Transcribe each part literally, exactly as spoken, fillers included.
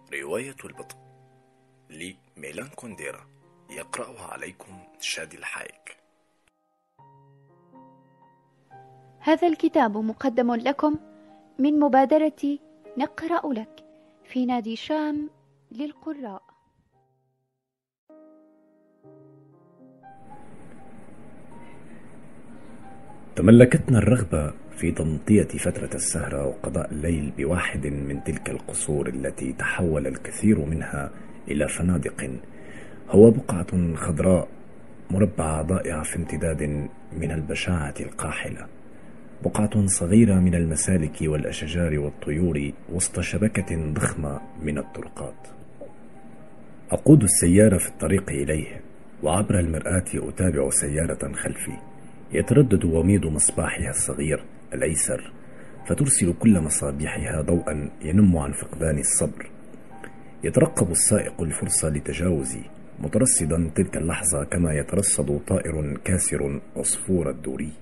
رواية البطء لميلان كونديرا، يقرأها عليكم شادي الحايك. هذا الكتاب مقدم لكم من مبادرة نقرأ لك في نادي شام للقراء. تملكتنا الرغبة في تمضية فترة السهرة وقضاء الليل بواحد من تلك القصور التي تحول الكثير منها إلى فنادق. هو بقعة خضراء مربعة ضائعة في امتداد من البشاعة القاحلة، بقعة صغيرة من المسالك والأشجار والطيور وسط شبكة ضخمة من الطرقات. أقود السيارة في الطريق إليه، وعبر المرآة أتابع سيارة خلفي يتردد وميض مصباحها الصغير الأيسر، فترسل كل مصابيحها ضوءا ينم عن فقدان الصبر. يترقب السائق الفرصة لتجاوزي، مترصدا تلك اللحظة كما يترصد طائر كاسر عصفور الدوري.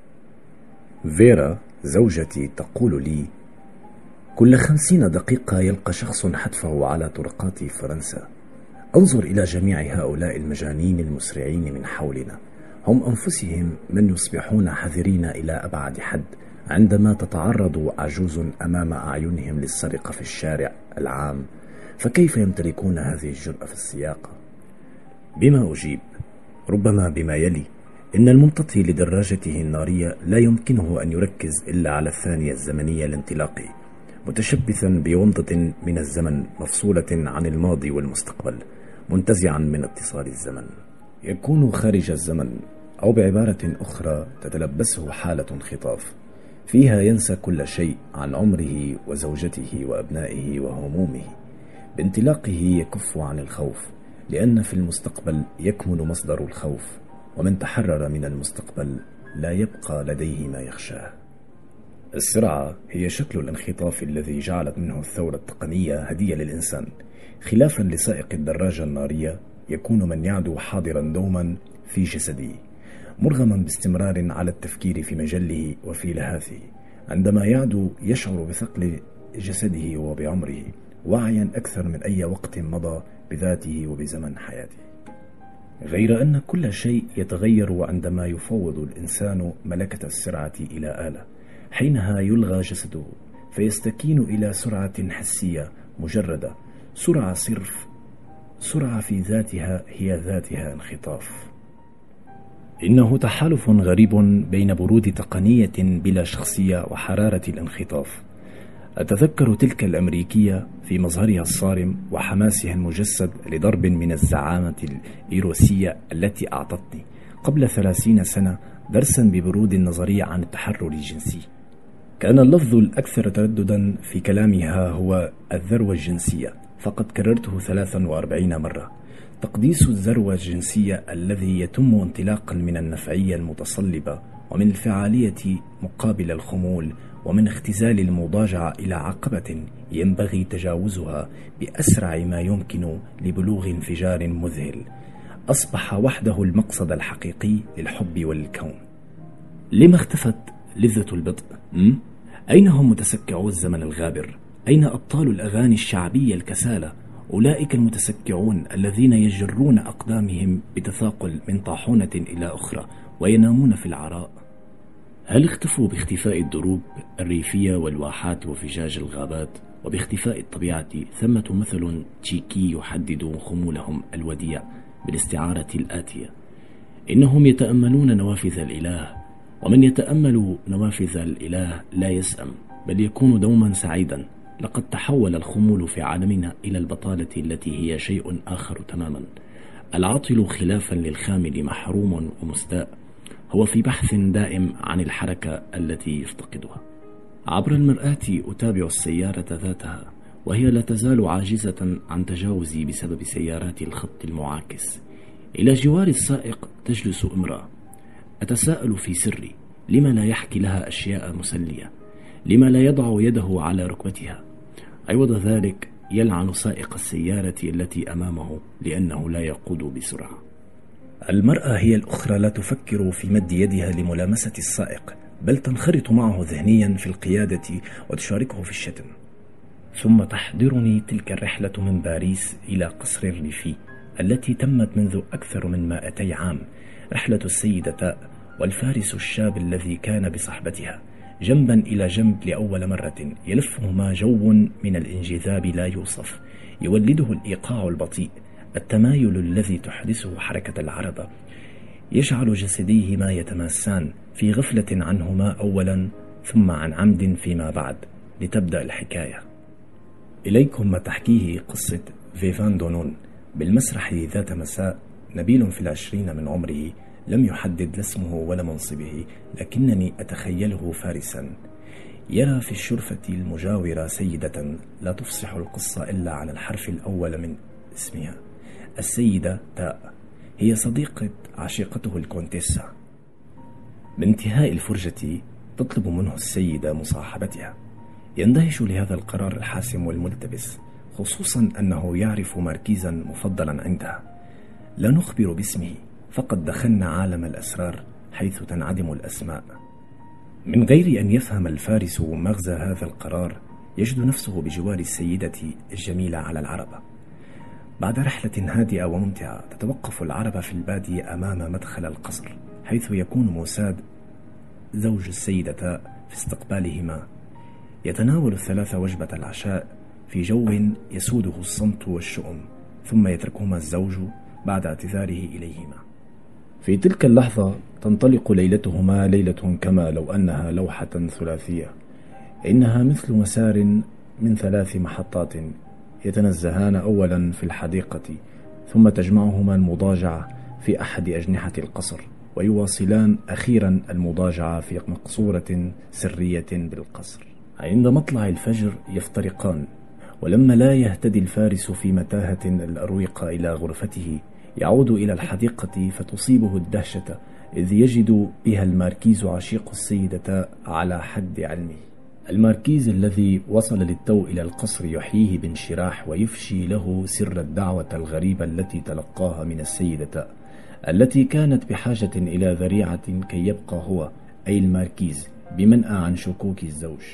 فيرا زوجتي تقول لي: كل خمسين دقيقة يلقى شخص حتفه على طرقات فرنسا. انظر إلى جميع هؤلاء المجانين المسرعين من حولنا، هم أنفسهم من يصبحون حذرين إلى أبعد حد عندما تتعرض عجوز أمام أعينهم للسرقة في الشارع العام، فكيف يمتلكون هذه الجرأة في السياقة؟ بما أجيب؟ ربما بما يلي: إن الممتطي لدراجته النارية لا يمكنه أن يركز إلا على الثانية الزمنية لانطلاقه، متشبثا بومضة من الزمن مفصولة عن الماضي والمستقبل، منتزعا من اتصال الزمن. يكون خارج الزمن، أو بعبارة أخرى تتلبسه حالة انخطاف فيها ينسى كل شيء عن عمره وزوجته وأبنائه وهمومه. بانطلاقه يكف عن الخوف، لأن في المستقبل يكمن مصدر الخوف، ومن تحرر من المستقبل لا يبقى لديه ما يخشاه. السرعة هي شكل الانخطاف الذي جعلت منه الثورة التقنية هدية للإنسان. خلافا لسائق الدراجة النارية، يكون من يعدو حاضرا دوما في جسده، مرغما باستمرار على التفكير في مجله وفي لهاثه. عندما يعدو يشعر بثقل جسده وبعمره، واعيا أكثر من أي وقت مضى بذاته وبزمن حياته. غير أن كل شيء يتغير عندما يفوض الإنسان ملكة السرعة إلى آلة، حينها يلغى جسده فيستكين إلى سرعة حسية مجردة، سرعة صرف، سرعة في ذاتها هي ذاتها انخطاف. إنه تحالف غريب بين برود تقنية بلا شخصية وحرارة الانخطاف. أتذكر تلك الأمريكية في مظهرها الصارم وحماسها المجسد لضرب من الزعامة الإيروسية التي أعطتني قبل ثلاثين سنة درسا ببرود النظرية عن التحرر الجنسي. كان اللفظ الأكثر ترددا في كلامها هو الذروة الجنسية، فقد كررته ثلاثا وأربعين مرة. تقديس الذروة الجنسية الذي يتم انطلاقا من النفعية المتصلبة ومن الفعالية مقابل الخمول، ومن اختزال المضاجعة إلى عقبة ينبغي تجاوزها بأسرع ما يمكن لبلوغ انفجار مذهل، أصبح وحده المقصد الحقيقي للحب والكون. لما اختفت لذة البطء؟ م? أين هم متسكعو الزمن الغابر؟ أين أبطال الأغاني الشعبية الكسالى؟ أولئك المتسكعون الذين يجرون أقدامهم بتثاقل من طاحونة إلى أخرى وينامون في العراء. هل اختفوا باختفاء الدروب الريفية والواحات وفجاج الغابات وباختفاء الطبيعة؟ ثمة مثل تشيكي يحدد خمولهم الوديع بالاستعارة الآتية: إنهم يتأملون نوافذ الإله، ومن يتأمل نوافذ الإله لا يسأم، بل يكون دوما سعيدا. لقد تحول الخمول في عالمنا إلى البطالة التي هي شيء آخر تماما. العاطل خلافا للخامل محروم ومستاء، هو في بحث دائم عن الحركة التي يفتقدها. عبر المرآة أتابع السيارة ذاتها، وهي لا تزال عاجزة عن تجاوزي بسبب سيارات الخط المعاكس. إلى جوار السائق تجلس امرأة. أتساءل في سري: لما لا يحكي لها أشياء مسلية؟ لما لا يضع يده على ركبتها؟ عوض ذلك يلعن سائق السيارة التي أمامه لأنه لا يقود بسرعة. المرأة هي الأخرى لا تفكر في مد يدها لملامسة السائق، بل تنخرط معه ذهنيا في القيادة وتشاركه في الشتم. ثم تحضرني تلك الرحلة من باريس إلى قصر الريفي التي تمت منذ أكثر من مائتي عام، رحلة السيدة تاء والفارس الشاب الذي كان بصحبتها جنبا إلى جنب لأول مرة، يلفهما جو من الانجذاب لا يوصف، يولده الإيقاع البطيء، التمايل الذي تحدثه حركة العربة، يجعل جسديهما يتماسان في غفلة عنهما أولا ثم عن عمد فيما بعد، لتبدأ الحكاية. إليكم ما تحكيه قصة فيفان دونون. بالمسرح ذات مساء، نبيل في العشرين من عمره لم يحدد لا اسمه ولا منصبه، لكنني أتخيله فارسا يرى في الشرفة المجاورة سيدة لا تفصح القصة إلا عن الحرف الأول من اسمها. السيدة تاء هي صديقة عشيقته الكونتيسا. بانتهاء الفرجة تطلب منه السيدة مصاحبتها. يندهش لهذا القرار الحاسم والملتبس، خصوصا أنه يعرف ماركيزا مفضلا عندها. لا نخبر باسمه، فقد دخلنا عالم الأسرار حيث تنعدم الأسماء. من غير أن يفهم الفارس مغزى هذا القرار، يجد نفسه بجوار السيدة الجميلة على العربة. بعد رحلة هادئة وممتعة، تتوقف العربة في البادية أمام مدخل القصر، حيث يكون موساد زوج السيدة في استقبالهما. يتناول الثلاثة وجبة العشاء في جو يسوده الصمت والشؤم، ثم يتركهما الزوج بعد اعتذاره إليهما. في تلك اللحظة تنطلق ليلتهما ليلة كما لو أنها لوحة ثلاثية. إنها مثل مسار من ثلاث محطات، يتنزهان أولا في الحديقة، ثم تجمعهما المضاجعة في أحد أجنحة القصر، ويواصلان أخيرا المضاجعة في مقصورة سرية بالقصر. عند مطلع الفجر يفترقان، ولما لا يهتدي الفارس في متاهة الأروقة إلى غرفته، يعود إلى الحديقة فتصيبه الدهشة، إذ يجد بها الماركيز عشيق السيدة على حد علمه. الماركيز الذي وصل للتو إلى القصر يحييه بانشراح ويفشي له سر الدعوة الغريبة التي تلقاها من السيدة، التي كانت بحاجة إلى ذريعة كي يبقى هو أي الماركيز بمنأى عن شكوك الزوج.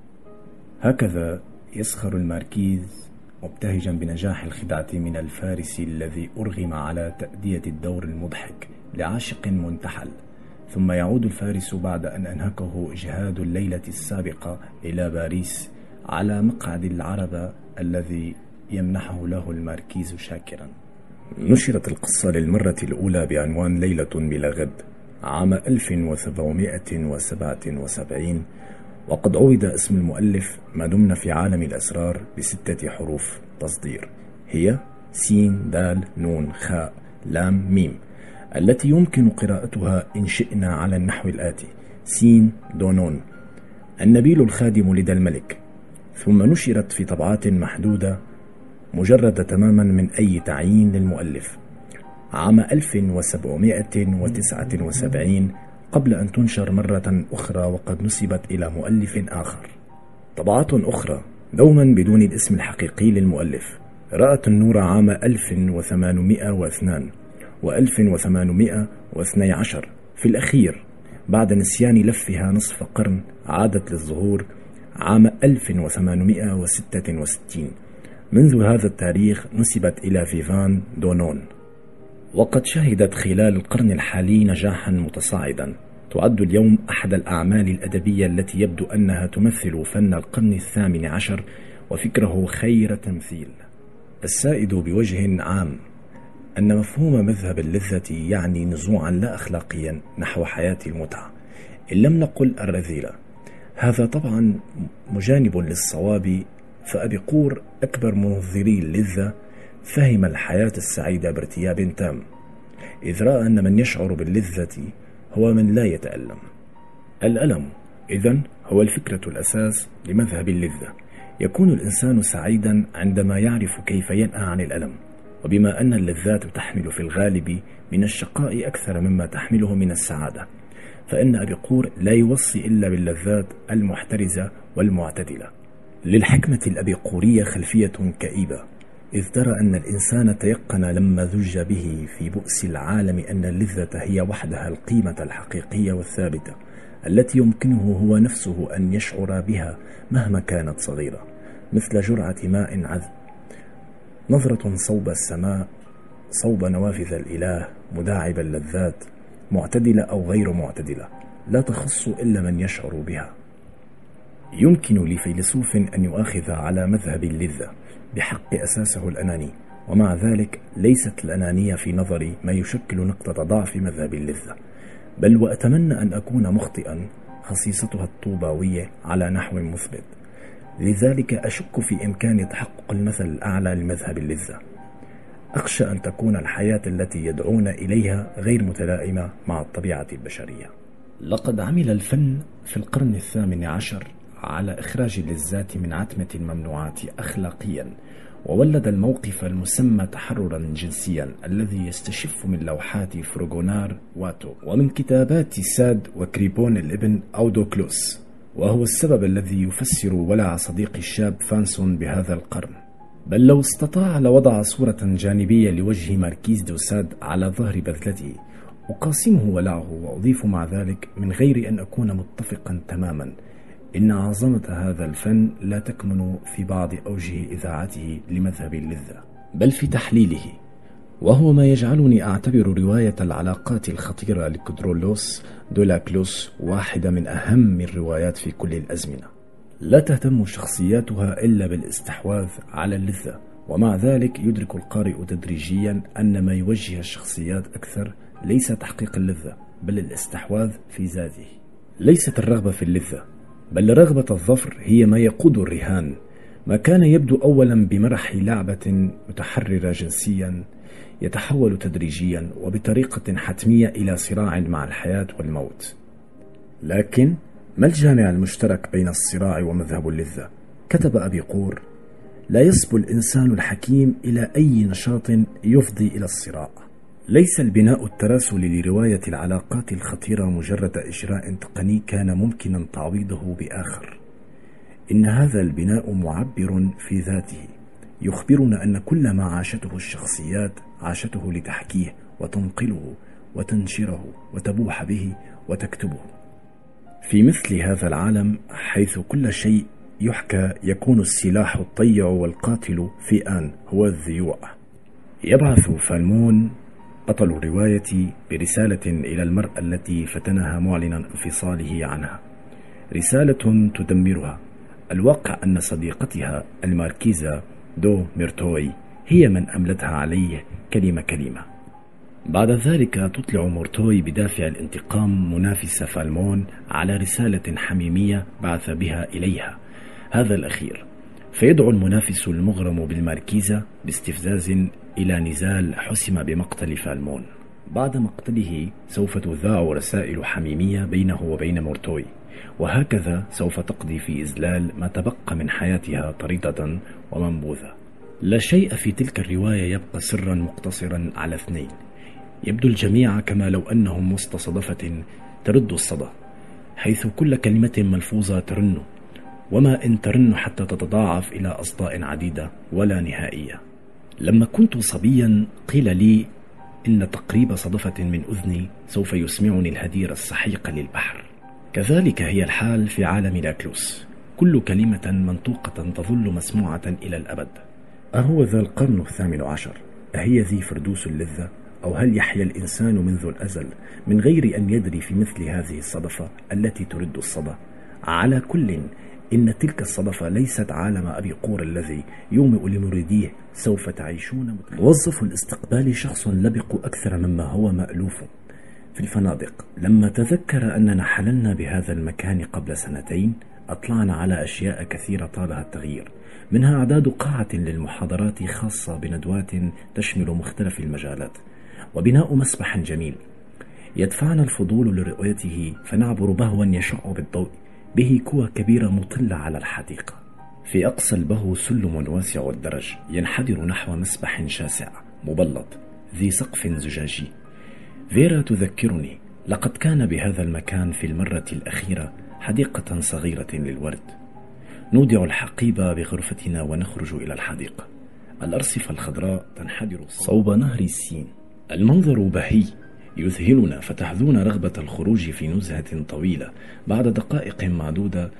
هكذا يسخر الماركيز مبتهجا بنجاح الخدعة من الفارس الذي أرغم على تأدية الدور المضحك لعاشق منتحل. ثم يعود الفارس بعد أن أنهكه إجهاد الليلة السابقة إلى باريس على مقعد العربة الذي يمنحه له الماركيز شاكرا. نشرت القصة للمرة الأولى بعنوان ليلة بلا غد عام ألف وسبعمائة وسبعة وسبعين، وقد عوض اسم المؤلف ما دمنا في عالم الأسرار بستة حروف تصدير، هي سين دال نون خاء لام ميم، التي يمكن قراءتها إن شئنا على النحو الآتي: سين دونون، النبيل الخادم لدى الملك. ثم نشرت في طبعات محدودة مجردة تماما من أي تعيين للمؤلف عام ألف وسبعمائة وتسعة وسبعين، قبل أن تنشر مرة أخرى وقد نسبت إلى مؤلف آخر. طبعات أخرى دوما بدون الاسم الحقيقي للمؤلف رأت النور عام ألف وثمانمائة واثنين وألف وثمانمائة واثني عشر. في الأخير بعد نسيان لفها نصف قرن عادت للظهور عام ألف وثمانمائة وستة وستين. منذ هذا التاريخ نسبت إلى فيفان دونون، وقد شهدت خلال القرن الحالي نجاحا متصاعدا. تعد اليوم أحد الأعمال الأدبية التي يبدو أنها تمثل فن القرن الثامن عشر وفكره خير تمثيل. السائد بوجه عام أن مفهوم مذهب اللذة يعني نزوعا لا أخلاقيا نحو حياة المتعة، إن لم نقل الرذيلة. هذا طبعا مجانب للصواب، فأبيقور أكبر منظري اللذة فهم الحياة السعيدة بارتياب تام، إذ رأى أن من يشعر باللذة هو من لا يتألم. الألم إذن هو الفكرة الأساس لمذهب اللذة. يكون الإنسان سعيدا عندما يعرف كيف ينأى عن الألم، وبما أن اللذات تحمل في الغالب من الشقاء أكثر مما تحمله من السعادة، فإن أبيقور لا يوصي إلا باللذات المحترزة والمعتدلة. للحكمة الأبيقورية خلفية كئيبة، إذ ترى أن الإنسان تيقن لما ذج به في بؤس العالم أن اللذة هي وحدها القيمة الحقيقية والثابتة التي يمكنه هو نفسه أن يشعر بها مهما كانت صغيرة، مثل جرعة ماء عذب، نظرة صوب السماء، صوب نوافذ الإله، مداعب اللذات، معتدلة أو غير معتدلة، لا تخص إلا من يشعر بها. يمكن لفيلسوف أن يؤاخذ على مذهب اللذة بحق أساسه الأناني، ومع ذلك ليست الأنانية في نظري ما يشكل نقطة ضعف مذهب اللذة، بل وأتمنى أن أكون مخطئا، خصيصتها الطوباوية على نحو مثبت. لذلك أشك في إمكان تحقق المثل الأعلى لمذهب اللذة. أخشى أن تكون الحياة التي يدعون إليها غير متلائمة مع الطبيعة البشرية. لقد عمل الفن في القرن الثامن عشر على إخراج اللذات من عتمة الممنوعات أخلاقيا، وولد الموقف المسمى تحررا جنسيا الذي يستشف من لوحات فروغونار واتو ومن كتابات ساد وكريبون الابن أودوكلوس، وهو السبب الذي يفسر ولع صديقي الشاب فانسون بهذا القرن. بل لو استطاع لوضع صورة جانبية لوجه ماركيز دو ساد على ظهر بذلته، أقاسمه ولعه وأضيف مع ذلك من غير أن أكون متفقا تماما إن عظمة هذا الفن لا تكمن في بعض أوجه إذاعته لمذهب اللذة، بل في تحليله، وهو ما يجعلني أعتبر رواية العلاقات الخطيرة لكودرولوس دولاكلوس واحدة من أهم الروايات في كل الأزمنة. لا تهتم شخصياتها إلا بالاستحواذ على اللذة، ومع ذلك يدرك القارئ تدريجيا أن ما يوجه الشخصيات أكثر ليس تحقيق اللذة، بل الاستحواذ في ذاته. ليست الرغبة في اللذة، بل رغبة الظفر هي ما يقود الرهان. ما كان يبدو أولا بمرح لعبة متحررة جنسيا يتحول تدريجيا وبطريقة حتمية إلى صراع مع الحياة والموت. لكن ما الجامع المشترك بين الصراع ومذهب اللذة؟ كتب أبي قور: لا يصبو الإنسان الحكيم إلى أي نشاط يفضي إلى الصراع. ليس البناء التراسلي لرواية العلاقات الخطيرة مجرد إجراء تقني كان ممكنا تعويضه بآخر، إن هذا البناء معبر في ذاته، يخبرنا أن كل ما عاشته الشخصيات عاشته لتحكيه وتنقله وتنشره وتبوح به وتكتبه. في مثل هذا العالم حيث كل شيء يحكى يكون السلاح الطيع والقاتل في آن هو الذيوع. يبعث فالمون بطل الرواية برسالة إلى المرأة التي فتنها معلنا انفصاله عنها، رسالة تدمرها. الواقع أن صديقتها الماركيزة دو ميرتوي هي من أملتها عليه كلمة كلمة. بعد ذلك تطلع مورتوي بدافع الانتقام منافس فالمون على رسالة حميمية بعث بها إليها هذا الأخير، فيدعو المنافس المغرم بالماركيزة باستفزاز إلى نزال حسم بمقتل فالمون. بعد مقتله سوف تذاع رسائل حميمية بينه وبين مورتوي، وهكذا سوف تقضي في إذلال ما تبقى من حياتها طريدة ومنبوذة. لا شيء في تلك الرواية يبقى سرا مقتصرا على اثنين. يبدو الجميع كما لو أنهم وسط صدفة ترد الصدى، حيث كل كلمة ملفوظة ترن، وما إن ترن حتى تتضاعف إلى أصداء عديدة ولا نهائية. لما كنت صبيا قيل لي إن تقريب صدفة من أذني سوف يسمعني الهدير السحيق للبحر. كذلك هي الحال في عالم لاكلوس، كل كلمة منطوقة تظل مسموعة إلى الأبد. أهو ذا القرن الثامن عشر؟ أهي ذي فردوس اللذة؟ أو هل يحيا الإنسان منذ الأزل من غير أن يدري في مثل هذه الصدفة التي ترد الصدى؟ على كل، إن تلك الصدفة ليست عالم أبي قور الذي يومئ لمريديه سوف تعيشون. موظف الاستقبال شخص لبق أكثر مما هو مألوف. في الفنادق لما تذكر أننا حللنا بهذا المكان قبل سنتين أطلعنا على أشياء كثيرة طالها التغيير، منها إعداد قاعة للمحاضرات خاصة بندوات تشمل مختلف المجالات، وبناء مسبح جميل يدفعنا الفضول لرؤيته، فنعبر بهوا يشع بالضوء به كوى كبيرة مطلة على الحديقة. في أقصى البهو سلم واسع الدرج ينحدر نحو مسبح شاسع مبلط ذي سقف زجاجي. فيرا تذكرني لقد كان بهذا المكان في المرة الأخيرة حديقة صغيرة للورد. نودع الحقيبة بغرفتنا ونخرج إلى الحديقة. الأرصفة الخضراء تنحدر صوب نهر السين. المنظر بهي يذهلنا، فتحذون رغبة الخروج في نزهة طويلة. بعد دقائق معدودة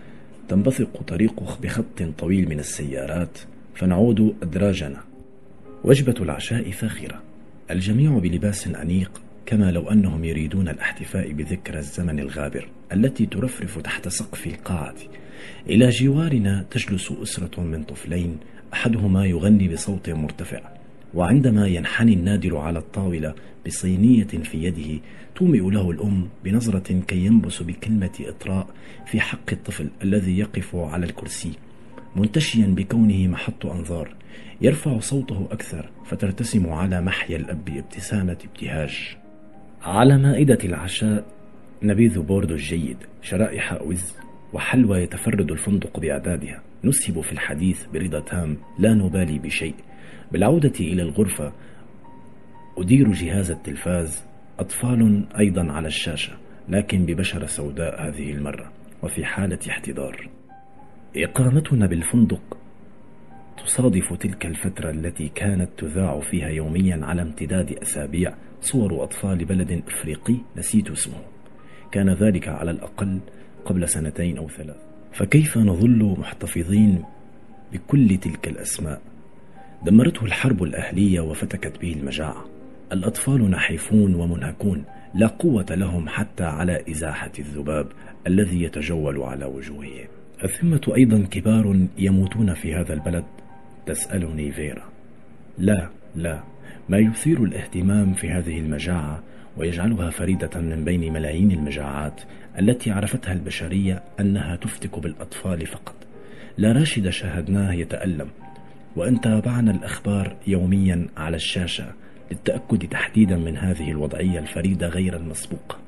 تنبثق طريقه بخط طويل من السيارات، فنعود أدراجنا. وجبة العشاء فاخرة، الجميع بلباس أنيق، كما لو أنهم يريدون الاحتفاء بذكرى الزمن الغابر التي ترفرف تحت سقف القاعة. إلى جوارنا تجلس أسرة من طفلين، أحدهما يغني بصوت مرتفع، وعندما ينحني النادر على الطاولة بصينية في يده تومئ له الأم بنظرة كي ينبس بكلمة إطراء في حق الطفل الذي يقف على الكرسي منتشيا بكونه محط أنظار. يرفع صوته أكثر فترتسم على محيا الأب ابتسامة ابتهاج. على مائدة العشاء نبيذ بوردو الجيد، شرائح أوز وحلوى يتفرد الفندق بإعدادها. نسهب في الحديث برضا تام، لا نبالي بشيء. بالعودة إلى الغرفة أدير جهاز التلفاز، أطفال أيضا على الشاشة لكن ببشرة سوداء هذه المرة وفي حالة احتضار. إقامتنا بالفندق تصادف تلك الفترة التي كانت تذاع فيها يوميا على امتداد أسابيع صور أطفال بلد إفريقي نسيت اسمه. كان ذلك على الأقل قبل سنتين أو ثلاث، فكيف نظل محتفظين بكل تلك الأسماء؟ دمرته الحرب الأهلية وفتكت به المجاعة. الأطفال نحيفون ومنهكون، لا قوة لهم حتى على إزاحة الذباب الذي يتجول على وجوههم. الثمة أيضا كبار يموتون في هذا البلد؟ تسألني فيرا. لا لا، ما يثير الاهتمام في هذه المجاعة ويجعلها فريدة من بين ملايين المجاعات التي عرفتها البشرية أنها تفتك بالأطفال فقط. لا راشد شاهدناه يتألم، وأن تابعنا الأخبار يوميا على الشاشة للتأكد تحديدا من هذه الوضعية الفريدة غير المسبوقة.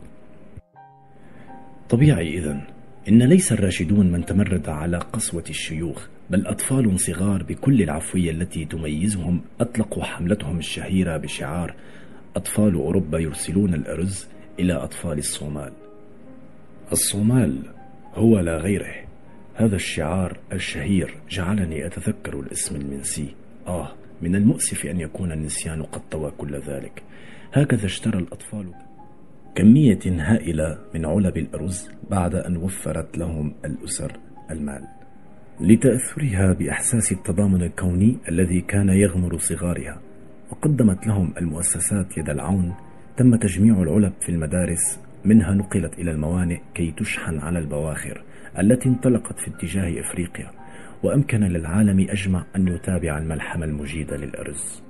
طبيعي إذن إن ليس الراشدون من تمرد على قسوة الشيوخ، بل أطفال صغار بكل العفوية التي تميزهم أطلقوا حملتهم الشهيرة بشعار أطفال أوروبا يرسلون الأرز إلى أطفال الصومال. الصومال هو لا غيره. هذا الشعار الشهير جعلني أتذكر الاسم المنسي. آه، من المؤسف أن يكون النسيان قد طوى كل ذلك. هكذا اشترى الأطفال كمية هائلة من علب الأرز بعد أن وفرت لهم الأسر المال، لتأثرها بإحساس التضامن الكوني الذي كان يغمر صغارها. وقدمت لهم المؤسسات يد العون. تم تجميع العلب في المدارس، منها نقلت إلى الموانئ كي تشحن على البواخر التي انطلقت في اتجاه إفريقيا، وأمكن للعالم أجمع أن يتابع الملحمة المجيدة للأرز.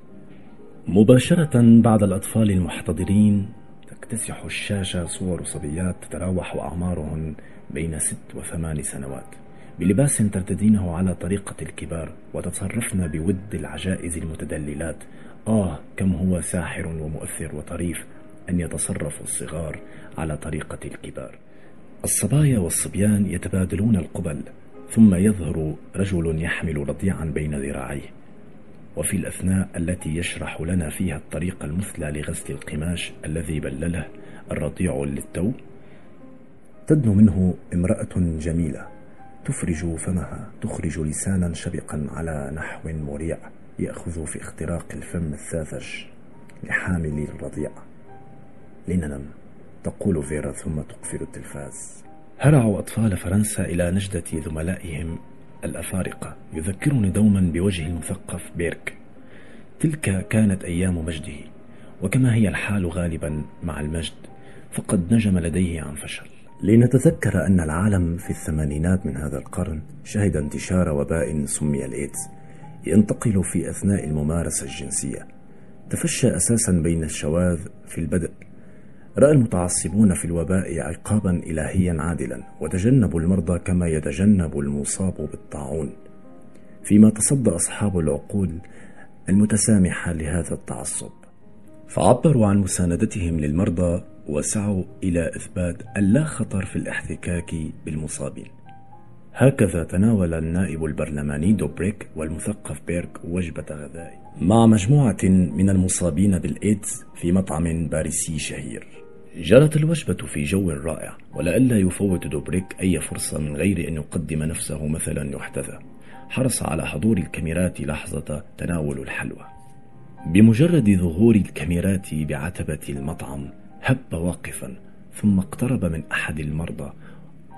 مباشرة بعد الأطفال المحتضرين تكتسح الشاشة صور صبيات تتراوح أعمارهن بين ست وثمان سنوات بلباس ترتدينه على طريقة الكبار، وتصرفن بود العجائز المتدللات. آه، كم هو ساحر ومؤثر وطريف أن يتصرف الصغار على طريقة الكبار. الصبايا والصبيان يتبادلون القبل، ثم يظهر رجل يحمل رضيعا بين ذراعيه، وفي الأثناء التي يشرح لنا فيها الطريقة المثلى لغسل القماش الذي بلله الرضيع للتو، تدنو منه امرأة جميلة تفرج فمها، تخرج لسانا شبقا على نحو مريع يأخذ في اختراق الفم الساذج لحامل الرضيع. لننم، تقول فيرا ثم تقفل التلفاز. هرعوا أطفال فرنسا إلى نجدة زملائهم الأفارقة. يذكرني دوما بوجه المثقف بيرك. تلك كانت أيام مجده، وكما هي الحال غالبا مع المجد فقد نجم لديه عن فشل. لنتذكر أن العالم في الثمانينات من هذا القرن شهد انتشار وباء سمي الإيدز، ينتقل في أثناء الممارسة الجنسية. تفشى أساسا بين الشواذ في البدء. رأى المتعصبون في الوباء عقابا إلهيا عادلا، وتجنبوا المرضى كما يتجنب المصاب بالطاعون، فيما تصدى أصحاب العقول المتسامحة لهذا التعصب، فعبروا عن مساندتهم للمرضى وسعوا إلى إثبات اللا خطر في الاحتكاك بالمصابين. هكذا تناول النائب البرلماني دوبريك والمثقف بيرك وجبة غذاء مع مجموعة من المصابين بالإيدز في مطعم باريسي شهير. جرت الوجبة في جو رائع، ولئلا يفوت دوبريك أي فرصة من غير أن يقدم نفسه مثلا يحتذى، حرص على حضور الكاميرات لحظة تناول الحلوى. بمجرد ظهور الكاميرات بعتبة المطعم هب واقفا، ثم اقترب من أحد المرضى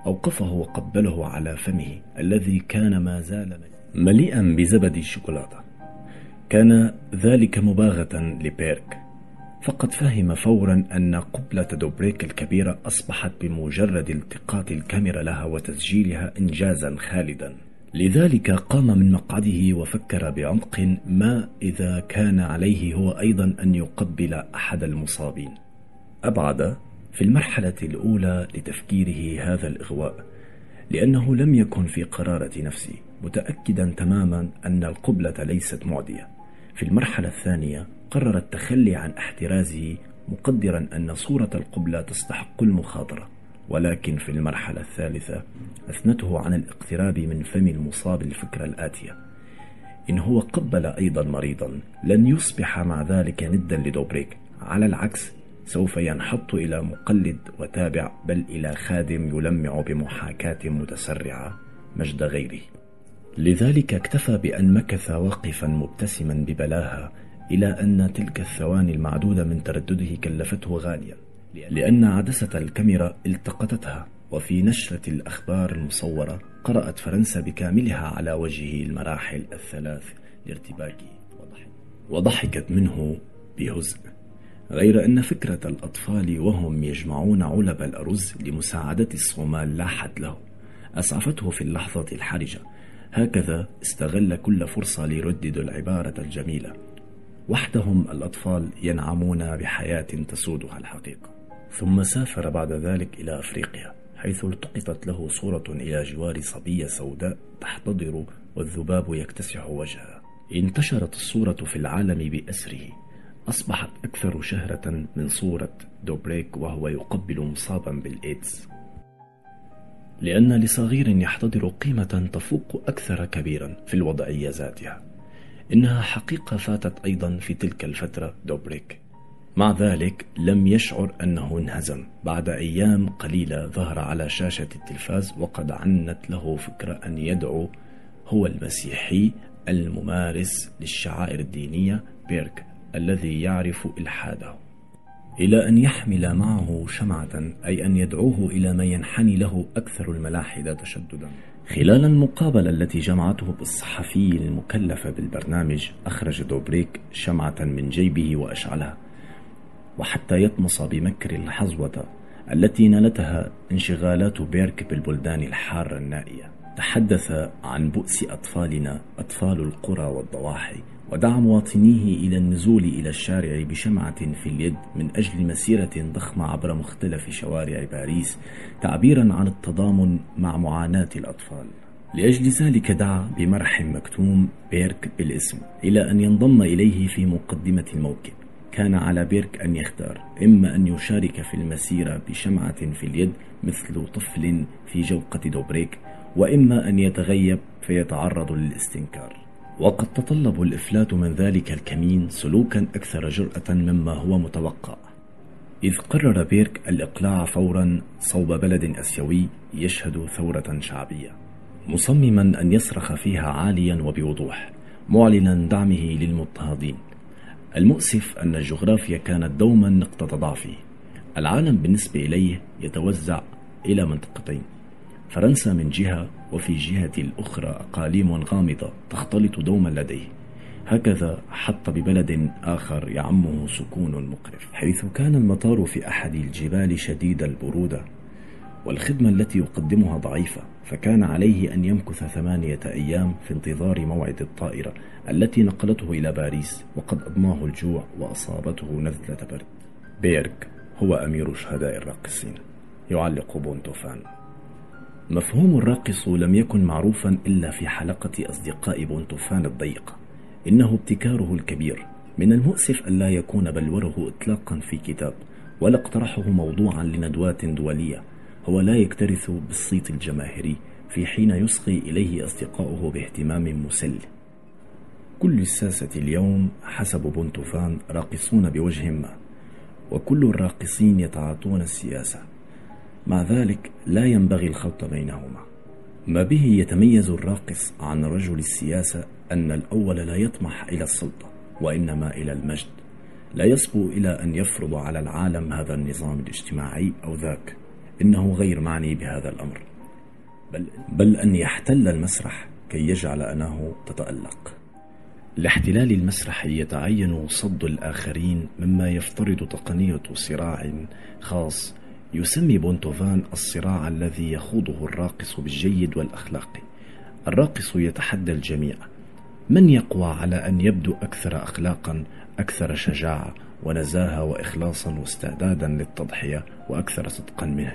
أوقفه وقبله على فمه الذي كان ما زال مليئا بزبد الشوكولاتة. كان ذلك مباغتة لبيرك، فقد فهم فورا أن قبلة دوبريك الكبيرة أصبحت بمجرد التقاط الكاميرا لها وتسجيلها إنجازا خالدا. لذلك قام من مقعده وفكر بعمق ما إذا كان عليه هو أيضا أن يقبل أحد المصابين. أبعد في المرحلة الأولى لتفكيره هذا الإغواء، لأنه لم يكن في قرارة نفسه، متأكدا تماما أن القبلة ليست معدية. في المرحلة الثانية قرر التخلي عن احترازه، مقدرا أن صورة القبلة تستحق المخاطرة. ولكن في المرحلة الثالثة أثنته عن الاقتراب من فم المصاب الفكرة الآتية: إن هو قبل أيضا مريضا لن يصبح مع ذلك ندا لدوبريك، على العكس سوف ينحط إلى مقلد وتابع، بل إلى خادم يلمع بمحاكاة متسرعة مجد غيره. لذلك اكتفى بأن مكث واقفا مبتسما ببلاهة، إلى أن تلك الثواني المعدودة من تردده كلفته غاليا، لأن عدسة الكاميرا التقطتها، وفي نشرة الأخبار المصورة قرأت فرنسا بكاملها على وجهه المراحل الثلاث لارتباكه وضحكت منه بهزء. غير أن فكرة الأطفال وهم يجمعون علب الأرز لمساعدة الصومال لاحت له، أسعفته في اللحظة الحرجة. هكذا استغل كل فرصة ليردد العبارة الجميلة: وحدهم الأطفال ينعمون بحياة تسودها الحقيقة. ثم سافر بعد ذلك إلى أفريقيا، حيث التقطت له صورة إلى جوار صبية سوداء تحتضر والذباب يكتسح وجهها. انتشرت الصورة في العالم بأسره، أصبحت أكثر شهرة من صورة دوبريك وهو يقبل مصابا بالإيدز، لأن لصغير يحتضر قيمة تفوق أكثر كبيرا في الوضعية ذاتها. إنها حقيقة فاتت أيضا في تلك الفترة دوبريك. مع ذلك لم يشعر أنه انهزم. بعد أيام قليلة ظهر على شاشة التلفاز وقد عنت له فكرة أن يدعو هو المسيحي الممارس للشعائر الدينية بيرك الذي يعرف إلحاده، إلى أن يحمل معه شمعة، أي أن يدعوه إلى ما ينحني له أكثر الملاحدة تشددا. خلال المقابلة التي جمعته بالصحفي المكلف بالبرنامج، أخرج دوبريك شمعة من جيبه وأشعلها، وحتى يطمس بمكر الحظوة التي نالتها انشغالات بيرك بالبلدان الحارة النائية. تحدث عن بؤس أطفالنا، أطفال القرى والضواحي، ودعا مواطنيه إلى النزول إلى الشارع بشمعة في اليد من أجل مسيرة ضخمة عبر مختلف شوارع باريس، تعبيرا عن التضامن مع معاناة الأطفال. لأجل ذلك دعا بمرح مكتوم بيرك بالاسم إلى أن ينضم إليه في مقدمة الموكب. كان على بيرك أن يختار، إما أن يشارك في المسيرة بشمعة في اليد مثل طفل في جوقة دوبريك، وإما أن يتغيب فيتعرض للاستنكار. وقد تطلب الإفلات من ذلك الكمين سلوكا أكثر جرأة مما هو متوقع، إذ قرر بيرك الإقلاع فورا صوب بلد أسيوي يشهد ثورة شعبية، مصمما أن يصرخ فيها عاليا وبوضوح، معلنا دعمه للمضطهدين. المؤسف أن الجغرافيا كانت دوما نقطة ضعفه. العالم بالنسبة إليه يتوزع إلى منطقتين: فرنسا من جهة، وفي جهة الأخرى أقاليم غامضة تختلط دوما لديه. هكذا حتى ببلد آخر يعمه سكون مقرف، حيث كان المطار في أحد الجبال شديد البرودة، والخدمة التي يقدمها ضعيفة، فكان عليه أن يمكث ثمانية أيام في انتظار موعد الطائرة التي نقلته إلى باريس، وقد أضماه الجوع وأصابته نزلة برد. بيرك هو أمير شهداء الراقصين، يعلق بونتوفان. مفهوم الراقص لم يكن معروفا إلا في حلقة أصدقاء بونتوفان الضيقة، إنه ابتكاره الكبير. من المؤسف أن لا يكون بلوره إطلاقا في كتاب، ولا اقترحه موضوعا لندوات دولية. هو لا يكترث بالصيت الجماهيري في حين يصغي إليه أصدقاؤه باهتمام مسل. كل الساسة اليوم حسب بونتوفان راقصون بوجه ما، وكل الراقصين يتعاطون السياسة. مع ذلك لا ينبغي الخلط بينهما. ما به يتميز الراقص عن رجل السياسة أن الأول لا يطمح إلى السلطة، وإنما إلى المجد. لا يصبو إلى أن يفرض على العالم هذا النظام الاجتماعي أو ذاك، إنه غير معني بهذا الأمر، بل, بل أن يحتل المسرح كي يجعل أناه تتألق. لاحتلال المسرح يتعين صد الآخرين، مما يفترض تقنية صراع خاص يسمي بونتوفان الصراع الذي يخوضه الراقص بالجيد والأخلاقي. الراقص يتحدى الجميع، من يقوى على أن يبدو أكثر أخلاقا، أكثر شجاعة ونزاهة وإخلاصا واستعدادا للتضحية وأكثر صدقا منه.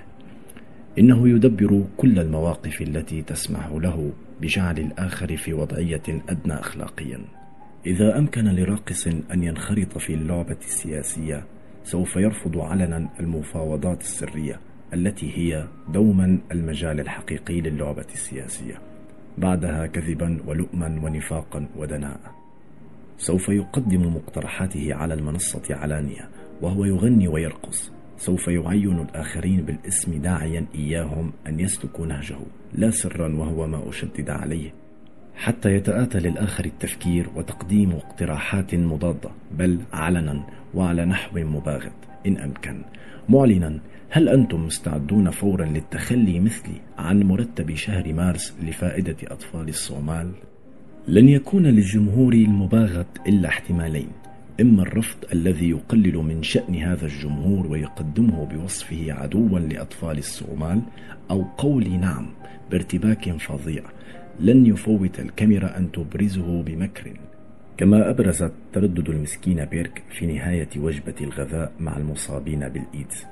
إنه يدبر كل المواقف التي تسمح له بجعل الآخر في وضعية أدنى أخلاقيا. إذا أمكن لراقص أن ينخرط في اللعبة السياسية سوف يرفض علنا المفاوضات السرية التي هي دوما المجال الحقيقي للعبة السياسية، بعدها كذبا ولؤما ونفاقا ودناءة. سوف يقدم مقترحاته على المنصة علانية وهو يغني ويرقص. سوف يعين الآخرين بالاسم داعيا إياهم أن يسلكوا نهجه، لا سرا وهو ما أشدد عليه، حتى يتآتى للآخر التفكير وتقديم اقتراحات مضادة، بل علنا وعلى نحو مباغت إن أمكن، معلنا: هل أنتم مستعدون فورا للتخلي مثلي عن مرتب شهر مارس لفائدة أطفال الصومال؟ لن يكون للجمهور المباغت إلا احتمالين: إما الرفض الذي يقلل من شأن هذا الجمهور ويقدمه بوصفه عدوا لأطفال الصومال، أو قول نعم بارتباك فظيع لن يفوت الكاميرا أن تبرزه بمكر، كما أبرزت تردد المسكين بيرك في نهاية وجبة الغذاء مع المصابين بالإيدز.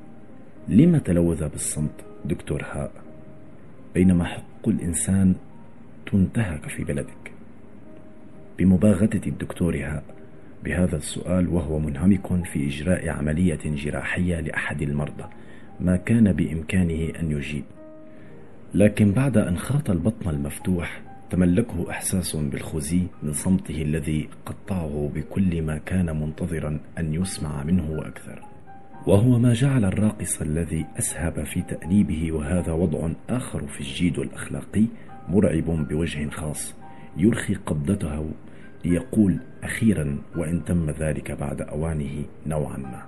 لما تلوذ بالصمت دكتور هاء بينما حقوق الإنسان تنتهك في بلدك؟ بمباغتة الدكتور هاء بهذا السؤال وهو منهمك في إجراء عملية جراحية لأحد المرضى، ما كان بإمكانه أن يجيب، لكن بعد أن خاط البطن المفتوح تملكه إحساس بالخزي من صمته الذي قطعه بكل ما كان منتظرا أن يسمع منه وأكثر، وهو ما جعل الراقص الذي أسهب في تأنيبه، وهذا وضع آخر في الجيد الأخلاقي مرعب بوجه خاص، يرخي قبضته ليقول أخيرا، وإن تم ذلك بعد أوانه نوعا ما.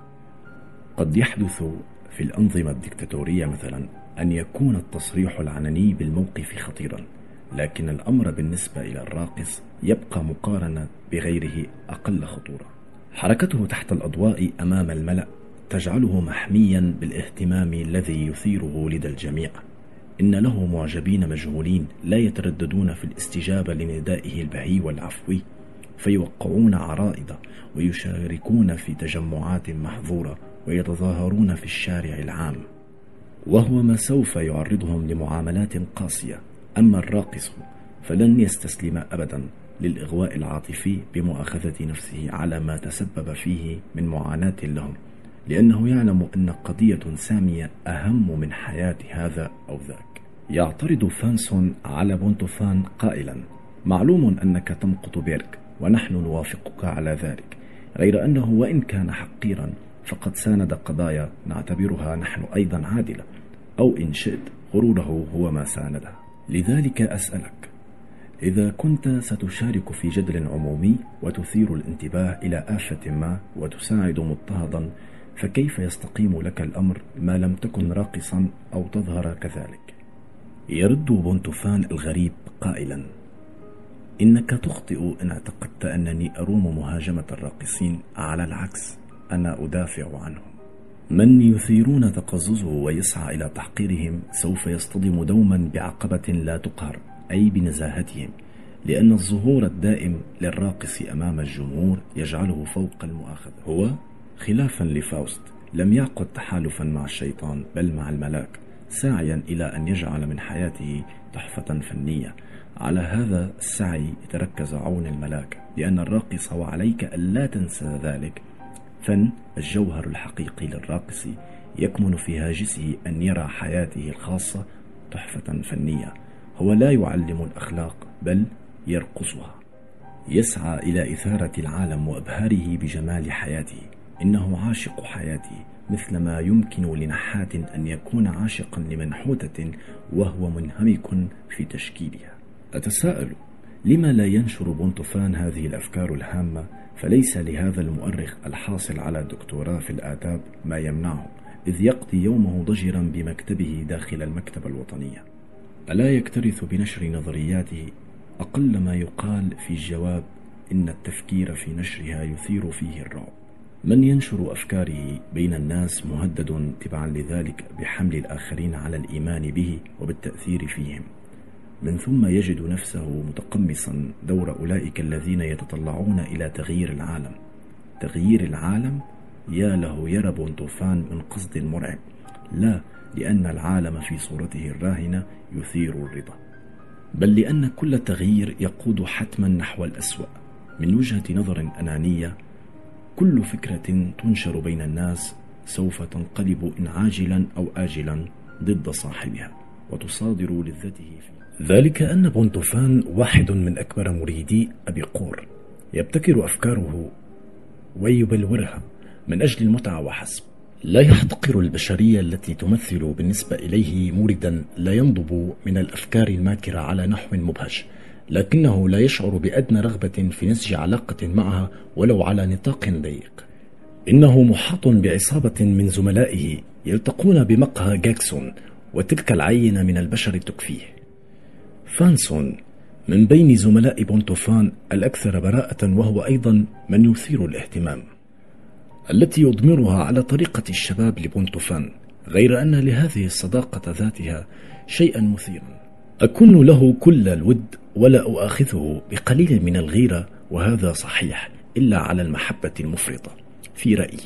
قد يحدث في الأنظمة الدكتاتورية مثلا أن يكون التصريح العلني بالموقف خطيرا، لكن الأمر بالنسبة إلى الراقص يبقى مقارنة بغيره أقل خطورة. حركته تحت الأضواء أمام الملأ تجعله محميا بالاهتمام الذي يثيره لدى الجميع. إن له معجبين مجهولين لا يترددون في الاستجابة لندائه البهي والعفوي، فيوقعون عرائض ويشاركون في تجمعات محظورة ويتظاهرون في الشارع العام، وهو ما سوف يعرضهم لمعاملات قاسية. أما الراقص فلن يستسلم أبدا للإغواء العاطفي بمؤاخذة نفسه على ما تسبب فيه من معاناة لهم، لأنه يعلم أن قضية سامية أهم من حياة هذا أو ذاك. يعترض فانسون على بونتوفان قائلا: معلوم أنك تمقت بيرك ونحن نوافقك على ذلك، غير أنه وإن كان حقيرا فقد ساند قضايا نعتبرها نحن أيضا عادلة، أو إن شئت غروره هو ما ساندها. لذلك أسألك، إذا كنت ستشارك في جدل عمومي وتثير الانتباه إلى آفة ما وتساعد مضطهدا، فكيف يستقيم لك الأمر ما لم تكن راقصا أو تظهر كذلك؟ يرد بونتوفان الغريب قائلا: إنك تخطئ إن اعتقدت أنني أروم مهاجمة الراقصين، على العكس أنا أدافع عنهم. من يثيرون تقززه ويسعى إلى تحقيرهم سوف يصطدم دوما بعقبة لا تقهر، أي بنزاهتهم، لأن الظهور الدائم للراقص أمام الجمهور يجعله فوق المؤاخذة. هو خلافا لفاوست لم يعقد تحالفا مع الشيطان بل مع الملاك، ساعيا إلى أن يجعل من حياته تحفة فنية. على هذا السعي يتركز عون الملاك، لأن الراقص وعليك ألا تنسى ذلك فن الجوهر الحقيقي للراقص يكمن في هاجسه أن يرى حياته الخاصة تحفة فنية. هو لا يعلم الأخلاق بل يرقصها، يسعى إلى إثارة العالم وإبهاره بجمال حياته. إنه عاشق حياته، مثلما يمكن لنحات أن يكون عاشقا لمنحوتة وهو منهمك في تشكيلها. أتساءل لما لا ينشر بونتوفان هذه الأفكار الهامة، فليس لهذا المؤرخ الحاصل على دكتوراه في الآداب ما يمنعه، إذ يقضي يومه ضجرا بمكتبه داخل المكتبة الوطنية. ألا يكترث بنشر نظرياته أقل ما يقال في الجواب إن التفكير في نشرها يثير فيه الرعب. من ينشر أفكاره بين الناس مهدد تبعا لذلك بحمل الآخرين على الإيمان به وبالتأثير فيهم، من ثم يجد نفسه متقمصا دور أولئك الذين يتطلعون إلى تغيير العالم. تغيير العالم؟ يا له يرى بونتوفان من قصد مرعب، لا لأن العالم في صورته الراهنة يثير الرضا، بل لأن كل تغيير يقود حتما نحو الأسوأ. من وجهة نظر أنانية، كل فكرة تنشر بين الناس سوف تنقلب إن عاجلا أو آجلا ضد صاحبها وتصادر لذته فيه. ذلك أن بونتوفان واحد من أكبر مريدي أبي قور، يبتكر أفكاره ويبلورها من أجل المتعة وحسب. لا يحتقر البشرية التي تمثل بالنسبة إليه موردا لا ينضب من الأفكار الماكرة على نحو مبهج، لكنه لا يشعر بأدنى رغبة في نسج علاقة معها ولو على نطاق ضيق. إنه محاط بعصابة من زملائه يلتقون بمقهى جاكسون، وتلك العينة من البشر تكفيه. فانسون من بين زملاء بونتوفان الأكثر براءة، وهو أيضا من يثير الاهتمام، التي يضمرها على طريقة الشباب لبونتوفان، غير أن لهذه الصداقة ذاتها شيئا مثيرا. أكن له كل الود ولا أؤاخذه بقليل من الغيرة، وهذا صحيح، إلا على المحبة المفرطة في رأيي.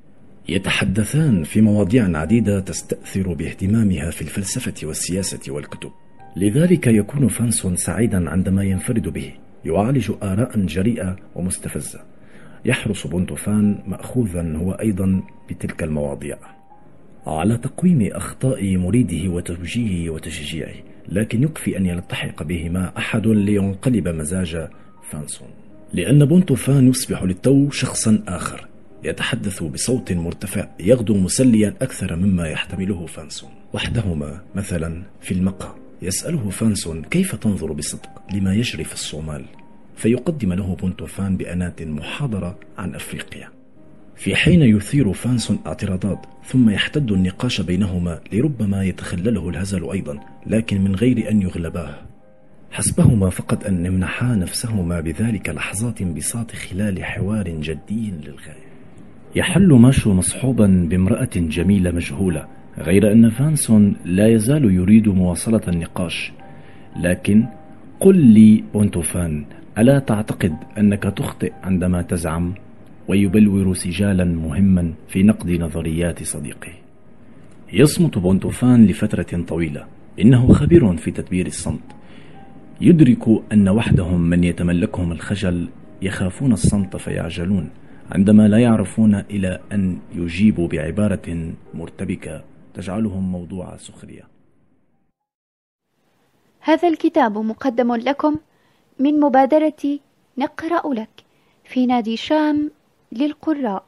يتحدثان في مواضيع عديدة تستأثر باهتمامها في الفلسفة والسياسة والكتب، لذلك يكون فانسون سعيدا عندما ينفرد به، يعالج آراء جريئة ومستفزة. يحرص بونتوفان مأخوذا هو أيضا بتلك المواضيع على تقويم أخطاء مريده وتوجيهه وتشجيعه، لكن يكفي أن يلتحق بهما أحد لينقلب مزاج فانسون، لأن بونتوفان يصبح للتو شخصا آخر، يتحدث بصوت مرتفع يغدو مسليا أكثر مما يحتمله فانسون. وحدهما مثلا في المقهى يسأله فانسون كيف تنظر بصدق لما يجري في الصومال، فيقدم له بونتوفان بأنات محاضرة عن أفريقيا، في حين يثير فانسون اعتراضات، ثم يحتد النقاش بينهما لربما يتخلله الهزل أيضا، لكن من غير أن يغلباه. حسبهما فقط أن يمنحا نفسهما بذلك لحظات بساط خلال حوار جدي للغاية. يحل ماشو مصحوبا بامرأة جميلة مجهولة، غير أن فانسون لا يزال يريد مواصلة النقاش. لكن قل لي بونتوفان، ألا تعتقد أنك تخطئ عندما تزعم؟ ويبلور سجالا مهما في نقد نظريات صديقه. يصمت بونتوفان لفترة طويلة، إنه خبير في تدبير الصمت. يدرك أن وحدهم من يتملكهم الخجل يخافون الصمت فيعجلون عندما لا يعرفون إلى أن يجيبوا بعبارة مرتبكة تجعلهم موضوع سخرية. هذا الكتاب مقدم لكم من مبادرة نقرأ لك في نادي شام للقراء.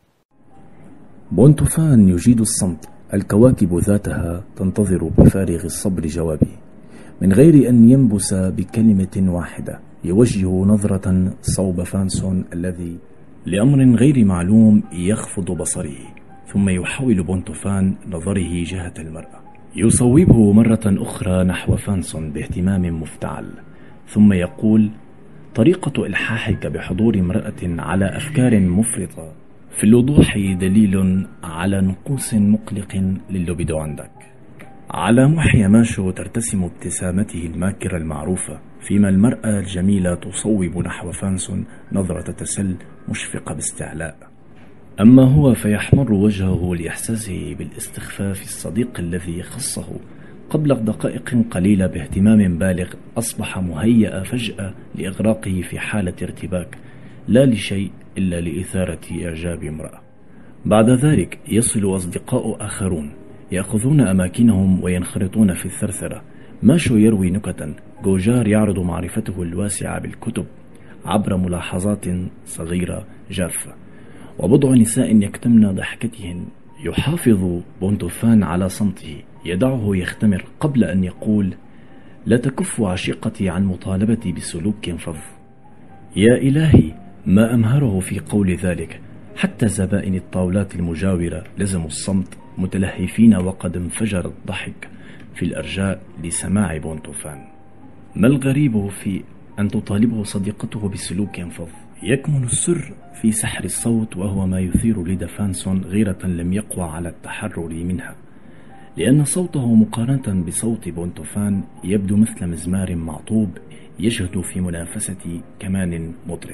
بونتوفان يجيد الصمت، الكواكب ذاتها تنتظر بفارغ الصبر جوابه، من غير أن ينبس بكلمة واحدة. يوجه نظرة صوب فانسون الذي لأمر غير معلوم يخفض بصره، ثم يحول بونتوفان نظره جهة المرأة، يصوبه مرة أخرى نحو فانسون باهتمام مفتعل، ثم يقول: طريقة إلحاحك بحضور امرأة على أفكار مفرطة في الوضوح دليل على نقوص مقلق لللبدو عندك. على محيا ماشو ترتسم ابتسامته الماكرة المعروفة، فيما المرأة الجميلة تصوب نحو فانسون نظرة تسل مشفقة باستعلاء. أما هو فيحمر وجهه لإحساسه بالاستخفاف الصديق الذي خصه قبل دقائق قليلة باهتمام بالغ أصبح مهيأ فجأة لإغراقه في حالة ارتباك، لا لشيء إلا لإثارة إعجاب امرأة. بعد ذلك يصل أصدقاء آخرون يأخذون أماكنهم وينخرطون في الثرثرة. ماشو يروي نكتا، جوجار يعرض معرفته الواسعة بالكتب عبر ملاحظات صغيرة جارفة، وبضع نساء يكتمن ضحكتهن. يحافظ بونتوفان على صمته، يدعه يختمر قبل أن يقول: لا تكف عشيقتي عن مطالبتي بسلوك فظ. يا إلهي، ما أمهره في قول ذلك. حتى زبائن الطاولات المجاورة لزموا الصمت متلهفين، وقد انفجر الضحك في الأرجاء لسماع بونتوفان. ما الغريب في أن تطالبه صديقته بسلوك فظ؟ يكمن السر في سحر الصوت، وهو ما يثير لدى فانسون غيرة لم يقوى على التحرر منها، لأن صوته مقارنة بصوت بونتوفان يبدو مثل مزمار معطوب يجهد في منافسة كمان مطرب.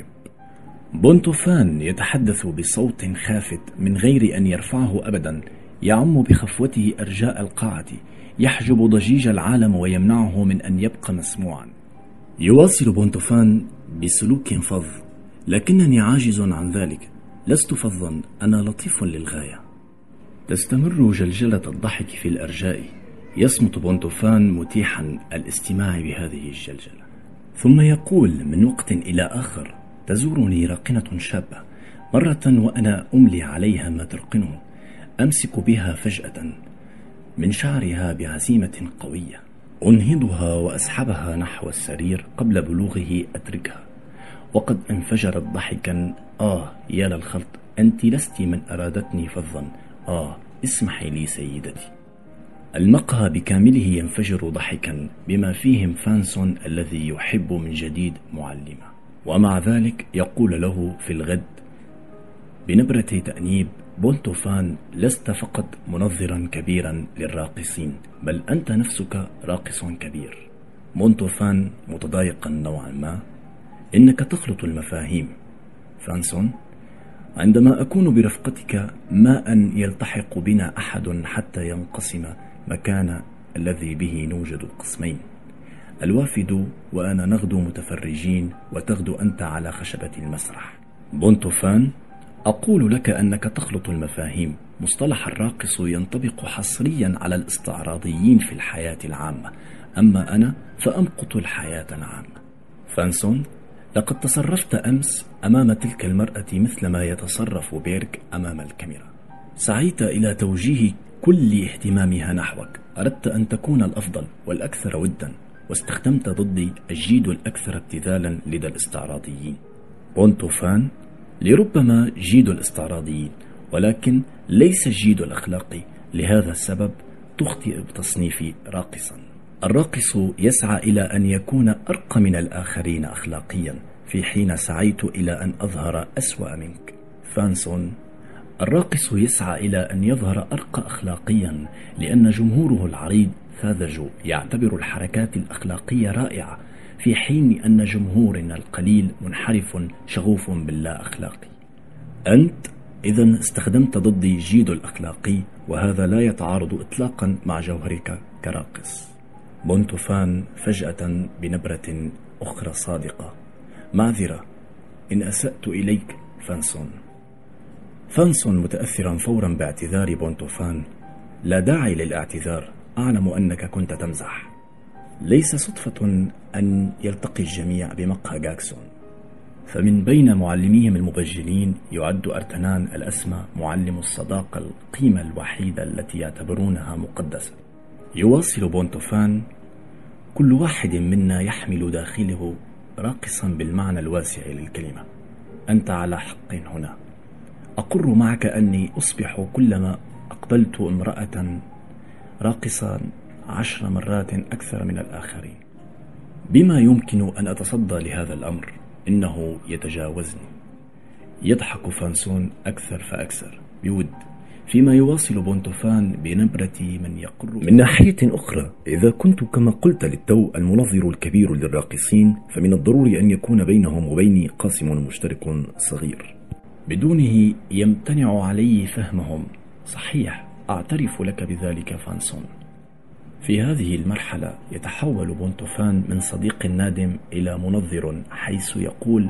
بونتوفان يتحدث بصوت خافت من غير أن يرفعه أبدا، يعم بخفوته أرجاء القاعة، يحجب ضجيج العالم ويمنعه من أن يبقى مسموعا. يواصل بونتوفان بسلوك فظ: لكنني عاجز عن ذلك، لست فظا، أنا لطيف للغاية. تستمر جلجلة الضحك في الأرجاء، يصمت بونتوفان متيحا الاستماع بهذه الجلجلة، ثم يقول من وقت إلى آخر: تزورني راقنة شابة، مرة وأنا أملي عليها ما ترقنه، أمسك بها فجأة من شعرها بعزيمة قوية، أنهضها وأسحبها نحو السرير، قبل بلوغه أتركها، وقد انفجرت ضحكا: آه يا للخلط، أنت لست من أرادتني فظا، آه اسمحي لي سيدتي. المقهى بكامله ينفجر ضحكا، بما فيهم فانسون الذي يحب من جديد معلمه، ومع ذلك يقول له في الغد بنبرة تأنيب: بونتوفان، لست فقط منظرا كبيرا للراقصين، بل أنت نفسك راقص كبير. بونتوفان متضايقا نوعا ما: إنك تخلط المفاهيم فانسون، عندما أكون برفقتك ما أن يلتحق بنا أحد حتى ينقسم مكان الذي به نوجد قسمين، الوافد وأنا نغدو متفرجين، وتغدو أنت على خشبة المسرح. بونتوفان، أقول لك أنك تخلط المفاهيم، مصطلح الراقص ينطبق حصريا على الاستعراضيين في الحياة العامة، أما أنا فأمقت الحياة العامة. فانسون، لقد تصرفت أمس أمام تلك المرأة مثل ما يتصرف بيرك أمام الكاميرا، سعيت إلى توجيه كل اهتمامها نحوك، أردت أن تكون الأفضل والأكثر ودا، واستخدمت ضدي الجيد الأكثر ابتذالا لدى الاستعراضيين. بونتوفان، لربما جيد الاستعراضيين، ولكن ليس الجيد الأخلاقي، لهذا السبب تخطئ بتصنيفي راقصا. الراقص يسعى إلى أن يكون أرقى من الآخرين أخلاقيا، في حين سعيت إلى أن أظهر أسوأ منك. فانسون، الراقص يسعى إلى أن يظهر أرقى أخلاقيا، لأن جمهوره العريض ساذج يعتبر الحركات الأخلاقية رائعة، في حين أن جمهورنا القليل منحرف شغوف باللا أخلاقي. أنت إذن استخدمت ضدي جيد الأخلاقي، وهذا لا يتعارض إطلاقا مع جوهرك كراقص. بونتوفان فجأة بنبرة أخرى صادقة: معذرة إن أسأت إليك فانسون. فانسون متأثرا فورا باعتذار بونتوفان: لا داعي للاعتذار، أعلم أنك كنت تمزح. ليس صدفة أن يلتقي الجميع بمقهى جاكسون، فمن بين معلميهم المبجلين يعد أرتنان الأسمى معلم الصداقة، القيمة الوحيدة التي يعتبرونها مقدسة. يواصل بونتوفان: كل واحد منا يحمل داخله راقصا بالمعنى الواسع للكلمة، أنت على حق هنا. أقر معك أني أصبح كلما أقبلت امرأة راقصا عشر مرات أكثر من الآخرين. بما يمكن أن أتصدى لهذا الأمر؟ إنه يتجاوزني. يضحك فانسون أكثر فأكثر بود، فيما يواصل بونتوفان بنبرة من يقر: من ناحية أخرى، إذا كنت كما قلت للتو المنظر الكبير للراقصين، فمن الضروري أن يكون بينهم وبيني قاسم مشترك صغير، بدونه يمتنع علي فهمهم. صحيح، أعترف لك بذلك فانسون. في هذه المرحلة يتحول بونتوفان من صديق نادم إلى منظر، حيث يقول: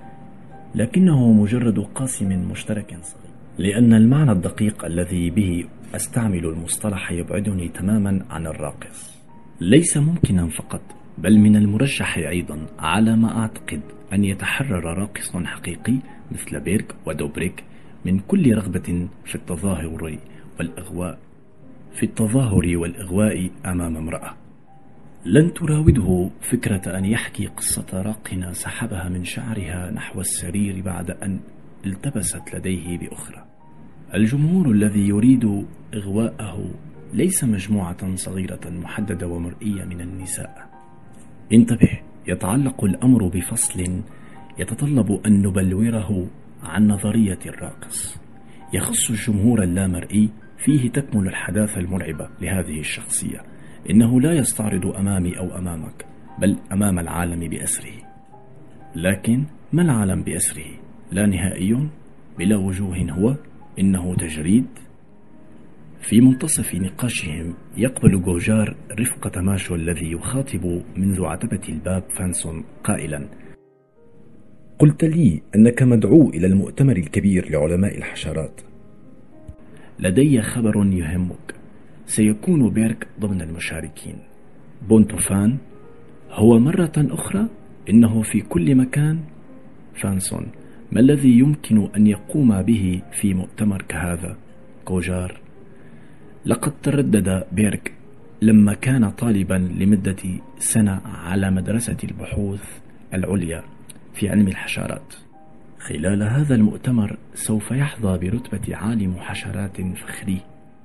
لكنه مجرد قاسم مشترك صغير، لأن المعنى الدقيق الذي به أستعمل المصطلح يبعدني تماما عن الراقص. ليس ممكنا فقط، بل من المرجح أيضا على ما أعتقد أن يتحرر راقص حقيقي مثل بيرك ودوبريك من كل رغبة في التظاهر والإغواء في التظاهر والإغواء أمام امرأة. لن تراوده فكرة أن يحكي قصة راقنة سحبها من شعرها نحو السرير بعد أن التبست لديه بأخرى. الجمهور الذي يريد إغواءه ليس مجموعة صغيرة محددة ومرئية من النساء. انتبه، يتعلق الأمر بفصل يتطلب أن نبلوره عن نظرية الراقص يخص الجمهور اللامرئي، فيه تكمن الحداثة المرعبة لهذه الشخصية. إنه لا يستعرض أمامي أو أمامك، بل أمام العالم بأسره. لكن ما العالم بأسره؟ لا نهائي بلا وجوه هو؟ إنه تجريد؟ في منتصف نقاشهم يقبل جوجار رفقة ماشو الذي يخاطب منذ عتبة الباب فانسون قائلا: قلت لي أنك مدعو إلى المؤتمر الكبير لعلماء الحشرات. لدي خبر يهمك، سيكون بيرك ضمن المشاركين. بونتوفان هو مرة أخرى؟ إنه في كل مكان؟ فانسون: ما الذي يمكن أن يقوم به في مؤتمر كهذا؟ جوجار: لقد تردد بيرك لما كان طالبا لمدة سنة على مدرسة البحوث العليا في علم الحشرات. خلال هذا المؤتمر سوف يحظى برتبة عالم حشرات فخري.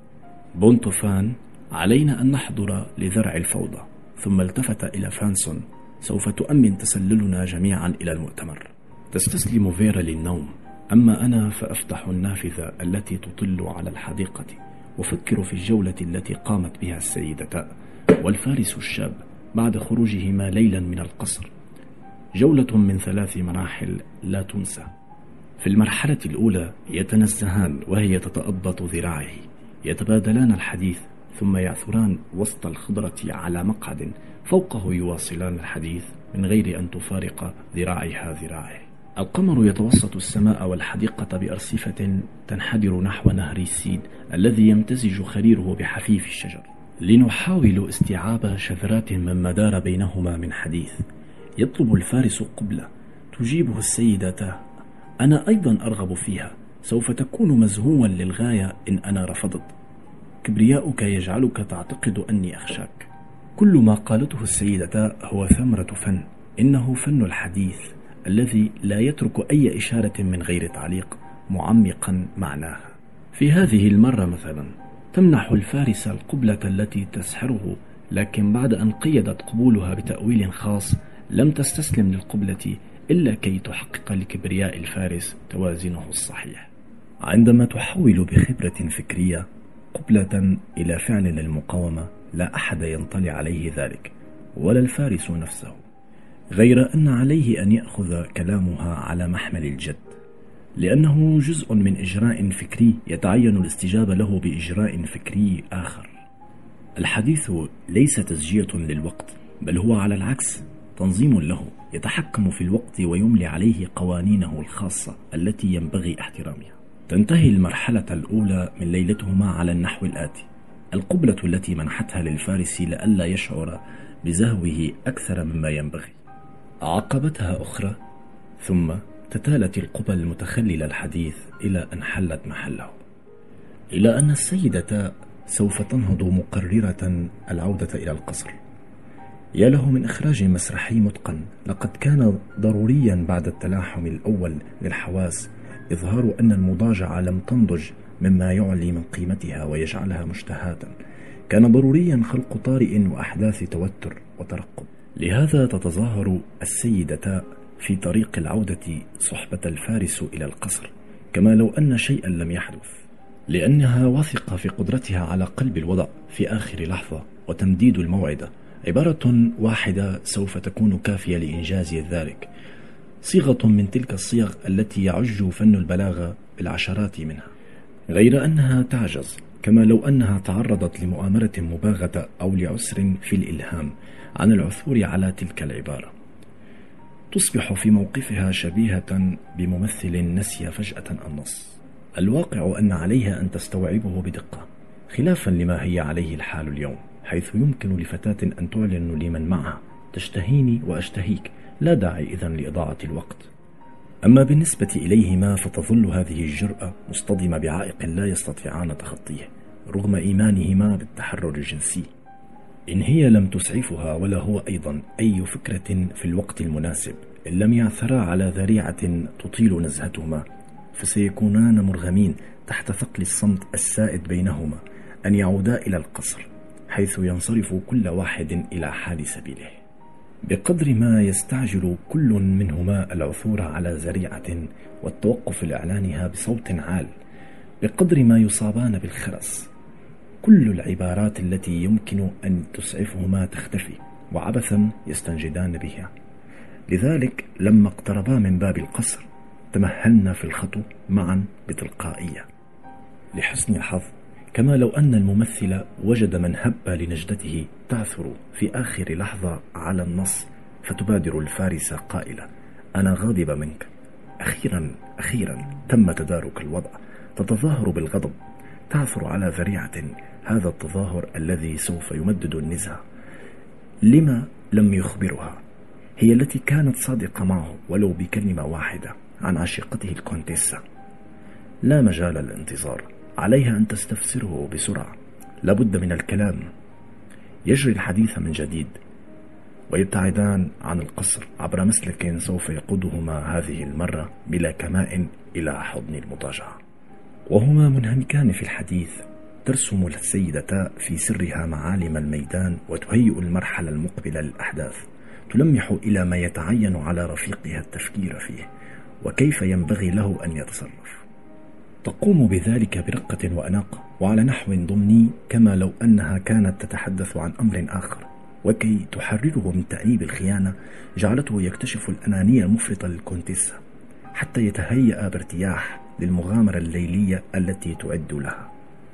بونتوفان: علينا أن نحضر لزرع الفوضى. ثم التفت إلى فانسون: سوف تؤمن تسللنا جميعا إلى المؤتمر. تستسلم فيرا للنوم، أما أنا فأفتح النافذة التي تطل على الحديقة وفكر في الجولة التي قامت بها السيدة والفارس الشاب بعد خروجهما ليلا من القصر. جولة من ثلاث مراحل لا تنسى. في المرحلة الأولى يتنزهان وهي تتأبط ذراعه، يتبادلان الحديث، ثم يعثران وسط الخضرة على مقعد فوقه يواصلان الحديث من غير أن تفارق ذراعها ذراعه. القمر يتوسط السماء والحديقة بأرصفة تنحدر نحو نهر السين الذي يمتزج خريره بحفيف الشجر. لنحاول استيعاب شذرات مما دار بينهما من حديث. يطلب الفارس قبلة، تجيبه السيدة: أنا أيضا أرغب فيها، سوف تكون مزهوا للغاية إن أنا رفضت. كبرياؤك يجعلك تعتقد أني أخشاك. كل ما قالته السيدة هو ثمرة فن، إنه فن الحديث الذي لا يترك أي إشارة من غير تعليق معمقا معناها. في هذه المرة مثلا تمنح الفارس القبلة التي تسحره، لكن بعد أن قيدت قبولها بتأويل خاص لم تستسلم للقبلة إلا كي تحقق لكبرياء الفارس توازنه الصحيح. عندما تحول بخبرة فكرية قبلة إلى فعل للمقاومة، لا أحد ينطلي عليه ذلك ولا الفارس نفسه، غير أن عليه أن يأخذ كلامها على محمل الجد، لأنه جزء من إجراء فكري يتعين الاستجابة له بإجراء فكري آخر. الحديث ليس تسجية للوقت، بل هو على العكس تنظيم له، يتحكم في الوقت ويملي عليه قوانينه الخاصة التي ينبغي احترامها. تنتهي المرحلة الأولى من ليلتهما على النحو الآتي: القبلة التي منحتها للفارس لئلا يشعر بزهوه أكثر مما ينبغي، عقبتها أخرى، ثم تتالت القبل المتخللة الحديث إلى أن حلت محله، إلى أن السيدة سوف تنهض مقررة العودة إلى القصر. يا له من إخراج مسرحي متقن. لقد كان ضروريا بعد التلاحم الأول للحواس إظهار أن المضاجعة لم تنضج مما يعلي من قيمتها ويجعلها مشتهاة. كان ضروريا خلق طارئ وأحداث توتر وترقب. لهذا تتظاهر السيدة في طريق العودة صحبة الفارس إلى القصر كما لو أن شيئا لم يحدث، لأنها واثقة في قدرتها على قلب الوضع في آخر لحظة وتمديد الموعد. عبارة واحدة سوف تكون كافية لإنجاز ذلك، صيغة من تلك الصيغ التي يعج فن البلاغة بالعشرات منها، غير أنها تعجز كما لو أنها تعرضت لمؤامرة مباغتة أو لعسر في الإلهام عن العثور على تلك العبارة. تصبح في موقفها شبيهة بممثل نسي فجأة النص. الواقع أن عليها أن تستوعبه بدقة، خلافا لما هي عليه الحال اليوم، حيث يمكن لفتاة أن تعلن لمن معها: تشتهيني وأشتهيك، لا داعي إذن لإضاعة الوقت. أما بالنسبة إليهما فتظل هذه الجرأة مصطدمة بعائق لا يستطيعان تخطيه رغم إيمانهما بالتحرر الجنسي. إن هي لم تسعفها ولا هو أيضا أي فكرة في الوقت المناسب، إن لم يعثرا على ذريعة تطيل نزهتهما، فسيكونان مرغمين تحت ثقل الصمت السائد بينهما أن يعودا إلى القصر، حيث ينصرف كل واحد إلى حال سبيله، بقدر ما يستعجل كل منهما العثور على ذريعة والتوقف لإعلانها بصوت عال، بقدر ما يصابان بالخرس. كل العبارات التي يمكن أن تسعفهما تختفي، وعبثا يستنجدان بها. لذلك لما اقتربا من باب القصر تمهلنا في الخطو معا بتلقائية. لحسن الحظ، كما لو أن الممثل وجد من هب لنجدته تعثر في آخر لحظة على النص، فتبادر الفارسة قائلة: أنا غاضبة منك. أخيرا أخيرا تم تدارك الوضع، تتظاهر بالغضب، تعثر على ذريعة، هذا التظاهر الذي سوف يمدد النزهة. لما لم يخبرها؟ هي التي كانت صادقة معه ولو بكلمة واحدة عن عشيقته الكونتيسا. لا مجال للانتظار، عليها أن تستفسره بسرعة، لابد من الكلام. يجري الحديث من جديد، ويبتعدان عن القصر عبر مسلك سوف يقودهما هذه المرة بلا كماء إلى حضن المضاجعة. وهما منهمكان في الحديث، ترسم السيدة في سرها معالم الميدان وتهيئ المرحلة المقبلة للأحداث، تلمح إلى ما يتعين على رفيقها التفكير فيه وكيف ينبغي له أن يتصرف. تقوم بذلك برقة وأناقة وعلى نحو ضمني، كما لو أنها كانت تتحدث عن أمر آخر، وكي تحرره من تأنيب الخيانة جعلته يكتشف الأنانية المفرطة للكونتيسا حتى يتهيأ بارتياح للمغامرة الليلية التي تعد لها.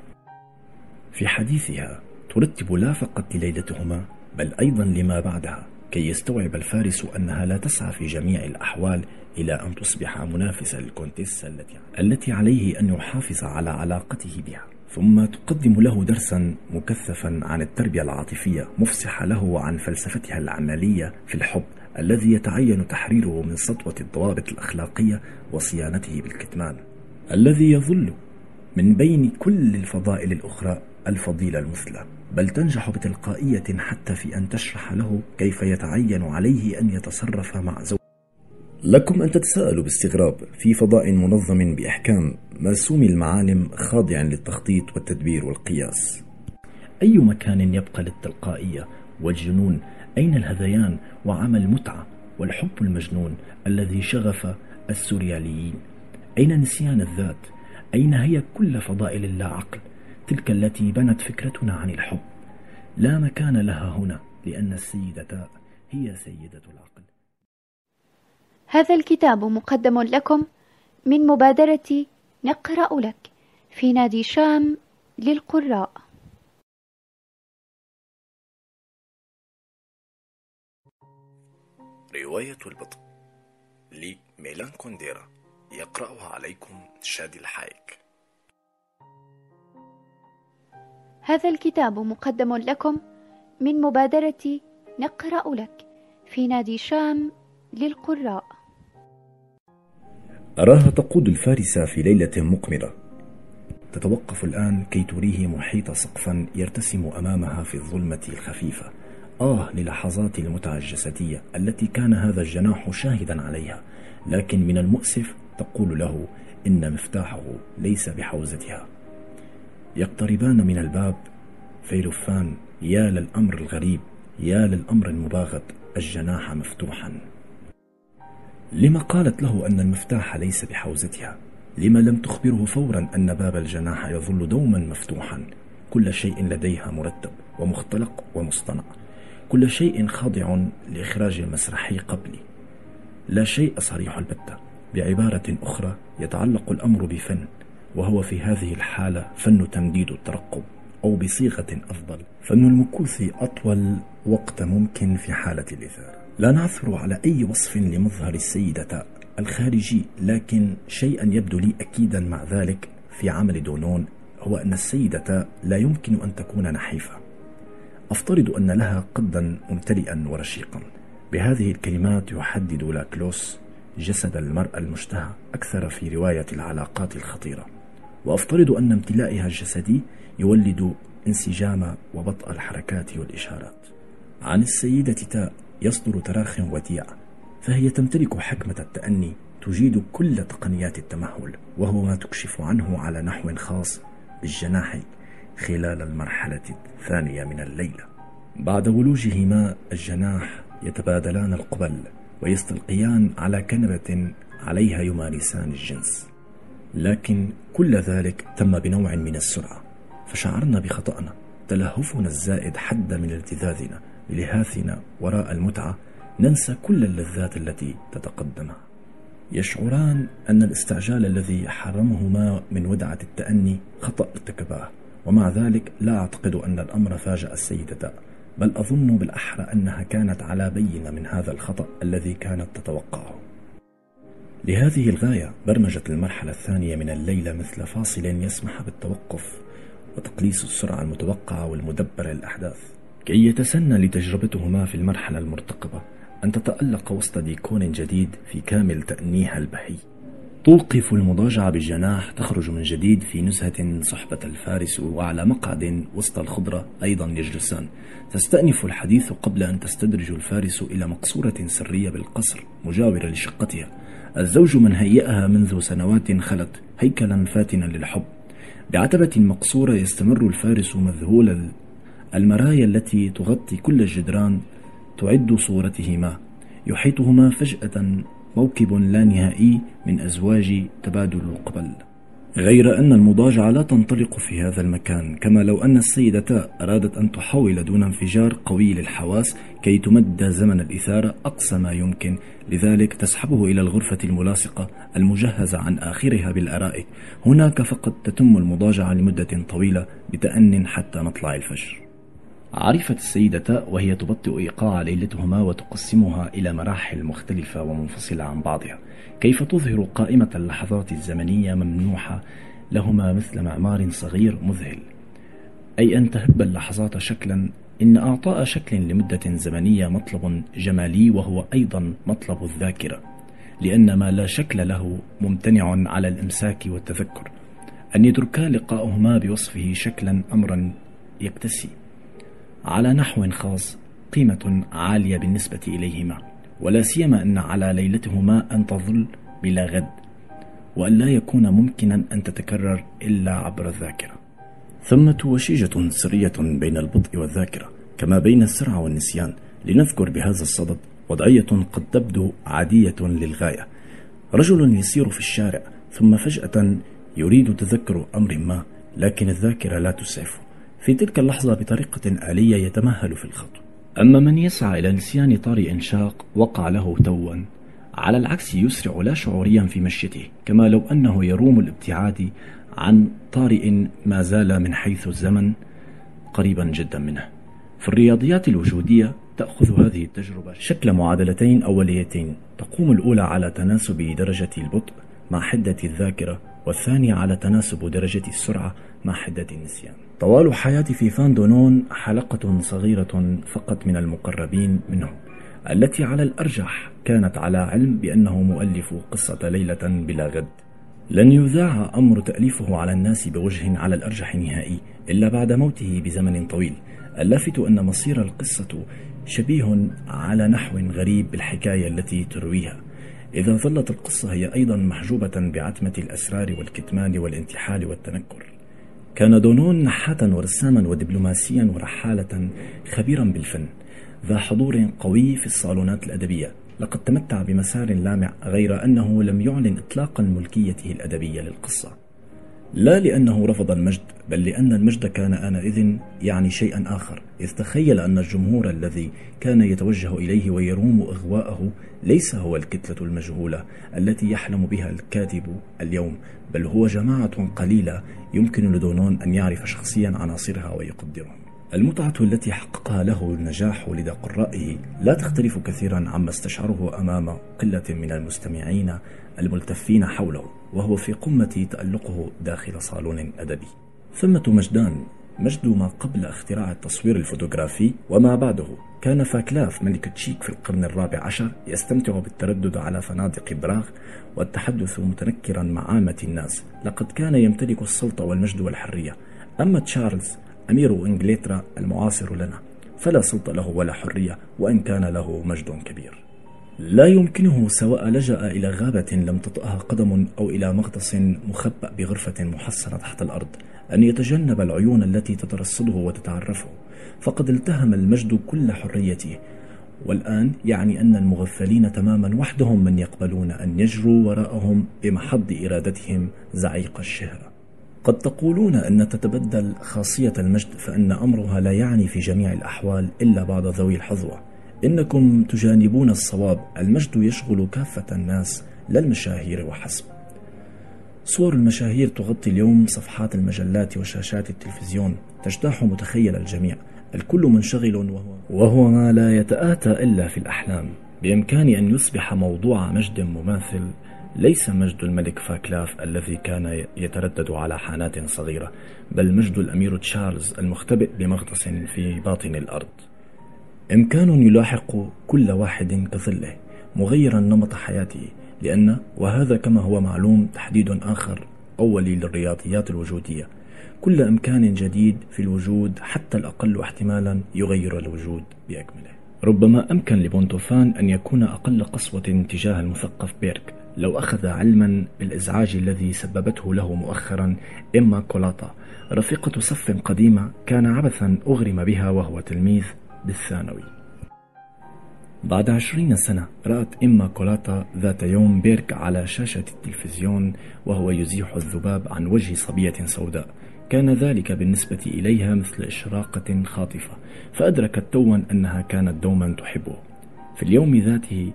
في حديثها ترتب لا فقط لليلتهما بل أيضا لما بعدها، كي يستوعب الفارس أنها لا تسعى في جميع الأحوال إلى أن تصبح منافسة للكونتيسا التي التي عليه أن يحافظ على علاقته بها. ثم تقدم له درسا مكثفا عن التربية العاطفية، مفصحة له عن فلسفتها العملية في الحب الذي يتعين تحريره من سطوة الضوابط الأخلاقية وصيانته بالكتمان، الذي يظل من بين كل الفضائل الأخرى الفضيلة المثلى، بل تنجح بتلقائية حتى في أن تشرح له كيف يتعين عليه أن يتصرف مع زوجه. لكم أن تتساءلوا باستغراب في فضاء منظم بإحكام مرسوم المعالم خاضع للتخطيط والتدبير والقياس. أي مكان يبقى للتلقائية والجنون؟ أين الهذيان وعمل المتعة والحب المجنون الذي شغف السورياليين؟ أين نسيان الذات؟ أين هي كل فضائل اللا عقل، تلك التي بنت فكرتنا عن الحب؟ لا مكان لها هنا، لأن السيدة هي سيدة العقل. هذا الكتاب مقدم لكم من مبادرة نقرأ لك في نادي شام للقراء. رواية البطء لميلان كونديرا، يقرأها عليكم شادي الحايك. هذا الكتاب مقدم لكم من مبادرة نقرأ لك في نادي شام للقراء. أراها تقود الفارسة في ليلة مقمرة، تتوقف الآن كي تريه محيط سقفا يرتسم أمامها في الظلمة الخفيفة. آه للحظات المتعة الجسدية التي كان هذا الجناح شاهدا عليها، لكن من المؤسف تقول له إن مفتاحه ليس بحوزتها. يقتربان من الباب فيلفان، يا للأمر الغريب، يا للأمر المباغت، الجناح مفتوحا. لما قالت له أن المفتاح ليس بحوزتها؟ لما لم تخبره فورا أن باب الجناح يظل دوما مفتوحا؟ كل شيء لديها مرتب ومختلق ومصطنع، كل شيء خاضع لإخراج المسرحي قبلي، لا شيء صريح البتة. بعبارة أخرى، يتعلق الأمر بفن، وهو في هذه الحالة فن تمديد الترقب، أو بصيغة أفضل فن المكوث أطول وقت ممكن في حالة الإثارة. لا نعثر على أي وصف لمظهر السيدة الخارجي، لكن شيئا يبدو لي أكيدا مع ذلك في عمل دونون، هو أن السيدة لا يمكن أن تكون نحيفة. أفترض أن لها قدا ممتلئا ورشيقا. بهذه الكلمات يحدد لاكلوس جسد المرأة المشتهى أكثر في رواية العلاقات الخطيرة، وأفترض أن امتلائها الجسدي يولد انسجام وبطء الحركات والإشارات. عن السيدة تاء يصدر تراخ وديع، فهي تمتلك حكمة التأني، تجيد كل تقنيات التمهل، وهو ما تكشف عنه على نحو خاص بالجناح خلال المرحلة الثانية من الليلة. بعد ولوجهما الجناح يتبادلان القبل ويستلقيان على كنبة عليها يمارسان الجنس، لكن كل ذلك تم بنوع من السرعة، فشعرنا بخطأنا. تلهفنا الزائد حد من التذاذنا بلهاثنا وراء المتعة، ننسى كل اللذات التي تتقدمها. يشعران أن الاستعجال الذي حرمهما من ودعة التأني خطأ ارتكباه، ومع ذلك لا أعتقد أن الأمر فاجأ السيدة، بل أظن بالأحرى أنها كانت على بينة من هذا الخطأ الذي كانت تتوقعه. لهذه الغاية برمجت المرحلة الثانية من الليلة مثل فاصل يسمح بالتوقف وتقليص السرعة المتوقعة والمدبرة للأحداث، كي يتسنى لتجربتهما في المرحلة المرتقبة أن تتألق وسط ديكور جديد في كامل تأنيها البهي. توقف المضاجعة بالجناح، تخرج من جديد في نزهة صحبة الفارس وعلى مقعد وسط الخضرة أيضا يجلسان. تستأنف الحديث قبل أن تستدرج الفارس إلى مقصورة سرية بالقصر مجاورة لشقتها. الزوج من هيئها منذ سنوات خلت هيكلا فاتنا للحب. بعتبة مقصورة يستمر الفارس مذهول المرايا التي تغطي كل الجدران تعد صورتهما. يحيطهما فجأة موكب لا نهائي من أزواج تبادل القبل، غير أن المضاجعة لا تنطلق في هذا المكان، كما لو أن السيدة أرادت أن تحاول دون انفجار قوي للحواس كي تمد زمن الإثارة أقصى ما يمكن. لذلك تسحبه إلى الغرفة الملاصقة المجهزة عن آخرها بالأرائك. هناك فقط تتم المضاجعة لمدة طويلة بتأن حتى مطلع الفجر. عرفت السيدة وهي تبطئ إيقاع ليلتهما وتقسمها إلى مراحل مختلفة ومنفصلة عن بعضها، كيف تظهر قائمة اللحظات الزمنية ممنوحة لهما مثل معمار صغير مذهل، أي أن تهب اللحظات شكلا. إن أعطاء شكل لمدة زمنية مطلب جمالي، وهو أيضا مطلب الذاكرة، لأن ما لا شكل له ممتنع على الإمساك والتذكر. أن يدركا لقاؤهما بوصفه شكلا أمرا يكتسي على نحو خاص قيمة عالية بالنسبة إليهما، ولا سيما أن على ليلتهما أن تظل بلا غد، وأن لا يكون ممكنا أن تتكرر إلا عبر الذاكرة. ثمة وشيجة سرية بين البطء والذاكرة، كما بين السرعة والنسيان. لنذكر بهذا الصدد وضعية قد تبدو عادية للغاية: رجل يسير في الشارع ثم فجأة يريد تذكر أمر ما، لكن الذاكرة لا تسعفه. في تلك اللحظة بطريقة آلية يتمهل في الخطو. أما من يسعى إلى نسيان طارئ شاق وقع له توا، على العكس يسرع لا شعوريا في مشيته، كما لو أنه يروم الابتعاد عن طارئ ما زال من حيث الزمن قريبا جدا منه. في الرياضيات الوجودية تأخذ هذه التجربة شكل معادلتين أوليتين، تقوم الأولى على تناسب درجة البطء مع حدة الذاكرة، والثانية على تناسب درجة السرعة مع حدة النسيان. طوال حياة فيفان دونون حلقة صغيرة فقط من المقربين منه، التي على الأرجح كانت على علم بأنه مؤلف قصة ليلة بلا غد. لن يذاع أمر تأليفه على الناس بوجه على الأرجح نهائي إلا بعد موته بزمن طويل. اللافت أن مصير القصة شبيه على نحو غريب بالحكاية التي ترويها، إذا ظلت القصة هي أيضا محجوبة بعتمة الأسرار والكتمان والانتحال والتنكر. كان دونون نحاتا ورساما ودبلوماسيا ورحالة خبيرا بالفن، ذا حضور قوي في الصالونات الأدبية. لقد تمتع بمسار لامع، غير أنه لم يعلن إطلاقا ملكيته الأدبية للقصة، لا لأنه رفض المجد، بل لأن المجد كان آنئذ يعني شيئا آخر، إذ تخيل أن الجمهور الذي كان يتوجه إليه ويروم إغواءه ليس هو الكتلة المجهولة التي يحلم بها الكاتب اليوم، بل هو جماعة قليلة يمكن لدونون أن يعرف شخصيا عناصرها ويقدرهم. المتعة التي حققها له النجاح لدى قرائه لا تختلف كثيرا عما استشعره أمام قلة من المستمعين الملتفين حوله وهو في قمة تألقه داخل صالون أدبي. ثمة مجدان، مجد ما قبل اختراع التصوير الفوتوغرافي وما بعده. كان فاكلاف ملك تشيك في القرن الرابع عشر يستمتع بالتردد على فنادق براغ والتحدث متنكرا مع عامة الناس. لقد كان يمتلك السلطة والمجد والحرية. أما تشارلز أمير إنجلترا المعاصر لنا فلا سلطة له ولا حرية، وإن كان له مجد كبير. لا يمكنه سواء لجأ إلى غابة لم تطأها قدم أو إلى مغطس مخبأ بغرفة محصنة تحت الأرض أن يتجنب العيون التي تترصده وتتعرفه، فقد التهم المجد كل حريته، والآن يعني أن المغفلين تماما وحدهم من يقبلون أن يجروا وراءهم بمحض إرادتهم زعيق الشهرة. قد تقولون أن تتبدل خاصية المجد، فإن أمرها لا يعني في جميع الأحوال إلا بعض ذوي الحظوة. إنكم تجانبون الصواب، المجد يشغل كافة الناس لا المشاهير وحسب. صور المشاهير تغطي اليوم صفحات المجلات وشاشات التلفزيون، تجتاح متخيل الجميع، الكل منشغل وهو, وهو ما لا يتآتى إلا في الأحلام. بإمكان أن يصبح موضوع مجد مماثل، ليس مجد الملك فاكلاف الذي كان يتردد على حانات صغيرة، بل مجد الأمير تشارلز المختبئ بمغطس في باطن الأرض. إمكان يلاحق كل واحد كظله، مغيرا نمط حياته، لأن وهذا كما هو معلوم تحديد آخر أولي للرياضيات الوجودية، كل إمكان جديد في الوجود حتى الأقل احتمالا يغير الوجود بأكمله. ربما أمكن لبونتوفان أن يكون أقل قسوة تجاه المثقف بيرك لو أخذ علما بالإزعاج الذي سببته له مؤخرا إما كولاتا، رفيقة صف قديمة كان عبثا أغرم بها وهو تلميذ بالثانوي. بعد عشرين سنة رأت إما كولاتا ذات يوم بيرك على شاشة التلفزيون وهو يزيح الذباب عن وجه صبية سوداء، كان ذلك بالنسبة إليها مثل إشراقة خاطفة، فأدركت توا أنها كانت دوما تحبه. في اليوم ذاته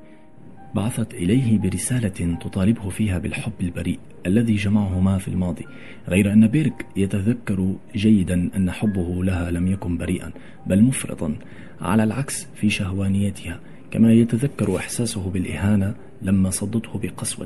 بعثت إليه برسالة تطالبه فيها بالحب البريء الذي جمعهما في الماضي، غير أن بيرك يتذكر جيدا أن حبه لها لم يكن بريئا بل مفرطا، على العكس في شهوانيتها، كما يتذكر إحساسه بالإهانة لما صدته بقسوة.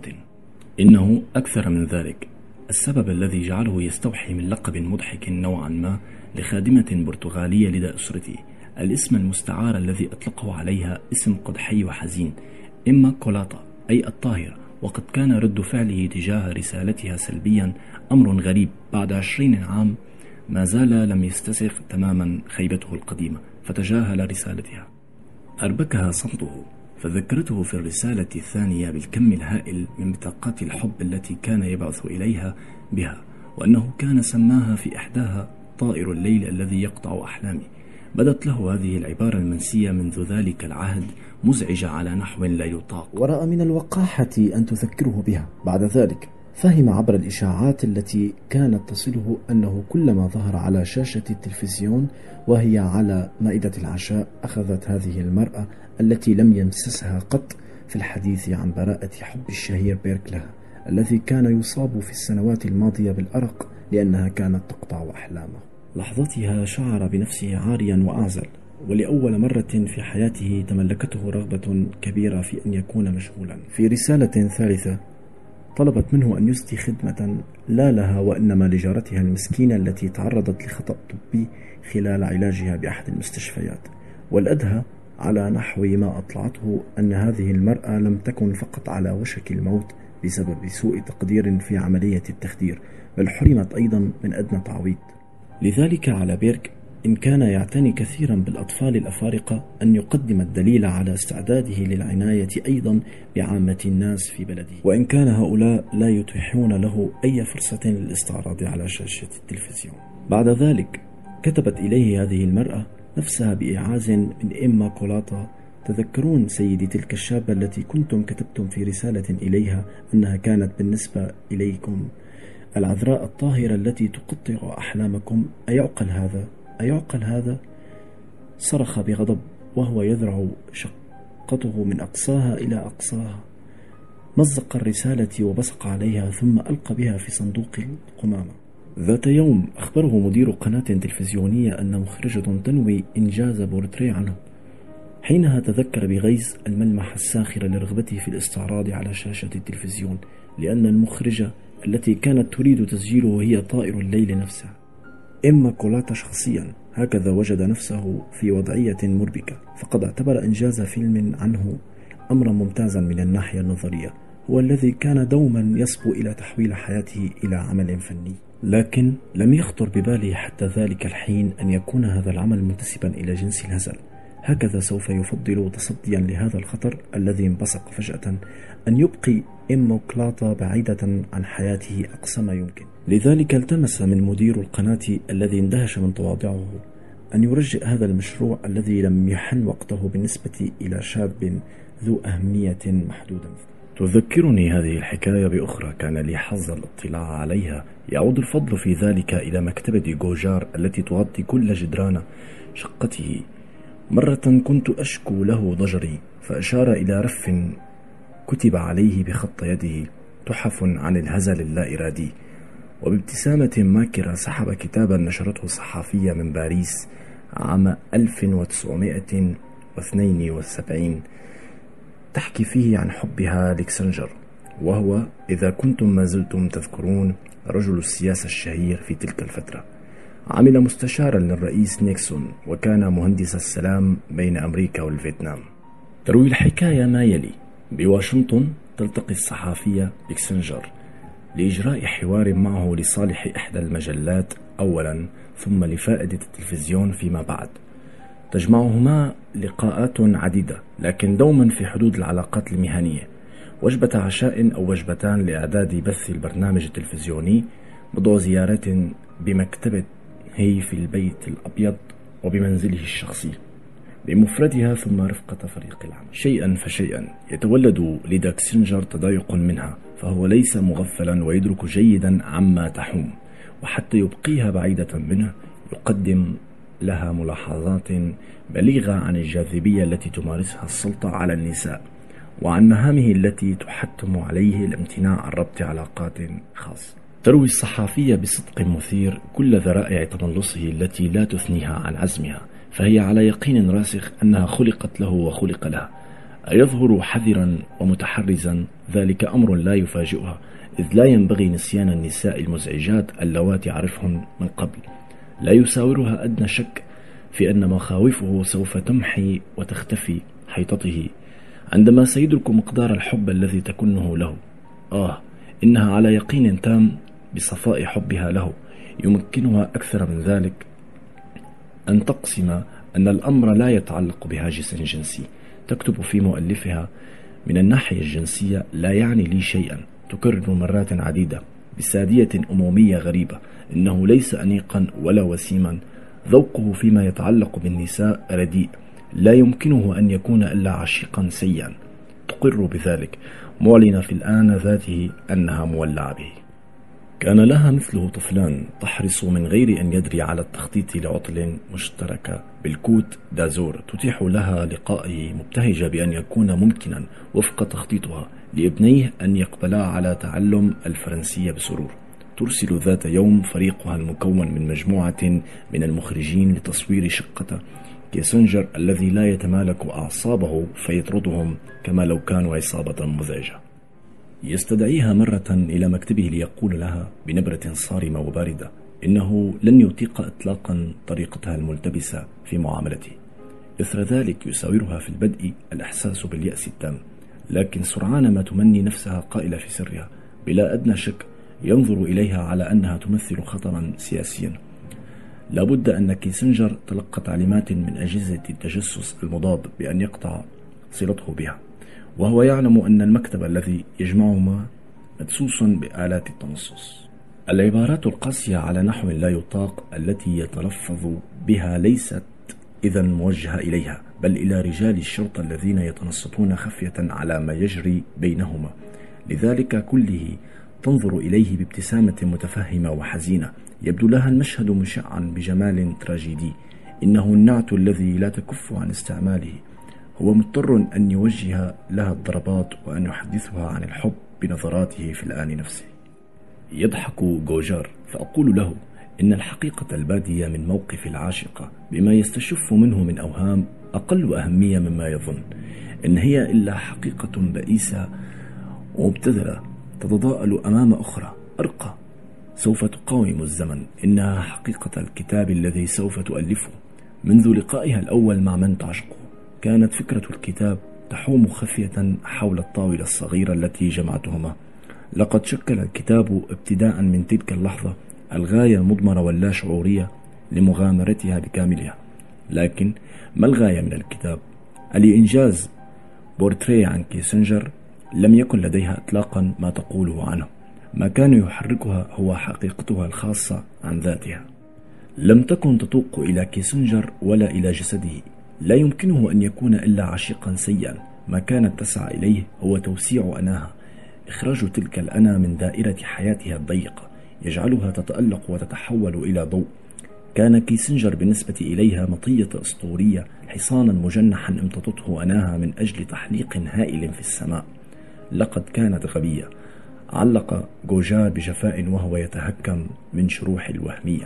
إنه أكثر من ذلك، السبب الذي جعله يستوحي من لقب مضحك نوعا ما لخادمة برتغالية لدى أسرته، الاسم المستعار الذي أطلقه عليها اسم قدحي وحزين، إما كولاتا أي الطاهرة، وقد كان رد فعله تجاه رسالتها سلبيا، أمر غريب بعد عشرين عام ما زال لم يستسغ تماما خيبته القديمة فتجاهل رسالتها. أربكها صمته، فذكرته في الرسالة الثانية بالكم الهائل من بطاقات الحب التي كان يبعث إليها بها، وأنه كان سماها في إحداها طائر الليل الذي يقطع أحلامي. بدت له هذه العبارة المنسية منذ ذلك العهد مزعجة على نحو لا يطاق، ورأى من الوقاحة أن تذكره بها. بعد ذلك فهم عبر الإشاعات التي كانت تصله أنه كلما ظهر على شاشة التلفزيون وهي على مائدة العشاء أخذت هذه المرأة التي لم يمسسها قط في الحديث عن براءة حب الشهير بيرك لها، الذي كان يصاب في السنوات الماضية بالأرق لأنها كانت تقطع أحلامه. لحظتها شعر بنفسه عاريا وأعزل، ولأول مرة في حياته تملكته رغبة كبيرة في أن يكون مشغولا. في رسالة ثالثة طلبت منه أن يسدي خدمة لا لها وإنما لجارتها المسكينة التي تعرضت لخطأ طبي خلال علاجها بأحد المستشفيات، والأدهى على نحو ما أطلعته أن هذه المرأة لم تكن فقط على وشك الموت بسبب سوء تقدير في عملية التخدير، بل حرمت أيضا من أدنى تعويض. لذلك على بيرك إن كان يعتني كثيرا بالأطفال الأفارقة أن يقدم الدليل على استعداده للعناية أيضا بعامة الناس في بلده، وإن كان هؤلاء لا يتيحون له أي فرصة للاستعراض على شاشة التلفزيون. بعد ذلك كتبت إليه هذه المرأة نفسها بإعاز من إما كولاتا: تذكرون سيدي تلك الشابة التي كنتم كتبتم في رسالة إليها أنها كانت بالنسبة إليكم العذراء الطاهرة التي تقطع أحلامكم، أيعقل هذا؟ أيعقل هذا؟ صرخ بغضب وهو يذرع شقته من أقصاها إلى أقصاها، مزق الرسالة وبصق عليها ثم ألقى بها في صندوق القمامة. ذات يوم أخبره مدير قناة تلفزيونية أن مخرجة تنوي إنجاز بورتريه عنه. حينها تذكر بغيظ الملمح الساخر لرغبته في الاستعراض على شاشة التلفزيون، لأن المخرجة التي كانت تريد تسجيله هي طائر الليل نفسها. إما كولاتا شخصيا هكذا وجد نفسه في وضعية مربكة، فقد اعتبر إنجاز فيلم عنه أمرا ممتازا من الناحية النظرية، هو الذي كان دوما يصبو إلى تحويل حياته إلى عمل فني. لكن لم يخطر بباله حتى ذلك الحين أن يكون هذا العمل منتسبا إلى جنس الهزل، هكذا سوف يفضل تصديا لهذا الخطر الذي انبثق فجأة أن يبقي إيموكلاطا بعيدة عن حياته أقصى ما يمكن. لذلك التمس من مدير القناة الذي اندهش من تواضعه أن يرجئ هذا المشروع الذي لم يحن وقته بالنسبة إلى شاب ذو أهمية محدودة. تذكرني هذه الحكاية بأخرى كان لي حظ الاطلاع عليها، يعود الفضل في ذلك إلى مكتبة جوجار التي تغطي كل جدران شقته. مرة كنت أشكو له ضجري فأشار إلى رف كتب عليه بخط يده تحف عن الهزل اللا إرادي، وبابتسامة ماكرة سحب كتابا نشرته صحفية من باريس عام ألف وتسعمائة واثنين وسبعين تحكي فيه عن حبها لكسنجر، وهو إذا كنتم ما زلتم تذكرون رجل السياسة الشهير في تلك الفترة. عمل مستشارا للرئيس نيكسون وكان مهندس السلام بين أمريكا والفيتنام. تروي الحكاية ما يلي: بواشنطن تلتقي الصحفية لكسنجر لإجراء حوار معه لصالح إحدى المجلات أولا، ثم لفائدة التلفزيون فيما بعد. تجمعهما لقاءات عديدة لكن دوما في حدود العلاقات المهنية، وجبة عشاء أو وجبتان لإعداد بث البرنامج التلفزيوني، بضع زيارات بمكتبة هي في البيت الأبيض وبمنزله الشخصي بمفردها، ثم رفقة فريق العمل. شيئا فشيئا يتولد لدى كسنجر تضايق منها، فهو ليس مغفلا ويدرك جيدا عما تحوم، وحتى يبقيها بعيدة منه يقدم لها ملاحظات بليغة عن الجاذبية التي تمارسها السلطة على النساء، وعن مهامه التي تحتم عليه الامتناع عن ربط علاقات خاصة. تروي الصحفية بصدق مثير كل ذرائع تملصه التي لا تثنيها عن عزمها، فهي على يقين راسخ أنها خلقت له وخلق لها. أيظهر حذرا ومتحرزا ذلك أمر لا يفاجئها، إذ لا ينبغي نسيان النساء المزعجات اللواتي عرفهن من قبل. لا يساورها أدنى شك في أن مخاوفه سوف تمحي وتختفي حيطته عندما سيدرك مقدار الحب الذي تكنه له. آه إنها على يقين تام بصفاء حبها له، يمكنها أكثر من ذلك أن تقسم أن الأمر لا يتعلق بهاجس جنسي. تكتب في مؤلفها: من الناحية الجنسية لا يعني لي شيئا. تكرر مرات عديدة بسادية أمومية غريبة إنه ليس أنيقا ولا وسيما، ذوقه فيما يتعلق بالنساء رديء، لا يمكنه أن يكون إلا عشيقا سيئا. تقر بذلك، معلنة في الآن ذاته أنها مولعة به. كان لها مثله طفلان تحرص من غير أن يدري على التخطيط لعطل مشتركة بالكوت دازور، تتيح لها لقائه مبتهجة بأن يكون ممكنا وفق تخطيطها لابنيه أن يقبلا على تعلم الفرنسية بسرور. ترسل ذات يوم فريقها المكون من مجموعة من المخرجين لتصوير شقة كيسنجر الذي لا يتمالك أعصابه فيطردهم كما لو كانوا عصابة مزعجة. يستدعيها مرة إلى مكتبه ليقول لها بنبرة صارمة وباردة إنه لن يطيق إطلاقا طريقتها الملتبسة في معاملته. إثر ذلك يساورها في البدء الإحساس باليأس التام، لكن سرعان ما تمني نفسها قائلة في سرها بلا أدنى شك ينظر إليها على أنها تمثل خطرا سياسيا. لابد أن كيسنجر تلقى تعليمات من أجهزة التجسس المضاد بأن يقطع صلته بها، وهو يعلم أن المكتب الذي يجمعهما مدسوس بآلات التنصص. العبارات القاسية على نحو لا يطاق التي يتلفظ بها ليست إذا موجهة إليها، بل إلى رجال الشرطة الذين يتنصتون خفية على ما يجري بينهما. لذلك كله تنظر إليه بابتسامة متفهمة وحزينة. يبدو لها المشهد مشعا بجمال تراجيدي، إنه النعت الذي لا تكف عن استعماله. هو مضطر أن يوجه لها الضربات وأن يحدثها عن الحب بنظراته في الآن نفسه. يضحك جوجار فأقول له إن الحقيقة البادية من موقف العاشقة بما يستشف منه من أوهام أقل أهمية مما يظن، إن هي إلا حقيقة بئيسة ومبتذلة تتضاءل أمام أخرى أرقى سوف تقاوم الزمن. إنها حقيقة الكتاب الذي سوف تؤلفه. منذ لقائها الأول مع من تعشقه كانت فكرة الكتاب تحوم خفية حول الطاولة الصغيرة التي جمعتهما. لقد شكل الكتاب ابتداء من تلك اللحظة الغاية المضمرة واللا شعورية لمغامرتها بكاملها. لكن ما الغاية من الكتاب؟ لإنجاز بورتريه عن كيسنجر لم يكن لديها إطلاقا ما تقوله عنه، ما كان يحركها هو حقيقتها الخاصة عن ذاتها. لم تكن تتوق إلى كيسنجر ولا إلى جسده، لا يمكنه أن يكون إلا عشيقا سيئا، ما كانت تسعى إليه هو توسيع أناها، إخراج تلك الأنا من دائرة حياتها الضيقة، يجعلها تتألق وتتحول إلى ضوء. كان كيسنجر بالنسبة إليها مطية أسطورية، حصانا مجنحا امتطته أناها من أجل تحليق هائل في السماء. لقد كانت غبية، علق جوجار بجفاء وهو يتهكم من شروح الوهمية.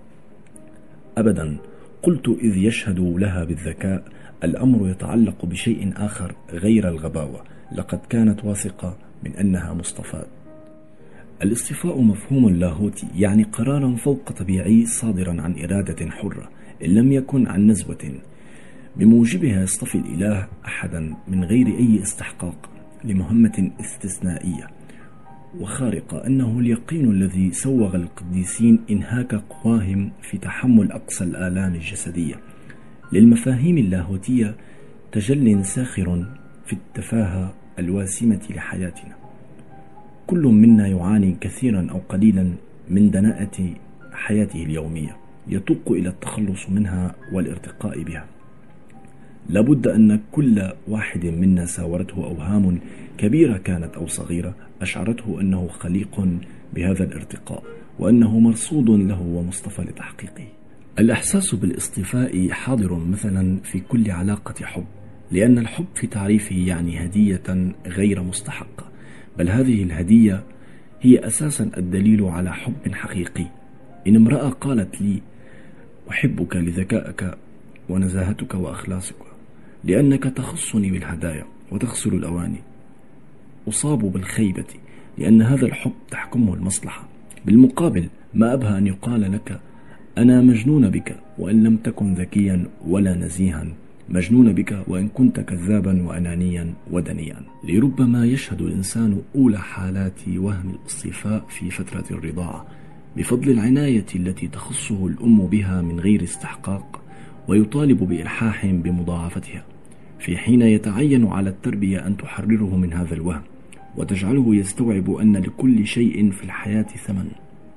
أبدا، قلت إذ يشهد لها بالذكاء، الأمر يتعلق بشيء آخر غير الغباوة. لقد كانت واثقة من أنها مصطفاة. الاصطفاء مفهوم لاهوتي، يعني قرارا فوق طبيعي صادرا عن إرادة حرة، إن لم يكن عن نزوة. بموجبها يصطفي الإله أحدا من غير أي استحقاق لمهمة استثنائية وخارقة، أنه اليقين الذي سوغ القديسين إنهاك قواهم في تحمل أقصى الآلام الجسدية. للمفاهيم اللاهوتية تجل ساخر في التفاهة الواسمة لحياتنا. كل منا يعاني كثيرا أو قليلا من دناءة حياته اليومية، يتوق إلى التخلص منها والارتقاء بها. لابد أن كل واحد منا ساورته أوهام كبيرة كانت أو صغيرة، أشعرته أنه خليق بهذا الارتقاء، وأنه مرصود له ومصطفى لتحقيقه. الإحساس بالاصطفاء حاضر مثلا في كل علاقة حب، لأن الحب في تعريفه يعني هدية غير مستحقة، بل هذه الهدية هي أساسا الدليل على حب حقيقي. إن امرأة قالت لي أحبك لذكائك ونزاهتك وأخلاصك، لأنك تخصني بالهدايا وتغسل الأواني، أصاب بالخيبة لأن هذا الحب تحكمه المصلحة. بالمقابل ما أبهى أن يقال لك أنا مجنون بك وإن لم تكن ذكيا ولا نزيها، مجنون بك وإن كنت كذابا وأنانيا ودنيا. لربما يشهد الإنسان أولى حالات وهم الاصطفاء في فترة الرضاعة، بفضل العناية التي تخصه الأم بها من غير استحقاق، ويطالب بإلحاح بمضاعفتها، في حين يتعين على التربية أن تحرره من هذا الوهم وتجعله يستوعب أن لكل شيء في الحياة ثمن،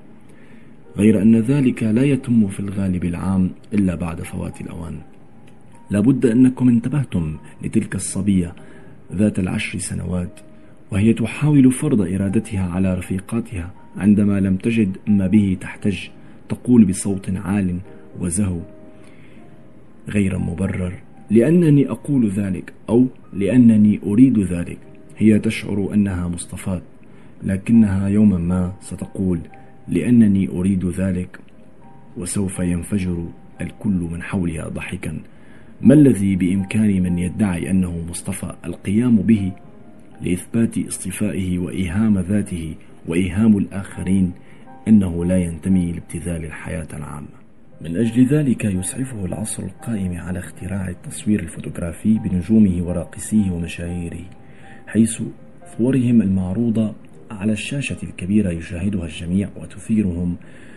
غير أن ذلك لا يتم في الغالب العام إلا بعد فوات الأوان. لابد أنكم انتبهتم لتلك الصبية ذات العشر سنوات وهي تحاول فرض إرادتها على رفيقاتها عندما لم تجد ما به تحتج، تقول بصوت عال وزهو غير مبرر لأنني أقول ذلك أو لأنني أريد ذلك. هي تشعر أنها مصطفاة، لكنها يوما ما ستقول لأنني أريد ذلك، وسوف ينفجر الكل من حولها ضحكا. ما الذي بإمكان من يدعي أنه مصطفى القيام به لإثبات اصطفائه وإيهام ذاته وإيهام الآخرين أنه لا ينتمي لابتذال الحياة العامة؟ من أجل ذلك يسعفه العصر القائم على اختراع التصوير الفوتوغرافي بنجومه وراقصيه ومشاهيره، حيث صورهم المعروضة على الشاشة الكبيرة يشاهدها الجميع وتثيرهم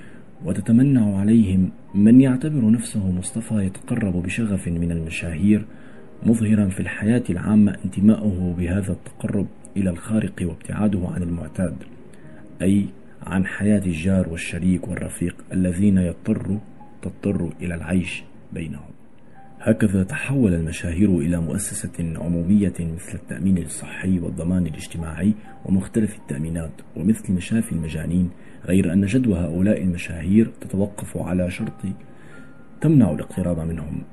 وتتمنع عليهم. من يعتبر نفسه مصطفى يتقرب بشغف من المشاهير، مظهرا في الحياة العامة انتماءه بهذا التقرب إلى الخارق وابتعاده عن المعتاد، أي عن حياة الجار والشريك والرفيق الذين يضطروا تضطر إلى العيش بينهم. هكذا تحول المشاهير إلى مؤسسة عمومية مثل التأمين الصحي والضمان الاجتماعي ومختلف التأمينات، ومثل مشافي المجانين، غير أن جدوى هؤلاء المشاهير تتوقف على شرط تمنع الاقتراب منهم.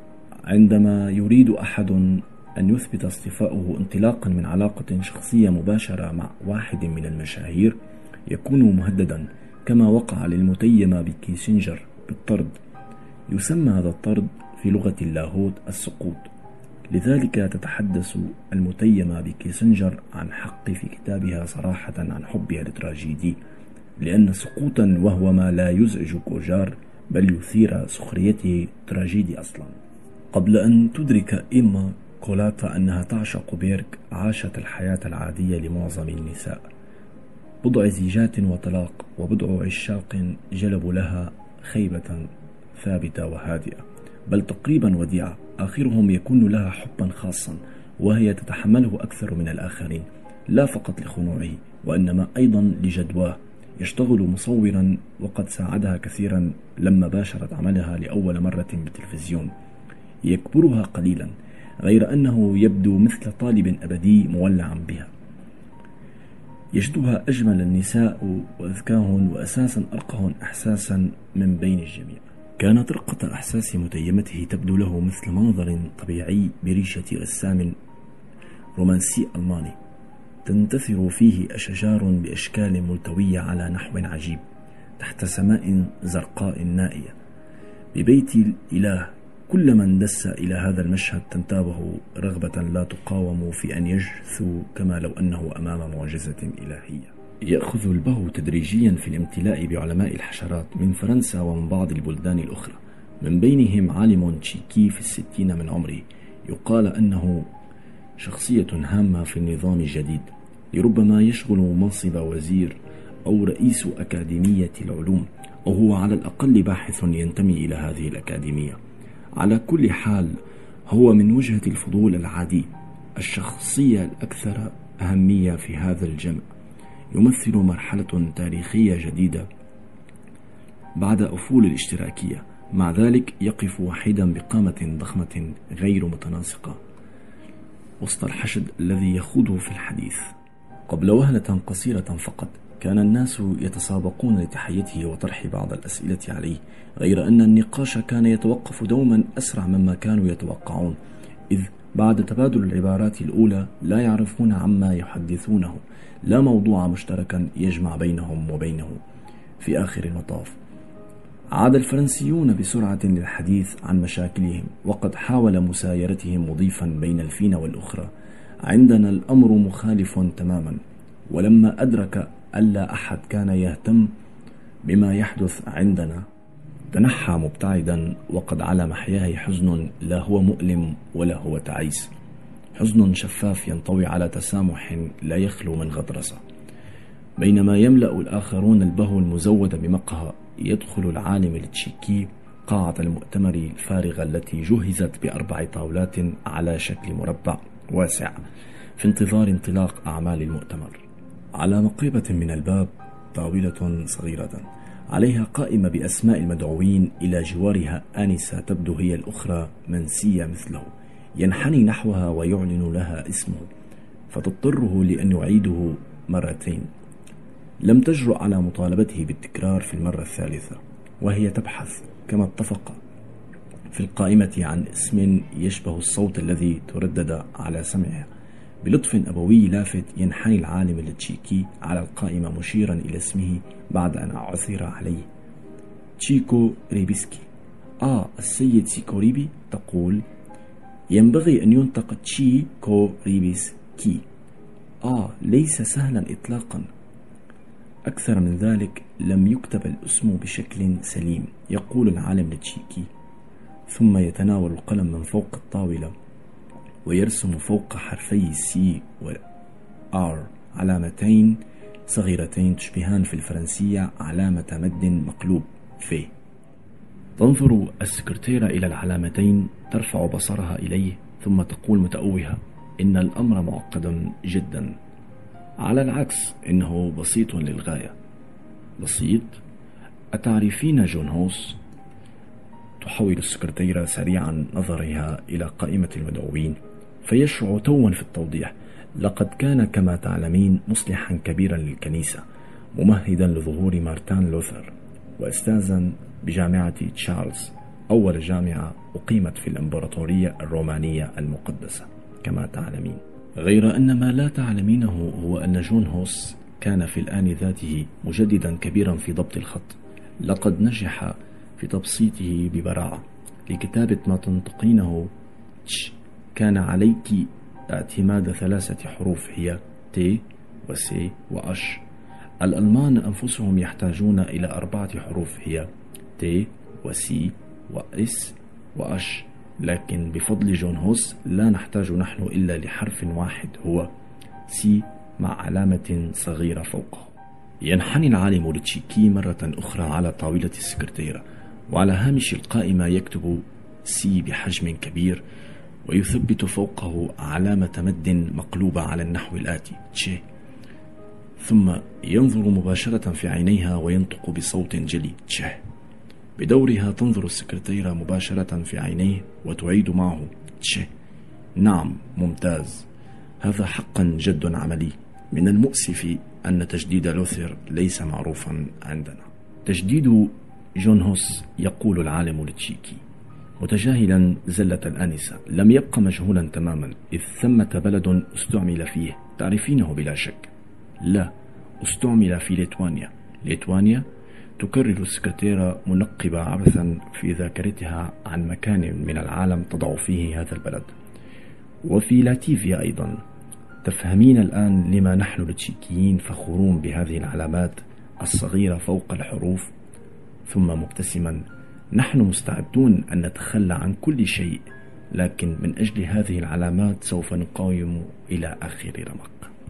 عندما يريد أحد أن يثبت اصطفاؤه انطلاقا من علاقة شخصية مباشرة مع واحد من المشاهير، يكون مهددا، كما وقع للمتيمة بكيسنجر بالطرد. يسمى هذا الطرد في لغة اللاهوت السقوط. لذلك تتحدث المتيمة بكيسنجر عن حق في كتابها صراحة عن حبها للتراجيدي، لأن سقوطا وهو ما لا يزعج جوجار بل يثير سخريته تراجيدي أصلا. قبل أن تدرك إيما كولاتا أنها تعشق بيرك، عاشت الحياة العادية لمعظم النساء، بضع زيجات وطلاق، وبضع عشاق جلبوا لها خيبة ثابتة وهادئة. بل تقريبا وديعة، آخرهم يكون لها حبا خاصا وهي تتحمله أكثر من الآخرين، لا فقط لخنوعه وإنما أيضا لجدواه. يشتغل مصورا وقد ساعدها كثيرا لما باشرت عملها لأول مرة بالتلفزيون. يكبرها قليلا، غير أنه يبدو مثل طالب أبدي مولعا بها. يجدها أجمل النساء وأذكاهن وأساسا أرقهن إحساسا من بين الجميع. كانت رقة أحساس متيمته تبدو له مثل منظر طبيعي بريشة رسام رومانسي ألماني تنتثر فيه أشجار بأشكال ملتوية على نحو عجيب تحت سماء زرقاء نائية. ببيت الإله كلما اندس إلى هذا المشهد تنتابه رغبة لا تقاوم في أن يجثو كما لو أنه أمام معجزة إلهية. يأخذ البهو تدريجيا في الامتلاء بعلماء الحشرات من فرنسا ومن بعض البلدان الأخرى، من بينهم عالم تشيكي في الستين من عمره يقال أنه شخصية هامة في النظام الجديد، لربما يشغل منصب وزير أو رئيس أكاديمية العلوم، أو هو على الأقل باحث ينتمي إلى هذه الأكاديمية. على كل حال هو من وجهة الفضول العادي الشخصية الأكثر أهمية في هذا الجمع، يمثل مرحلة تاريخية جديدة بعد أفول الاشتراكية. مع ذلك يقف وحيدا بقامة ضخمة غير متناسقة وسط الحشد الذي يخوضه في الحديث. قبل وهلة قصيرة فقط كان الناس يتسابقون لتحيته وطرح بعض الأسئلة عليه، غير أن النقاش كان يتوقف دوما أسرع مما كانوا يتوقعون، إذ بعد تبادل العبارات الأولى لا يعرفون عما يحدثونه، لا موضوع مشتركا يجمع بينهم وبينه. في آخر المطاف عاد الفرنسيون بسرعة للحديث عن مشاكلهم، وقد حاول مسايرتهم مضيفا بين الفينة والأخرى: عندنا الأمر مخالف تماما. ولما أدرك ألا أحد كان يهتم بما يحدث عندنا تنحى مبتعدا، وقد على محياه حزن لا هو مؤلم ولا هو تعيس، حزن شفاف ينطوي على تسامح لا يخلو من غطرسة. بينما يملأ الآخرون البهو المزود بمقهى، يدخل العالم التشيكي قاعة المؤتمر الفارغة التي جهزت بأربع طاولات على شكل مربع واسع في انتظار انطلاق أعمال المؤتمر. على مقربة من الباب طاولة صغيرة عليها قائمة بأسماء المدعوين، إلى جوارها آنسة تبدو هي الأخرى منسية مثله، ينحني نحوها ويعلن لها اسمه، فتضطره لأن يعيده مرتين. لم تجرؤ على مطالبته بالتكرار في المرة الثالثة، وهي تبحث كما اتفق في القائمة عن اسم يشبه الصوت الذي تردد على سمعها. بلطف أبوي لافت ينحني العالم التشيكي على القائمة مشيرا إلى اسمه بعد أن عثر عليه: تشيكو ريبسكي. آه السيد سيكو ريبي، تقول. ينبغي أن ينطق تشيكو ريبسكي. آه ليس سهلا إطلاقا. أكثر من ذلك لم يكتب الاسم بشكل سليم، يقول العالم التشيكي، ثم يتناول القلم من فوق الطاولة ويرسم فوق حرفي سي وآر علامتين صغيرتين تشبهان في الفرنسية علامة مد مقلوب في. تنظر السكرتيرة إلى العلامتين، ترفع بصرها إليه، ثم تقول متأوهة: إن الأمر معقد جدا. على العكس إنه بسيط للغاية. بسيط؟ أتعرفين جون هوس؟ تحول السكرتيرة سريعا نظرها إلى قائمة المدعوين، فيشرع توا في التوضيح: لقد كان كما تعلمين مصلحا كبيرا للكنيسة، ممهدا لظهور مارتن لوثر، وأستاذا بجامعة تشارلز، أول جامعة أقيمت في الإمبراطورية الرومانية المقدسة كما تعلمين. غير أن ما لا تعلمينه هو أن جون هوس كان في الآن ذاته مجددا كبيرا في ضبط الخط. لقد نجح في تبسيطه ببراعة. لكتابة ما تنطقينه تش كان عليك اعتماد ثلاثة حروف هي تي وسي وأش. الألمان أنفسهم يحتاجون إلى أربعة حروف هي تي وسي وإس وأش، لكن بفضل جون هوس لا نحتاج نحن إلا لحرف واحد هو سي مع علامة صغيرة فوقه. ينحني العالم التشيكي مرة أخرى على طاولة السكرتيرة، وعلى هامش القائمة يكتب سي بحجم كبير، ويثبت فوقه علامة مد مقلوبة على النحو الآتي تشي، ثم ينظر مباشرة في عينيها وينطق بصوت جلي تشه. بدورها تنظر السكرتيرة مباشرة في عينيه وتعيد معه تشه. نعم، ممتاز، هذا حقا جد عملي. من المؤسف أن تجديد لوثر ليس معروفا عندنا. تجديد جون هوس، يقول العالم التشيكي متجاهلا زلة الآنسة، لم يبق مجهولا تماما، إذ ثمة بلد استعمل فيه، تعرفينه بلا شك. لا، استعمل في ليتوانيا. ليتوانيا؟ تكرر السكرتيرة منقبة عبثا في ذاكرتها عن مكان من العالم تضع فيه هذا البلد. وفي لاتيفيا أيضا. تفهمين الآن لما نحن التشيكيين فخورون بهذه العلامات الصغيرة فوق الحروف؟ ثم مبتسما، نحن مستعدون أن نتخلى عن كل شيء، لكن من أجل هذه العلامات سوف نقاوم إلى آخر رمق.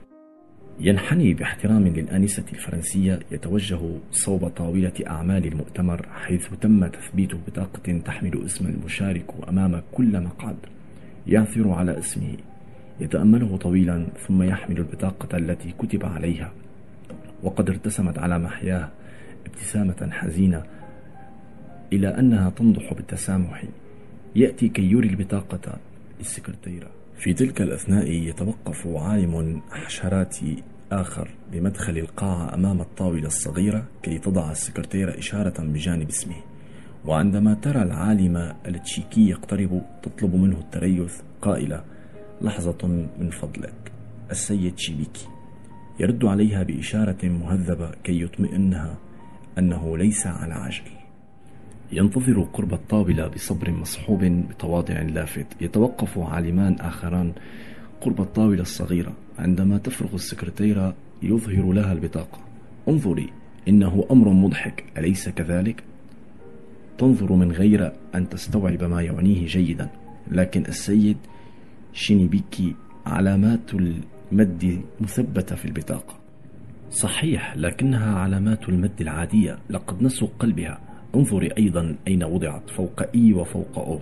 ينحني باحترام للآنسة الفرنسية، يتوجه صوب طاولة أعمال المؤتمر حيث تم تثبيت بطاقة تحمل اسم المشارك أمام كل مقعد. يعثر على اسمه، يتأمله طويلا، ثم يحمل البطاقة التي كتب عليها، وقد ارتسمت على محياه ابتسامة حزينة إلى أنها تنضح بالتسامح. يأتي كي يري البطاقة للسكرتيرة. في تلك الأثناء يتوقف عالم حشراتي آخر بمدخل القاعة أمام الطاولة الصغيرة كي تضع السكرتيرة إشارة بجانب اسمه، وعندما ترى العالم التشيكي يقترب تطلب منه التريث قائلة: لحظة من فضلك، السيد شيبيكي. يرد عليها بإشارة مهذبة كي يطمئنها أنه ليس على عجل. ينتظر قرب الطاولة بصبر مصحوب بتواضع لافت. يتوقف عالمان آخران قرب الطاولة الصغيرة. عندما تفرغ السكرتيرة يظهر لها البطاقة. انظري، إنه أمر مضحك، أليس كذلك؟ تنظر من غير أن تستوعب ما يعنيه جيدا، لكن السيد شينيبيكي علامات المد مثبتة في البطاقة. صحيح، لكنها علامات المد العادية، لقد نسوا قلبها. انظري أيضا أين وضعت، فوق إي وفوق أو.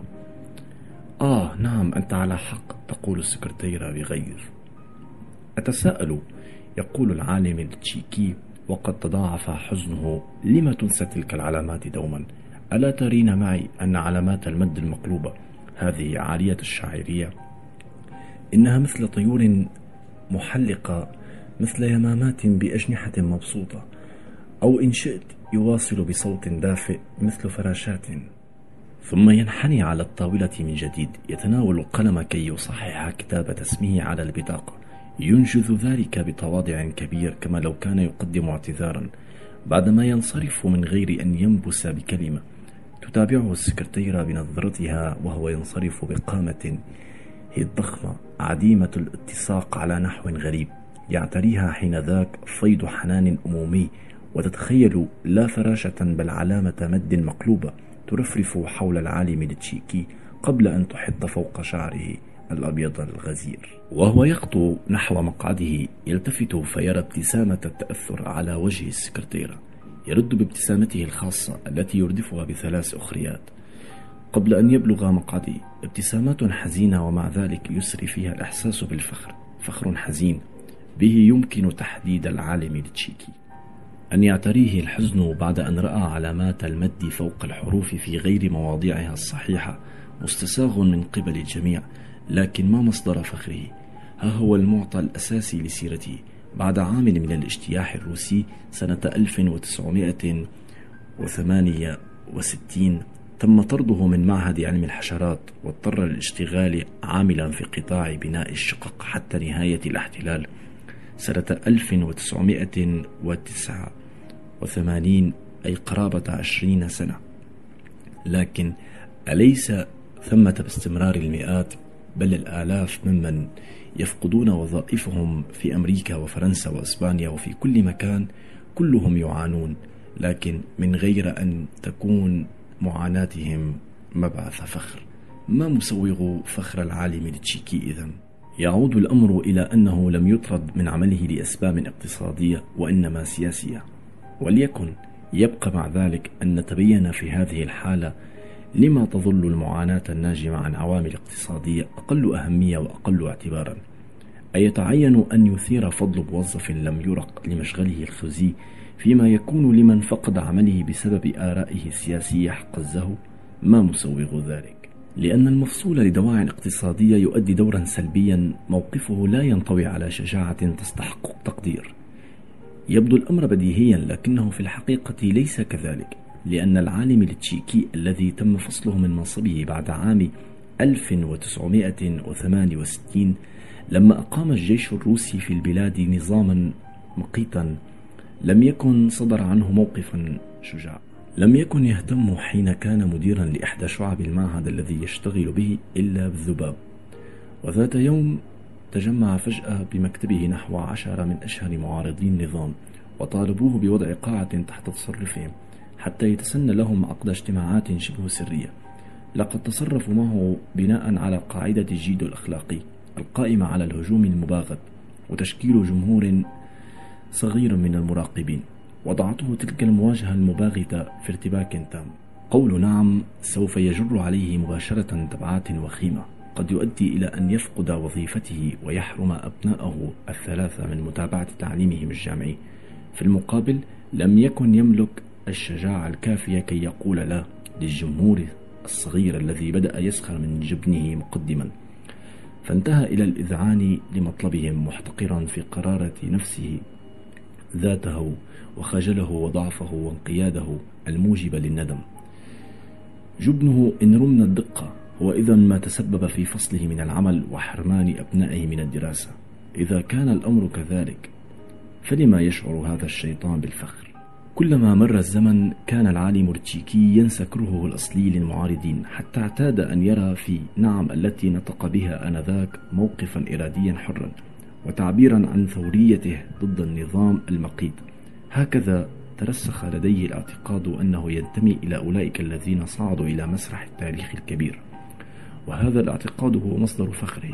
آه نعم، أنت على حق، تقول السكرتيرة بغيظ. أتساءل، يقول العالم التشيكي وقد تضاعف حزنه، لما تنسى تلك العلامات دوما؟ ألا ترين معي أن علامات المد المقلوبة هذه عالية الشاعرية؟ إنها مثل طيور محلقة، مثل يمامات بأجنحة مبسوطة، أو إن شئت يواصل بصوت دافئ مثل فراشات. ثم ينحني على الطاولة من جديد، يتناول القلم كي يصحح كتابة اسمه على البطاقة. ينجز ذلك بتواضع كبير كما لو كان يقدم اعتذارا. بعدما ينصرف من غير أن ينبس بكلمة، تتابعه السكرتيرة بنظرتها وهو ينصرف بقامة هي الضخمة عديمة الاتساق على نحو غريب. يعتريها حينذاك فيض حنان أمومي، وتتخيل لا فراشة بل علامة مد مقلوبة ترفرف حول العالم التشيكي قبل أن تحط فوق شعره الأبيض الغزير. وهو يخطو نحو مقعده يلتفت فيرى ابتسامة التأثر على وجه السكرتيرة. يرد بابتسامته الخاصة التي يردفها بثلاث أخريات. قبل أن يبلغ مقعده ابتسامات حزينة، ومع ذلك يسري فيها الإحساس بالفخر، فخر حزين به يمكن تحديد العالم التشيكي. أن يعتريه الحزن بعد أن رأى علامات المد فوق الحروف في غير مواضعها الصحيحة مستساغ من قبل الجميع، لكن ما مصدر فخره؟ ها هو المعطى الأساسي لسيرته. بعد عام من الاجتياح الروسي سنة ألف وتسعمائة وثمانية وستين تم طرده من معهد علم الحشرات، واضطر للاشتغال عاملا في قطاع بناء الشقق حتى نهاية الاحتلال سنة ألف وتسعمائة وتسعة وثمانين، أي قرابة عشرين سنة. لكن أليس ثمة باستمرار المئات بل الآلاف ممن يفقدون وظائفهم في أمريكا وفرنسا وإسبانيا وفي كل مكان، كلهم يعانون، لكن من غير أن تكون معاناتهم مبعث فخر؟ ما مسوغ فخر العالم التشيكي إذن؟ يعود الأمر إلى أنه لم يطرد من عمله لأسباب اقتصادية وإنما سياسية. وليكن، يبقى مع ذلك أن نتبين في هذه الحالة لما تظل المعاناة الناجمة عن عوامل اقتصادية أقل أهمية وأقل اعتبارا؟ أيتعين أن يثير فضل موظف لم يرق لمشغله الخزي فيما يكون لمن فقد عمله بسبب آرائه السياسية حق الزهو؟ ما مسوغ ذلك؟ لأن المفصول لدواعٍ اقتصادية يؤدي دورا سلبيا موقفه لا ينطوي على شجاعة تستحق التقدير. يبدو الأمر بديهيا، لكنه في الحقيقة ليس كذلك، لأن العالم التشيكي الذي تم فصله من منصبه بعد عام ألف وتسعمائة وثمانية وستين لما أقام الجيش الروسي في البلاد نظاما مقيتا لم يكن صدر عنه موقفا شجاع. لم يكن يهتم حين كان مديرا لإحدى شعب المعهد الذي يشتغل به إلا بالذباب. وذات يوم تجمع فجأة بمكتبه نحو عشرة من أشهر معارضي النظام وطالبوه بوضع قاعة تحت تصرفهم حتى يتسنى لهم عقد اجتماعات شبه سرية. لقد تصرفوا معه بناء على قاعدة الجيد الأخلاقي القائمة على الهجوم المباغت وتشكيل جمهور صغير من المراقبين. وضعته تلك المواجهة المباغتة في ارتباك تام. قول نعم سوف يجر عليه مباشرة تبعات وخيمة قد يؤدي إلى أن يفقد وظيفته ويحرم أبنائه الثلاثة من متابعة تعليمهم الجامعي. في المقابل لم يكن يملك الشجاعة الكافية كي يقول لا للجمهور الصغير الذي بدأ يسخر من جبنه مقدما، فانتهى إلى الإذعان لمطلبهم محتقرا في قرارة نفسه ذاته وخجله وضعفه وانقياده الموجب للندم. جبنه إن رمنا الدقة هو إذن ما تسبب في فصله من العمل وحرمان أبنائه من الدراسة. إذا كان الأمر كذلك فلما يشعر هذا الشيطان بالفخر؟ كلما مر الزمن كان العالم التشيكي ينسى كرهه الأصلي للمعارضين حتى اعتاد أن يرى في نعم التي نطق بها آنذاك موقفا إراديا حرا وتعبيرا عن ثوريته ضد النظام المقيت. هكذا ترسخ لديه الاعتقاد أنه ينتمي إلى أولئك الذين صعدوا إلى مسرح التاريخ الكبير، وهذا الاعتقاد هو مصدر فخره.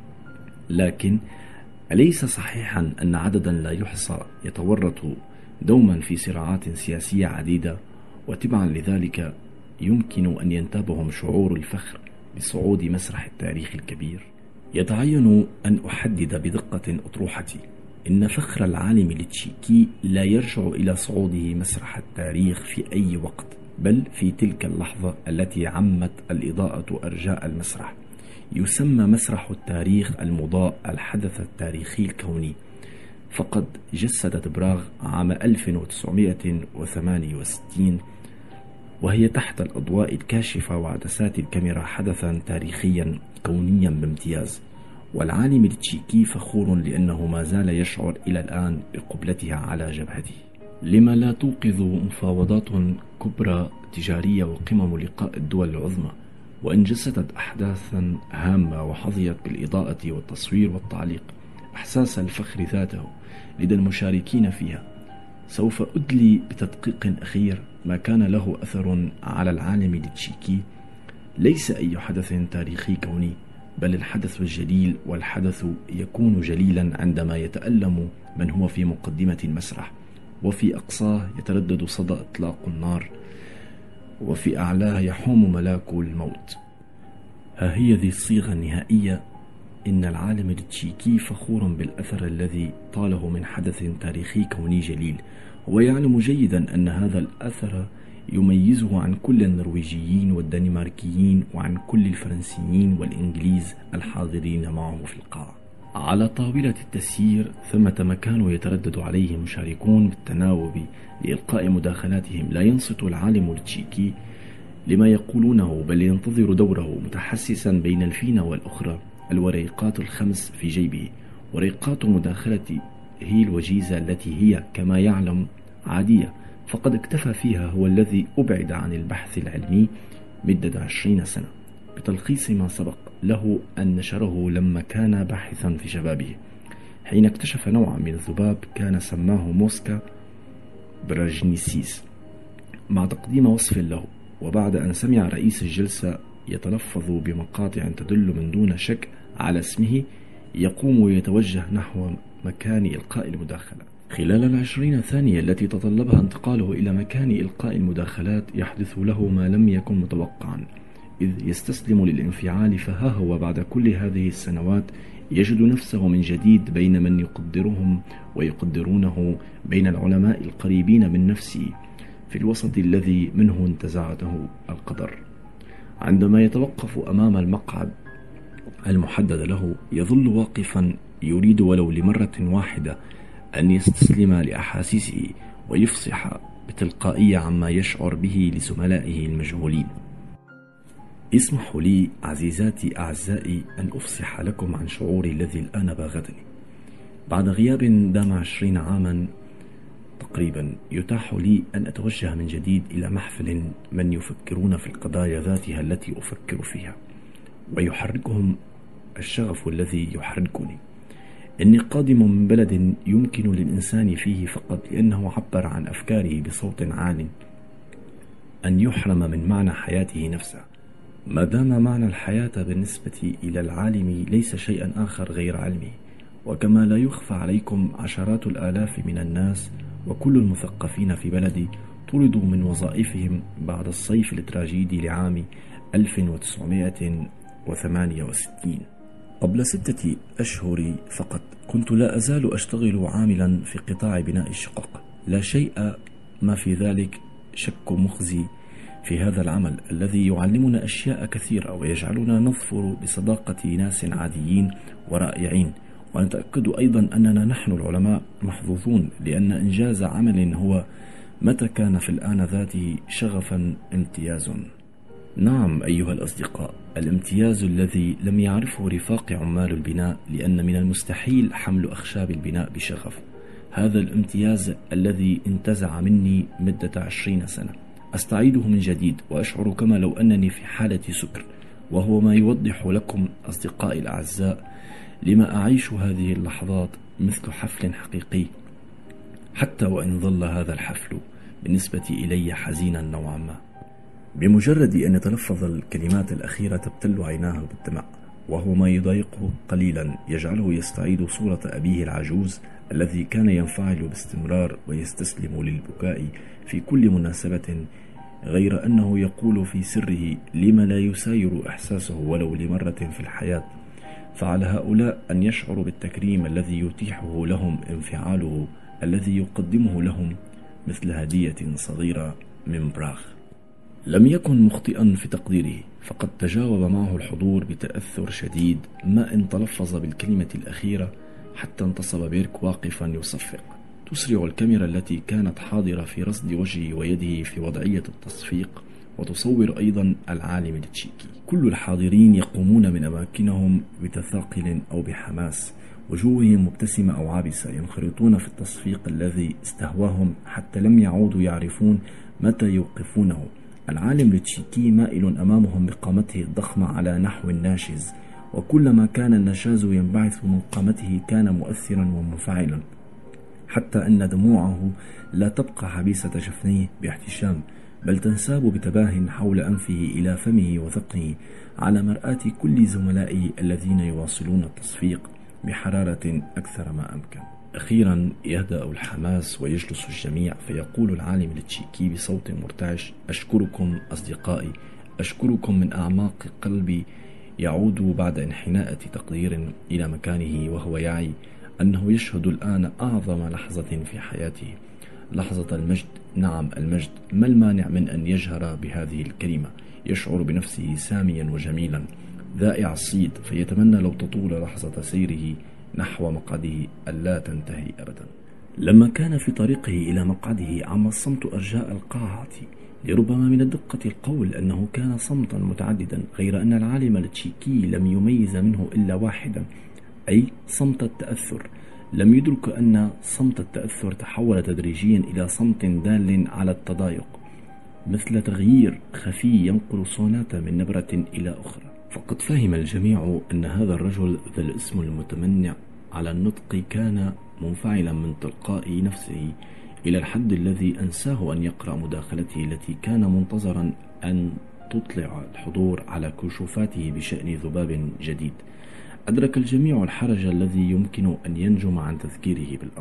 لكن أليس صحيحا أن عددا لا يحصى يتورط دوما في صراعات سياسية عديدة، وتبعا لذلك يمكن أن ينتابهم شعور الفخر بصعود مسرح التاريخ الكبير؟ يتعين أن أحدد بدقة أطروحتي إن فخر العالم التشيكي لا يرجع إلى صعوده مسرح التاريخ في أي وقت، بل في تلك اللحظة التي عمت الإضاءة أرجاء المسرح. يسمى مسرح التاريخ المضاء الحدث التاريخي الكوني. فقد جسدت براغ عام ألف وتسعمائة وثمانية وستين وهي تحت الأضواء الكاشفة وعدسات الكاميرا حدثا تاريخيا كونيا بامتياز. والعالم التشيكي فخور لأنه ما زال يشعر إلى الآن بقبلتها على جبهته. لما لا توقظ مفاوضات كبرى تجارية وقمم لقاء الدول العظمى وإن جسدت أحداثا هامة وحظيت بالإضاءة والتصوير والتعليق إحساس الفخر ذاته لدى المشاركين فيها؟ سوف أدلي بتدقيق أخير ما كان له أثر على العالم التشيكي. ليس أي حدث تاريخي كوني، بل الحدث الجليل، والحدث يكون جليلا عندما يتألم من هو في مقدمة المسرح وفي أقصاه يتردد صدى إطلاق النار وفي أعلاه يحوم ملاك الموت. ها هي ذي الصيغة النهائية. إن العالم التشيكي فخور بالأثر الذي طاله من حدث تاريخي كوني جليل، ويعلم جيدا أن هذا الأثر يميزه عن كل النرويجيين والدنماركيين وعن كل الفرنسيين والإنجليز الحاضرين معه في القاعة. على طاولة التسيير ثمة مكان يتردد عليه المشاركون بالتناوب لإلقاء مداخلاتهم. لا ينصت العالم التشيكي لما يقولونه، بل ينتظر دوره متحسسا بين الفينة والأخرى. الوريقات الخمس في جيبه، وريقات مداخلة هي الوجيزة التي هي كما يعلم عادية، فقد اكتفى فيها هو الذي أبعد عن البحث العلمي مدة عشرين سنة بتلخيص ما سبق له أن نشره لما كان باحثا في شبابه، حين اكتشف نوعا من الذباب كان سماه موسكا براجنيسيس مع تقديم وصف له. وبعد أن سمع رئيس الجلسة يتلفظ بمقاطع تدل من دون شك على اسمه، يقوم ويتوجه نحو مكان إلقاء المداخلة. خلال العشرين ثانية التي تطلبها انتقاله إلى مكان إلقاء المداخلات يحدث له ما لم يكن متوقعا، إذ يستسلم للانفعال، فها هو بعد كل هذه السنوات يجد نفسه من جديد بين من يقدرهم ويقدرونه، بين العلماء القريبين من نفسه، في الوسط الذي منه انتزعته القدر. عندما يتوقف أمام المقعد المحدد له يظل واقفا يريد ولو لمرة واحدة أن يستسلم لأحاسيسه ويفصح بتلقائية عما يشعر به لزملائه المجهولين. اسمحوا لي عزيزاتي أعزائي أن أفصح لكم عن شعوري الذي الآن باغتني. بعد غياب دام عشرين عاما تقريبا يتاح لي أن أتوجه من جديد إلى محفل من يفكرون في القضايا ذاتها التي أفكر فيها، ويحركهم الشغف الذي يحركني. إني قادم من بلد يمكن للإنسان فيه فقط لأنه عبر عن أفكاره بصوت عال أن يحرم من معنى حياته نفسه، ما دام معنى الحياة بالنسبة إلى العالم ليس شيئا آخر غير علمه. وكما لا يخفى عليكم عشرات الآلاف من الناس وكل المثقفين في بلدي طردوا من وظائفهم بعد الصيف التراجيدي لعام ألف وتسعمائة وثمانية وستين. قبل ستة أشهر فقط كنت لا أزال أشتغل عاملا في قطاع بناء الشقق، لا شيء ما في ذلك شك مخزي في هذا العمل الذي يعلمنا أشياء كثيرة ويجعلنا نظفر بصداقة ناس عاديين ورائعين. ونتأكد أيضا أننا نحن العلماء محظوظون، لأن إنجاز عمل هو متى كان في الآن ذاته شغفا امتياز. نعم أيها الأصدقاء، الامتياز الذي لم يعرفه رفاق عمال البناء، لأن من المستحيل حمل أخشاب البناء بشغف. هذا الامتياز الذي انتزع مني مدة عشرين سنة أستعيده من جديد، وأشعر كما لو أنني في حالة سكر، وهو ما يوضح لكم أصدقائي الأعزاء لما أعيش هذه اللحظات مثل حفل حقيقي، حتى وإن ظل هذا الحفل بالنسبة إلي حزينا نوعا ما. بمجرد أن يتلفظ الكلمات الأخيرة تبتل عيناه بالدمع، وهو ما يضايقه قليلا يجعله يستعيد صورة أبيه العجوز الذي كان ينفعل باستمرار ويستسلم للبكاء في كل مناسبة، غير أنه يقول في سره لما لا يساير إحساسه ولو لمرة في الحياة. فعلى هؤلاء أن يشعروا بالتكريم الذي يتيحه لهم انفعاله الذي يقدمه لهم مثل هدية صغيرة من براغ. لم يكن مخطئا في تقديره، فقد تجاوب معه الحضور بتأثر شديد، ما إن تلفظ بالكلمة الأخيرة حتى انتصب بيرك واقفا يصفق. تسرع الكاميرا التي كانت حاضرة في رصد وجهه ويده في وضعية التصفيق، وتصور أيضا العالم التشيكي. كل الحاضرين يقومون من أماكنهم بتثاقل أو بحماس، وجوههم مبتسمة أو عابسة، ينخرطون في التصفيق الذي استهواهم حتى لم يعودوا يعرفون متى يوقفونه. العالم التشيكي مائل أمامهم بقامته الضخمة على نحو الناشز، وكلما كان النشاز ينبعث من قامته كان مؤثرا ومنفعلا، حتى أن دموعه لا تبقى حبيسة جفنيه باحتشام، بل تنساب بتباه حول أنفه إلى فمه وثقه على مرآة كل زملائه الذين يواصلون التصفيق بحرارة أكثر ما أمكن. أخيرا يهدأ الحماس ويجلس الجميع، فيقول العالم التشيكي بصوت مرتعش: أشكركم أصدقائي، أشكركم من أعماق قلبي. يعود بعد انحناءة تقدير إلى مكانه وهو يعي أنه يشهد الآن أعظم لحظة في حياته، لحظة المجد. نعم المجد، ما المانع من أن يجهر بهذه الكلمة؟ يشعر بنفسه ساميا وجميلا ذائع الصيد، فيتمنى لو تطول لحظة سيره نحو مقعده ألا تنتهي أبدا. لما كان في طريقه إلى مقعده عم الصمت أرجاء القاعة، لربما من الدقة القول أنه كان صمتا متعددا، غير أن العالم التشيكي لم يميز منه إلا واحدا، أي صمت التأثر. لم يدرك أن صمت التأثر تحول تدريجيا إلى صمت دال على التضايق، مثل تغيير خفي ينقل صوناتا من نبرة إلى أخرى. فقد فهم الجميع أن هذا الرجل ذا الاسم المتمنع على النطق كان منفعلا من تلقاء نفسه إلى الحد الذي أنساه أن يقرأ مداخلته التي كان منتظرا أن تطلع الحضور على كشوفاته بشأن ذباب جديد. أدرك الجميع الحرج الذي يمكن أن ينجم عن تذكيره بالأمر.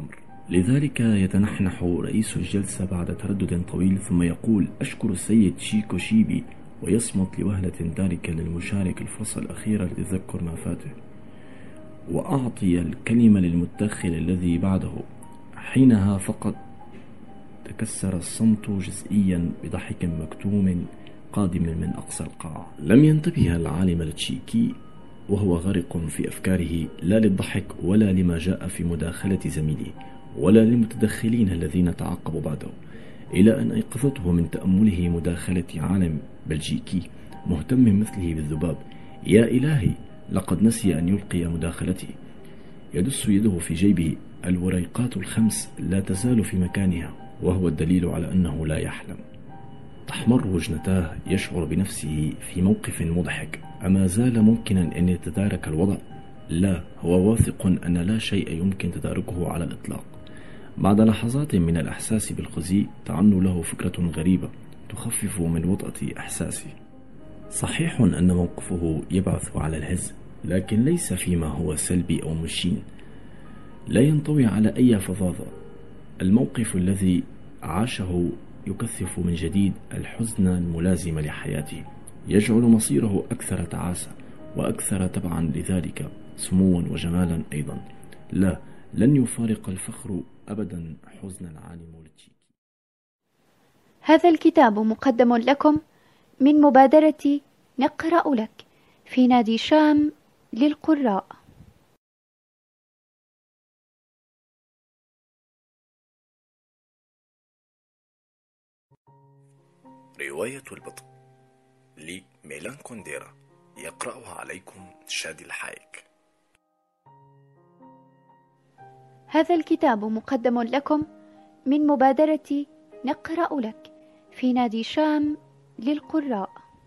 لذلك يتنحنح رئيس الجلسة بعد تردد طويل ثم يقول: أشكر السيد شيكو شيبي، ويصمت لوهلة تاركا للمشارك الفرصة الأخيرة لتذكر ما فاته، وأعطي الكلمة للمتدخل الذي بعده. حينها فقط تكسر الصمت جزئيا بضحك مكتوم قادم من أقصى القاعة. لم ينتبه العالم التشيكي وهو غرق في أفكاره، لا للضحك ولا لما جاء في مداخلة زميله ولا للمتدخلين الذين تعاقبوا بعده، إلى أن أيقظته من تأمله مداخلة عالم بلجيكي مهتم مثله بالذباب. يا إلهي، لقد نسي أن يلقي مداخلته. يدس يده في جيبه، الوريقات الخمس لا تزال في مكانها، وهو الدليل على أنه لا يحلم. تحمر وجنتاه، يشعر بنفسه في موقف مضحك. أما زال ممكنا أن يتدارك الوضع؟ لا، هو واثق أن لا شيء يمكن تداركه على الإطلاق. بعد لحظات من الإحساس بالخزي تعنو له فكرة غريبة تخفف من وطأة إحساسه. صحيح أن موقفه يبعث على الهز، لكن ليس فيما هو سلبي أو مشين، لا ينطوي على أي فظاظة. الموقف الذي عاشه يكثف من جديد الحزن الملازم لحياته، يجعل مصيره أكثر تعاسة وأكثر تبعا لذلك سموا وجمالا أيضا. لا، لن يفارق الفخر أبدا حزن العالم التشيكي. هذا الكتاب مقدم لكم من مبادرة نقرأ لك في نادي شام للقراء. رواية البطء لميلان كونديرا، يقرأها عليكم شادي الحايك. هذا الكتاب مقدم لكم من مبادرة نقرأ لك في نادي شام للقراء.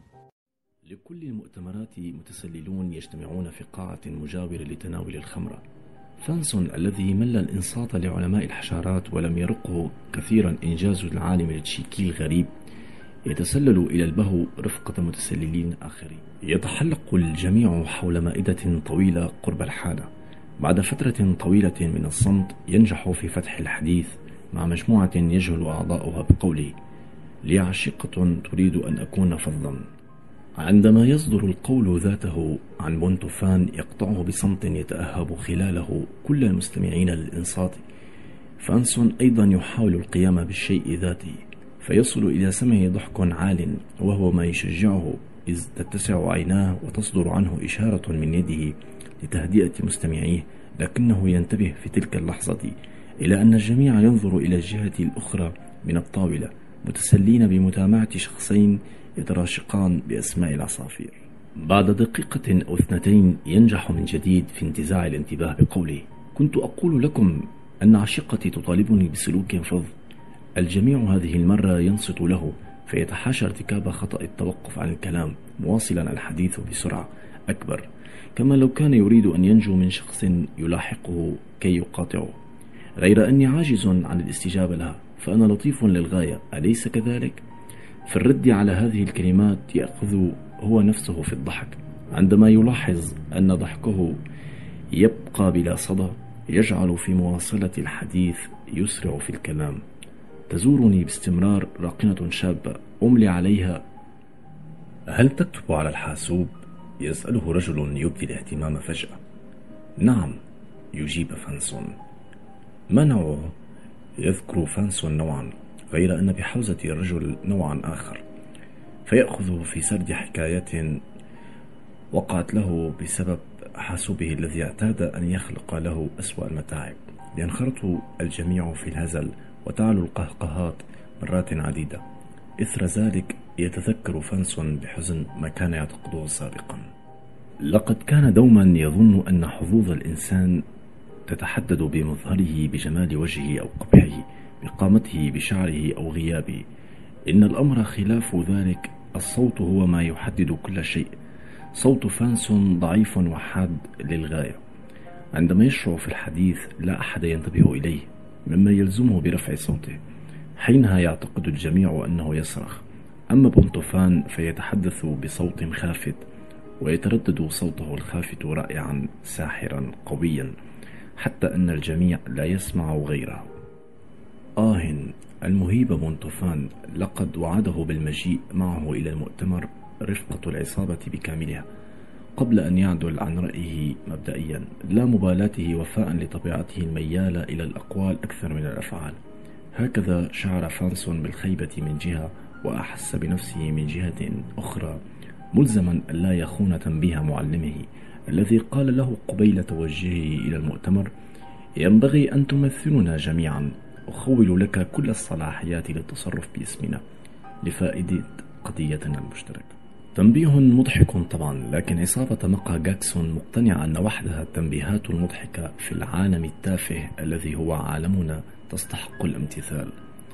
لكل المؤتمرات متسللون يجتمعون في قاعة مجاورة لتناول الخمرة. فانسون الذي مل الإنصات لعلماء الحشرات ولم يرقه كثيرا إنجاز العالم التشيكي الغريب يتسلل إلى البهو رفقة متسللين آخرين. يتحلق الجميع حول مائدة طويلة قرب الحالة. بعد فترة طويلة من الصمت ينجح في فتح الحديث مع مجموعة يجهل أعضاؤها بقوله: لي عشيقة تريد أن أكون فظا. عندما يصدر القول ذاته عن بونتوفان يقطعه بصمت يتأهب خلاله كل المستمعين للإنصات. فانسون أيضا يحاول القيام بالشيء ذاته، فيصل إلى سمعه ضحك عال وهو ما يشجعه، إذ تتسع عيناه وتصدر عنه إشارة من يده لتهدئة مستمعيه، لكنه ينتبه في تلك اللحظة إلى أن الجميع ينظر إلى الجهة الأخرى من الطاولة متسلين بمتابعة شخصين يتراشقان بأسماء العصافير. بعد دقيقة أو اثنتين ينجح من جديد في انتزاع الانتباه بقوله: كنت أقول لكم أن عشيقتي تطالبني بسلوك فظ. الجميع هذه المرة ينصت له، فيتحاشى ارتكاب خطأ التوقف عن الكلام، مواصلا الحديث بسرعة أكبر، كما لو كان يريد أن ينجو من شخص يلاحقه كي يقاطعه. غير أني عاجز عن الاستجابة لها، فأنا لطيف للغاية، أليس كذلك؟ في الرد على هذه الكلمات يأخذ هو نفسه في الضحك. عندما يلاحظ أن ضحكه يبقى بلا صدى يجعل في مواصلة الحديث يسرع في الكلام. تزورني باستمرار راقنة شابة أملي عليها: هل تكتب على الحاسوب؟ يسأله رجل يبدي الاهتمام فجأة. نعم، يجيب فانسون. ما نوعه؟ يذكر فانسون نوعا، غير أن بحوزة الرجل نوعا آخر، فيأخذ في سرد حكاية وقعت له بسبب حاسوبه الذي اعتاد أن يخلق له أسوأ المتاعب. ينخرط الجميع في الهزل وتعلو القهقهات مرات عديدة. إثر ذلك يتذكر فانسون بحزن ما كان يعتقده سابقا. لقد كان دوما يظن أن حظوظ الإنسان تتحدد بمظهره، بجمال وجهه أو قبحه، بقامته، بشعره أو غيابه. إن الأمر خلاف ذلك، الصوت هو ما يحدد كل شيء. صوت فانسون ضعيف وحاد للغاية. عندما يشرع في الحديث لا أحد ينتبه إليه، مما يلزمه برفع صوته. حينها يعتقد الجميع أنه يصرخ. أما بونتوفان فيتحدث بصوت خافت، ويتردد صوته الخافت رائعا ساحرا قويا، حتى أن الجميع لا يسمع غيره. آه المهيب بونتوفان لقد وعده بالمجيء معه إلى المؤتمر رفقة العصابة بكاملها قبل أن يعدل عن رأيه مبدئيا، لا مبالاته وفاء لطبيعته الميالة إلى الأقوال أكثر من الأفعال. هكذا شعر فانسون بالخيبة من جهة، وأحس بنفسه من جهة أخرى ملزما ألا يخون تنبيه معلمه الذي قال له قبيل توجهه إلى المؤتمر: ينبغي أن تمثلنا جميعا، أخول لك كل الصلاحيات للتصرف باسمنا لفائدة قضيتنا المشتركة. تنبيه مضحك طبعا، لكن عصابة مقا جاكسون مقتنعة أن وحدها التنبيهات المضحكة في العالم التافه الذي هو عالمنا تستحق الامتثال.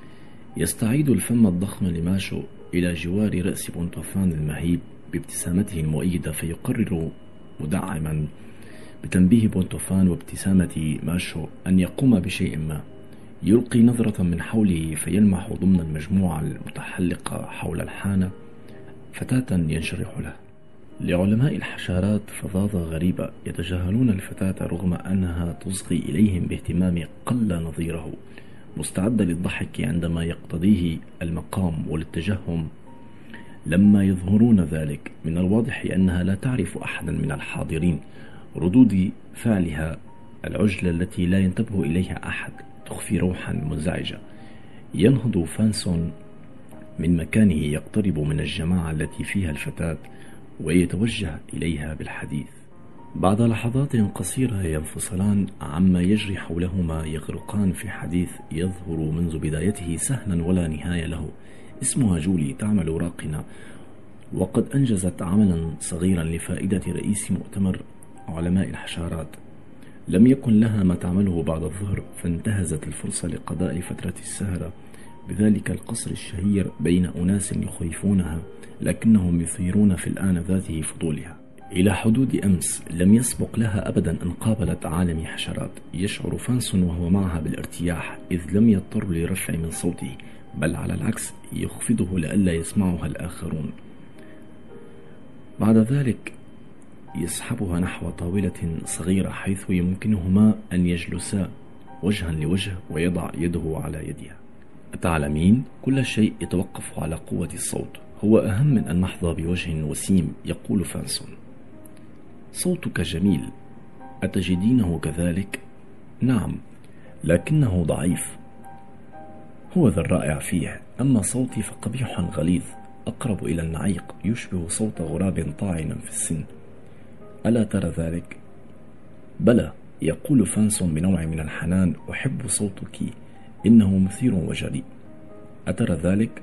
يستعيد الفم الضخم لماشو إلى جوار رأس بونتوفان المهيب بابتسامته المؤيدة، فيقرر مدعما بتنبيه بونتوفان وابتسامة ماشو أن يقوم بشيء ما. يلقي نظرة من حوله فيلمح ضمن المجموعة المتحلقة حول الحانة فتاة ينشرح له. لعلماء الحشرات فظاظة غريبة يتجاهلون الفتاة رغم أنها تصغي إليهم باهتمام قل نظيره، مستعدة للضحك عندما يقتضيه المقام وللتجهم لما يظهرون ذلك. من الواضح أنها لا تعرف أحدا من الحاضرين. ردود فعلها العجلة التي لا ينتبه إليها أحد تخفي روحا منزعجة. ينهض فانسون من مكانه يقترب من الجماعة التي فيها الفتاة ويتوجه إليها بالحديث. بعد لحظات قصيرة ينفصلان عما يجري حولهما، يغرقان في حديث يظهر منذ بدايته سهلا ولا نهاية له. اسمها جولي، تعمل راقنة، وقد أنجزت عملا صغيرا لفائدة رئيس مؤتمر علماء الحشرات. لم يكن لها ما تعمله بعد الظهر، فانتهزت الفرصة لقضاء فترة السهرة بذلك القصر الشهير بين أناس يخيفونها لكنهم يثيرون في الآن ذاته فضولها. إلى حدود أمس لم يسبق لها أبدا أن قابلت عالم حشرات. يشعر فانسون وهو معها بالارتياح إذ لم يضطر لرفع من صوته، بل على العكس يخفضه لئلا يسمعها الآخرون. بعد ذلك يسحبها نحو طاولة صغيرة حيث يمكنهما أن يجلسا وجها لوجه ويضع يده على يدها. أتعلمين؟ كل شيء يتوقف على قوة الصوت، هو أهم من أن نحظى بوجه وسيم، يقول فانسون. صوتك جميل، أتجدينه كذلك؟ نعم، لكنه ضعيف. هو ذا الرائع فيه. أما صوتي فقبيح غليظ، أقرب إلى النعيق، يشبه صوت غراب طاعن في السن. ألا ترى ذلك؟ بلى، يقول فانسون بنوع من الحنان. أحب صوتك، إنه مثير وجريء. أترى ذلك؟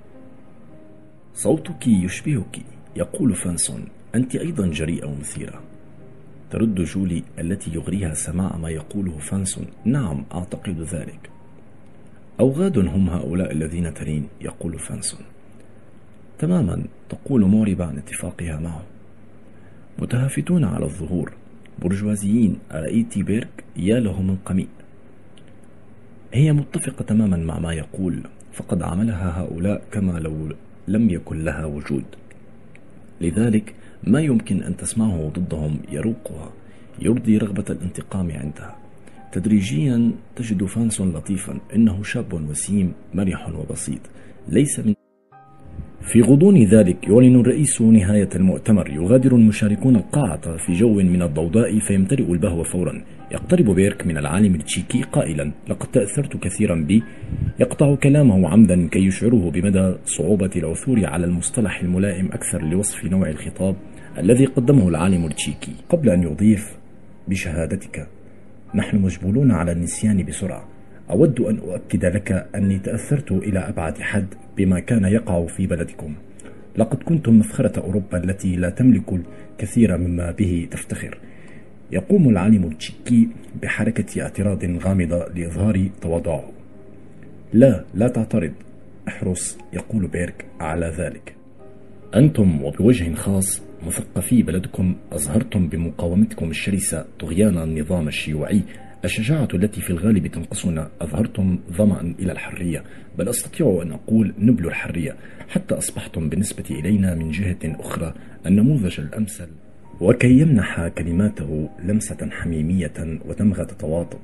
صوتك يشبهك، يقول فانسون. أنت أيضا جريئة ومثيرة، ترد جولي التي يغريها سماع ما يقوله فانسون. نعم، أعتقد ذلك. أوغاد هم هؤلاء الذين ترين، يقول فانسون. تماما، تقول موربا عن اتفاقها معه. متهافتون على الظهور، برجوازيين. أرأيت بيرك؟ يا له من قميء. هي متفقة تماما مع ما يقول، فقد عملها هؤلاء كما لو لم يكن لها وجود، لذلك ما يمكن أن تسمعه ضدهم يروقها، يرضي رغبة الانتقام عندها. تدريجيا تجد فانسون لطيفا، إنه شاب وسيم مرح وبسيط، ليس من في غضون ذلك يعلن الرئيس نهاية المؤتمر. يغادر المشاركون القاعة في جو من الضوضاء فيمتلئ البهو فورا. يقترب بيرك من العالم التشيكي قائلا: لقد تأثرت كثيرا بي. يقطع كلامه عمدا كي يشعره بمدى صعوبة العثور على المصطلح الملائم أكثر لوصف نوع الخطاب الذي قدمه العالم التشيكي، قبل أن يضيف: بشهادتك نحن مجبولون على النسيان بسرعة. أود أن أؤكد لك أني تأثرت إلى أبعد حد بما كان يقع في بلدكم. لقد كنتم مفخرة أوروبا التي لا تملك الكثير مما به تفتخر. يقوم العالم التشيكي بحركة اعتراض غامضة لإظهار تواضعه. لا لا تعترض، احرص، يقول بيرك على ذلك. أنتم وبوجه خاص مثقفي بلدكم أظهرتم بمقاومتكم الشرسة طغيان النظام الشيوعي. الشجاعة التي في الغالب تنقصنا. أظهرتم ظمأ إلى الحرية، بل أستطيع أن أقول نبل الحرية، حتى أصبحتم بالنسبة إلينا من جهة أخرى النموذج الأمثل. وكي يمنح كلماته لمسة حميمية ودمغة تواطؤ،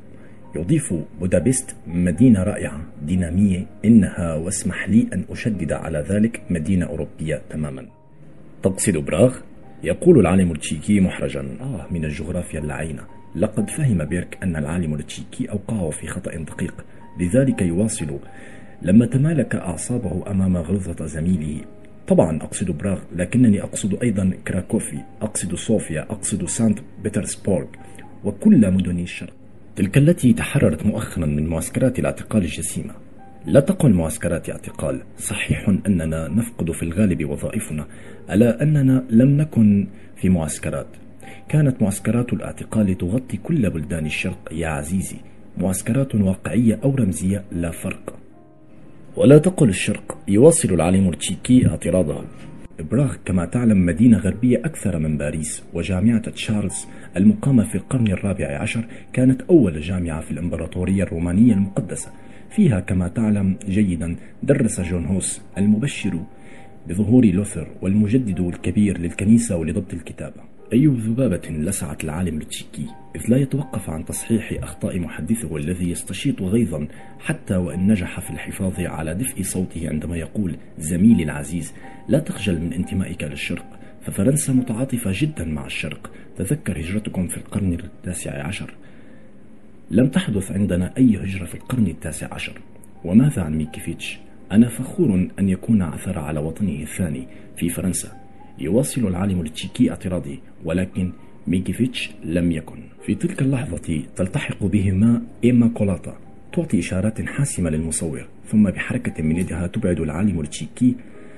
يضيف بودابست مدينة رائعة دينامية، إنها، واسمح لي أن أشدد على ذلك، مدينة أوروبية تماما. تقصد براغ؟ يقول العالم التشيكي محرجا: آه من الجغرافيا اللعينة. لقد فهم بيرك أن العالم التشيكي أوقعه في خطأ دقيق، لذلك يواصل لما تمالك أعصابه أمام غلظة زميله: طبعا أقصد براغ، لكنني أقصد أيضا كراكوفي، أقصد صوفيا، أقصد سانت بطرسبورغ وكل مدن الشرق، تلك التي تحررت مؤخرا من معسكرات الاعتقال الجسيمة. لا تقل معسكرات اعتقال، صحيح أننا نفقد في الغالب وظائفنا، ألا أننا لم نكن في معسكرات. كانت معسكرات الاعتقال تغطي كل بلدان الشرق يا عزيزي، معسكرات واقعية أو رمزية لا فرق. ولا تقل الشرق، يواصل العالم التشيكي اعتراضه: براغ كما تعلم مدينة غربية أكثر من باريس، وجامعة تشارلز المقامة في القرن الرابع عشر كانت أول جامعة في الإمبراطورية الرومانية المقدسة. فيها كما تعلم جيدا درس جون هوس المبشر بظهور لوثر والمجدد الكبير للكنيسة ولضبط الكتابة. أي ذبابة لسعت العالم التشيكي، إذ لا يتوقف عن تصحيح أخطاء محدثه الذي يستشيط غيظا حتى وإن نجح في الحفاظ على دفء صوته عندما يقول: زميلي العزيز، لا تخجل من انتمائك للشرق، ففرنسا متعاطفة جدا مع الشرق. تذكر هجرتكم في القرن التاسع عشر. لم تحدث عندنا أي هجرة في القرن التاسع عشر. وماذا عن ميكيفيتش؟ أنا فخور أن يكون عثر على وطنه الثاني في فرنسا. يواصل العالم التشيكي اعتراضي: ولكن ميكيفيتش لم يكن. في تلك اللحظة تلتحق بهما إيما كولاتا، تعطي إشارات حاسمة للمصور، ثم بحركة من يدها تبعد العالم التشيكي،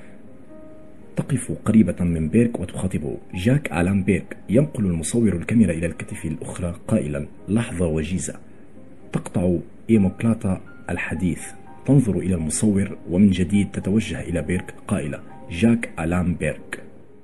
تقف قريبة من بيرك وتخاطبه. جاك آلان بيرك ينقل المصور الكاميرا إلى الكتف الأخرى قائلا: لحظة وجيزة. تقطع إيموكلاتا الحديث، تنظر إلى المصور ومن جديد تتوجه إلى بيرك قائلة: جاك آلان بيرك.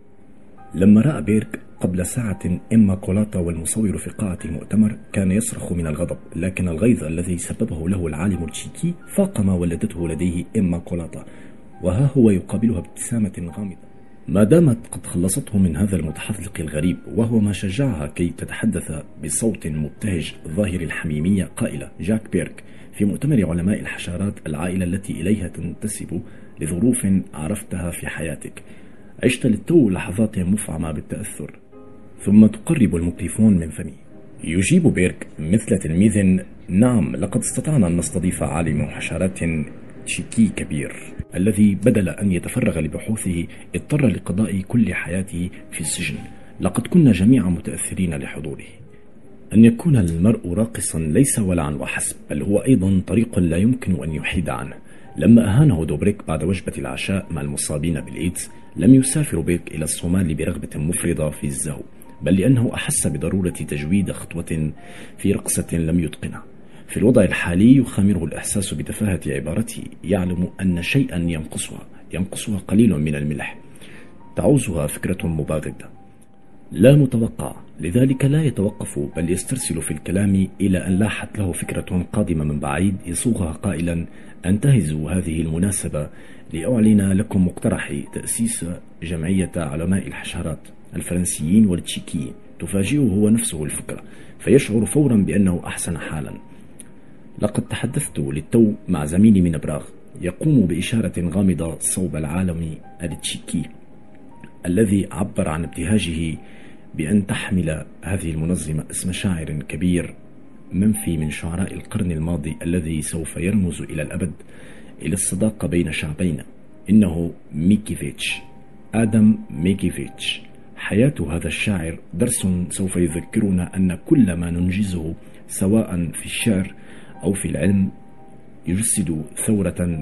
لما رأى بيرك قبل ساعة إما كولاتا والمصور في قاعة المؤتمر كان يصرخ من الغضب، لكن الغيظ الذي سببه له العالم التشيكي فاق ما ولدته لديه إما كولاتا، وها هو يقابلها بابتسامة غامضة ما دامت قد خلصته من هذا المتحذلق الغريب، وهو ما شجعها كي تتحدث بصوت مبتهج ظاهر الحميمية قائلة: جاك بيرك، في مؤتمر علماء الحشرات، العائلة التي إليها تنتسب لظروف عرفتها في حياتك، عشت للتو لحظات مفعمة بالتأثر، ثم تقرب الميكروفون من فمي. يجيب بيرك مثل تلميذ: نعم، لقد استطعنا أن نستضيف عالم حشرات تشيكي كبير، الذي بدل أن يتفرغ لبحوثه اضطر لقضاء كل حياته في السجن. لقد كنا جميعا متأثرين لحضوره. أن يكون المرء راقصا ليس ولعا وحسب، بل هو أيضا طريق لا يمكن أن يحيد عنه. لما أهانه دوبريك بعد وجبة العشاء مع المصابين بالإيدز، لم يسافر بيرك إلى الصومال برغبة مفرطة في الزهو، بل لأنه أحس بضرورة تجويد خطوة في رقصة لم يتقنها. في الوضع الحالي يخامره الإحساس بتفاهة عبارته، يعلم أن شيئا ينقصها ينقصها قليل من الملح، تعوزها فكرة مباغتة لا متوقع، لذلك لا يتوقف بل يسترسل في الكلام إلى أن لاحت له فكرة قادمة من بعيد يصوغها قائلا: أنتهز هذه المناسبة لأعلن لكم مقترحي تأسيس جمعية علماء الحشرات الفرنسيين والتشيكيين. تفاجئه هو نفسه الفكرة، فيشعر فورا بأنه أحسن حالا. لقد تحدثت للتو مع زميلي من براغ، يقوم بإشارة غامضة صوب العالم التشيكي الذي عبر عن ابتهاجه بأن تحمل هذه المنظمة اسم شاعر كبير منفي من شعراء القرن الماضي الذي سوف يرمز إلى الأبد إلى الصداقة بين شعبين. إنه ميكيفيتش، آدم ميكيفيتش. حياة هذا الشاعر درس سوف يذكرنا أن كل ما ننجزه سواء في الشعر أو في العلم يجسد ثورة.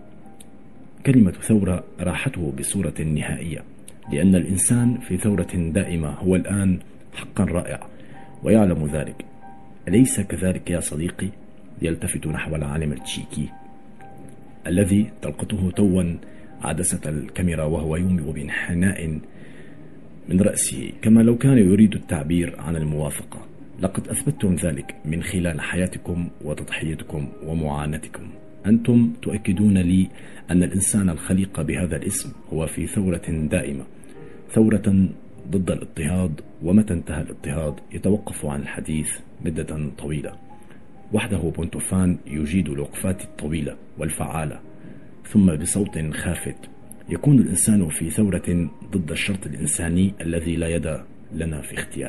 كلمة ثورة راحته بصورة نهائية، لأن الإنسان في ثورة دائمة هو الآن حقا رائع ويعلم ذلك. أليس كذلك يا صديقي؟ يلتفت نحو العالم التشيكي الذي تلقته توا عدسة الكاميرا وهو يومئ بانحناء من رأسه، كما لو كان يريد التعبير عن الموافقة. لقد أثبتتم ذلك من خلال حياتكم وتضحيتكم ومعاناتكم. أنتم تؤكدون لي أن الإنسان الخليق بهذا الاسم هو في ثورة دائمة، ثورة ضد الاضطهاد، ومتى انتهى الاضطهاد يتوقف عن الحديث مدة طويلة. وحده بونتوفان يجيد الوقفات الطويلة والفعالة، ثم بصوت خافت: يكون الإنسان في ثورة ضد الشرط الإنساني الذي لا يد لنا في اختياره.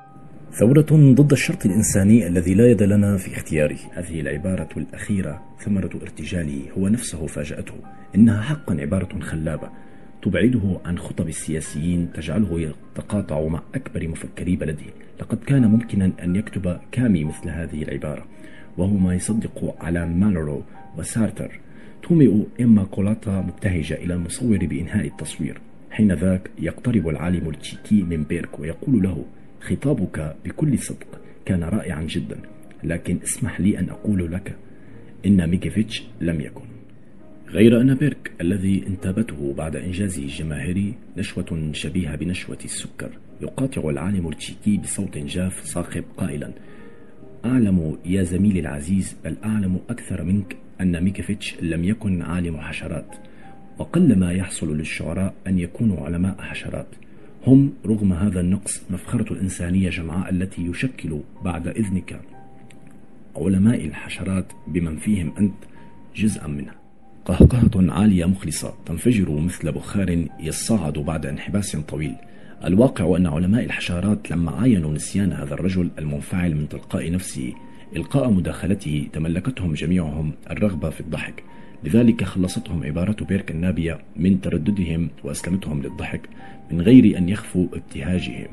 ثورة ضد الشرط الإنساني الذي لا يد لنا في اختياره. هذه العبارة الأخيرة ثمرة ارتجاله هو نفسه فاجأته. إنها حقا عبارة خلابة تبعده عن خطب السياسيين، تجعله يتقاطع مع أكبر مفكري بلده. لقد كان ممكنا أن يكتب كامي مثل هذه العبارة، وهو ما يصدق على مالرو وسارتر. تومئ إما كولاتا مبتهجة إلى المصور بإنهاء التصوير. حين ذاك يقترب العالم التشيكي من بيرك ويقول له: خطابك بكل صدق كان رائعا جدا، لكن اسمح لي أن أقول لك إن ميكيفيتش لم يكن. غير أن بيرك الذي انتابته بعد إنجازه الجماهيري نشوة شبيهة بنشوة السكر يقاطع العالم التشيكي بصوت جاف صاخب قائلا: أعلم يا زميلي العزيز، بل أعلم أكثر منك أن ميكيفيتش لم يكن عالم حشرات، وقل ما يحصل للشعراء أن يكونوا علماء حشرات. هم رغم هذا النقص مفخرة الإنسانية جمعاء التي يشكل بعد إذنك علماء الحشرات بمن فيهم أنت جزءا منها. قهقهة عالية مخلصة تنفجر مثل بخار يصعد بعد انحباس طويل. الواقع أن علماء الحشرات لما عاينوا نسيان هذا الرجل المنفعل من تلقاء نفسه إلقاء مداخلته تملكتهم جميعهم الرغبة في الضحك، لذلك خلصتهم عبارة بيرك النابية من ترددهم وأسلمتهم للضحك من غير أن يخفوا ابتهاجهم.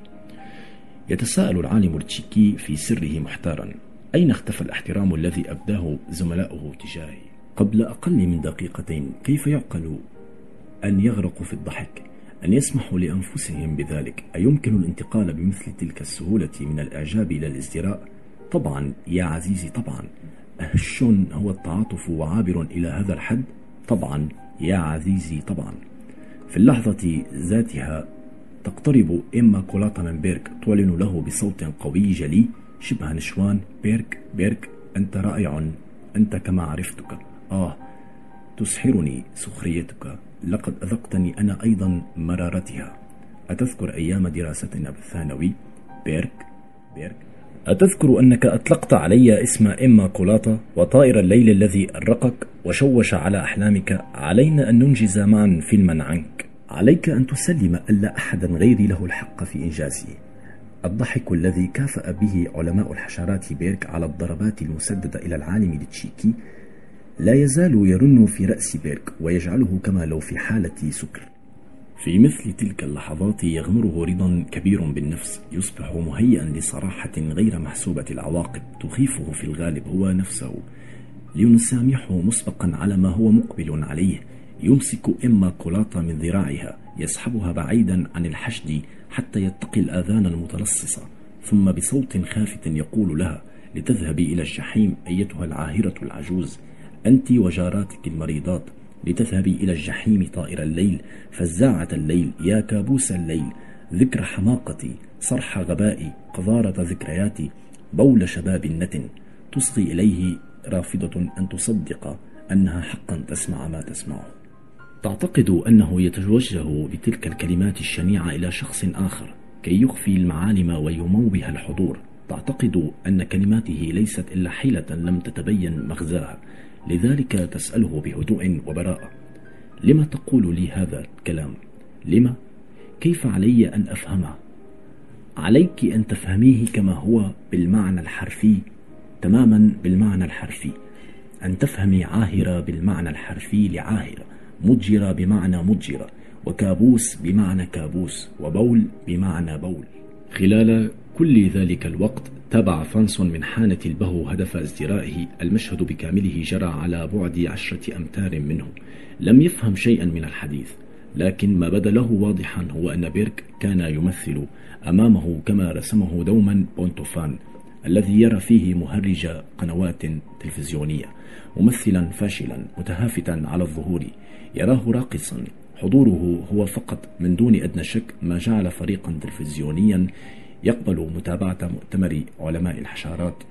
يتساءل العالم التشيكي في سره محتارا: أين اختفى الاحترام الذي أبداه زملاؤه تجاهي قبل أقل من دقيقتين؟ كيف يعقل أن يغرقوا في الضحك، أن يسمحوا لأنفسهم بذلك؟ أيمكن الانتقال بمثل تلك السهولة من الإعجاب إلى الازدراء؟ طبعا يا عزيزي، طبعا. أهش هو التعاطف وعابر إلى هذا الحد؟ طبعا يا عزيزي، طبعا. في اللحظة ذاتها تقترب إما كولاتا من بيرك، تعلن له بصوت قوي جلي شبه نشوان: بيرك، بيرك، أنت رائع، أنت كما عرفتك. آه، تسحرني سخريتك، لقد أذقتني أنا أيضا مرارتها. أتذكر أيام دراستنا بالثانوي؟ بيرك، بيرك، أتذكر أنك أطلقت علي اسم إما كولاتا وطائر الليل الذي أرقك وشوش على أحلامك؟ علينا أن ننجز معا فيلما عنك. عليك أن تسلم ألا أحدا غيري له الحق في إنجازه. الضحك الذي كافأ به علماء الحشرات بيرك على الضربات المسددة إلى العالم التشيكي لا يزال يرن في رأس بيرك ويجعله كما لو في حالة سكر. في مثل تلك اللحظات يغمره رضا كبير بالنفس، يصبح مهيئا لصراحة غير محسوبة العواقب تخيفه في الغالب هو نفسه، ليسامحه مسبقا على ما هو مقبل عليه. يمسك إما كولاتا من ذراعها، يسحبها بعيدا عن الحشد حتى يتقي الآذان المتلصصة، ثم بصوت خافت يقول لها: لتذهبي إلى الجحيم أيتها العاهرة العجوز، أنت وجاراتك المريضات، لتذهبي إلى الجحيم طائر الليل، فزاعة الليل، يا كابوس الليل، ذكر حماقتي، صرح غبائي، قذارة ذكرياتي، بول شباب نتن. تصغي إليه رافضة أن تصدق أنها حقا تسمع ما تسمعه. تعتقد أنه يتوجه بتلك الكلمات الشنيعة إلى شخص آخر كي يخفي المعالم ويموه الحضور. تعتقد أن كلماته ليست إلا حيلة لم تتبين مغزاها، لذلك تسأله بهدوء وبراءة: لما تقول لي هذا الكلام؟ لما؟ كيف علي أن أفهمه؟ عليك أن تفهميه كما هو بالمعنى الحرفي، تماما بالمعنى الحرفي. أن تفهمي عاهرة بالمعنى الحرفي لعاهرة، مجرة بمعنى مجرة، وكابوس بمعنى كابوس، وبول بمعنى بول. خلال كل ذلك الوقت تابع فانسون من حانة البهو هدف ازدرائه. المشهد بكامله جرى على بعد عشرة أمتار منه. لم يفهم شيئا من الحديث، لكن ما بدا له واضحا هو أن بيرك كان يمثل أمامه كما رسمه دوما بونتوفان، الذي يرى فيه مهرج قنوات تلفزيونية، ممثلا فاشلا متهافتا على الظهور. يراه راقصا، حضوره هو فقط من دون أدنى شك ما جعل فريقا تلفزيونيا يقبل متابعة مؤتمر علماء الحشرات.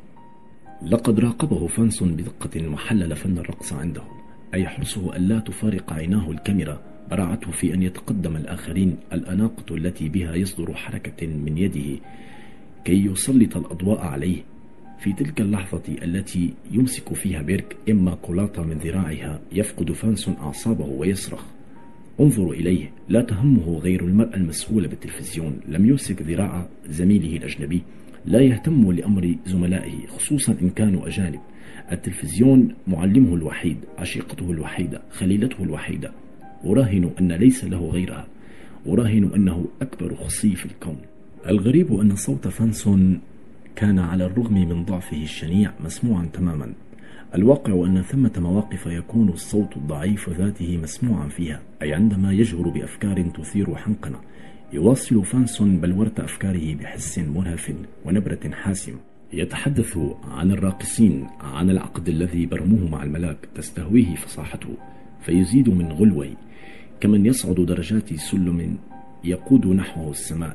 لقد راقبه فانسون بدقة وحلل فن الرقص عنده، أي حرصه ألا تفارق عيناه الكاميرا، براعته في أن يتقدم الآخرين، الأناقة التي بها يصدر حركة من يده كي يسلط الأضواء عليه. في تلك اللحظة التي يمسك فيها بيرك إماكولاتا من ذراعها يفقد فانسون أعصابه ويصرخ: انظروا إليه، لا تهمه غير المرأة المسؤولة بالتلفزيون. لم يمسك ذراع زميله الأجنبي، لا يهتم لأمر زملائه خصوصا إن كانوا أجانب. التلفزيون معلمه الوحيد، عشيقته الوحيدة، خليلته الوحيدة. أراهن أن ليس له غيرها، أراهن أنه أكبر خصي في الكون. الغريب أن صوت فانسون كان على الرغم من ضعفه الشنيع مسموعا تماما. الواقع أن ثمة مواقف يكون الصوت الضعيف ذاته مسموعا فيها، أي عندما يجهر بأفكار تثير حنقنا. يواصل فانسون بلورة أفكاره بحس مرهف ونبرة حاسمة. يتحدث عن الراقصين، عن العقد الذي برموه مع الملاك، تستهويه فصاحته فيزيد من غلوي كمن يصعد درجات سلم يقود نحوه السماء.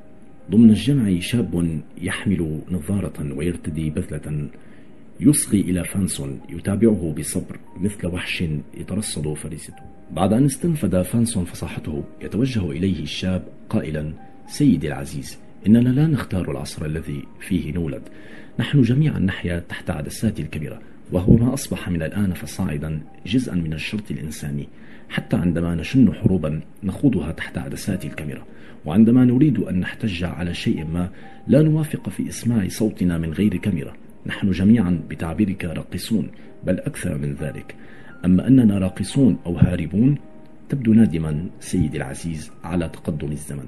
ضمن الجمع شاب يحمل نظارة ويرتدي بذلة يصغي إلى فانسون، يتابعه بصبر مثل وحش يترصد فريسته. بعد أن استنفد فانسون فصاحته يتوجه إليه الشاب قائلا: سيدي العزيز، إننا لا نختار العصر الذي فيه نولد، نحن جميعا نحيا تحت عدسات الكاميرا، وهو ما أصبح من الآن فصاعدا جزءا من الشرط الإنساني. حتى عندما نشن حروبا نخوضها تحت عدسات الكاميرا، وعندما نريد أن نحتج على شيء ما لا نوافق في إسماع صوتنا من غير كاميرا. نحن جميعا بتعبيرك راقصون، بل أكثر من ذلك. أما أننا راقصون أو هاربون، تبدو نادما سيدي العزيز على تقدم الزمن.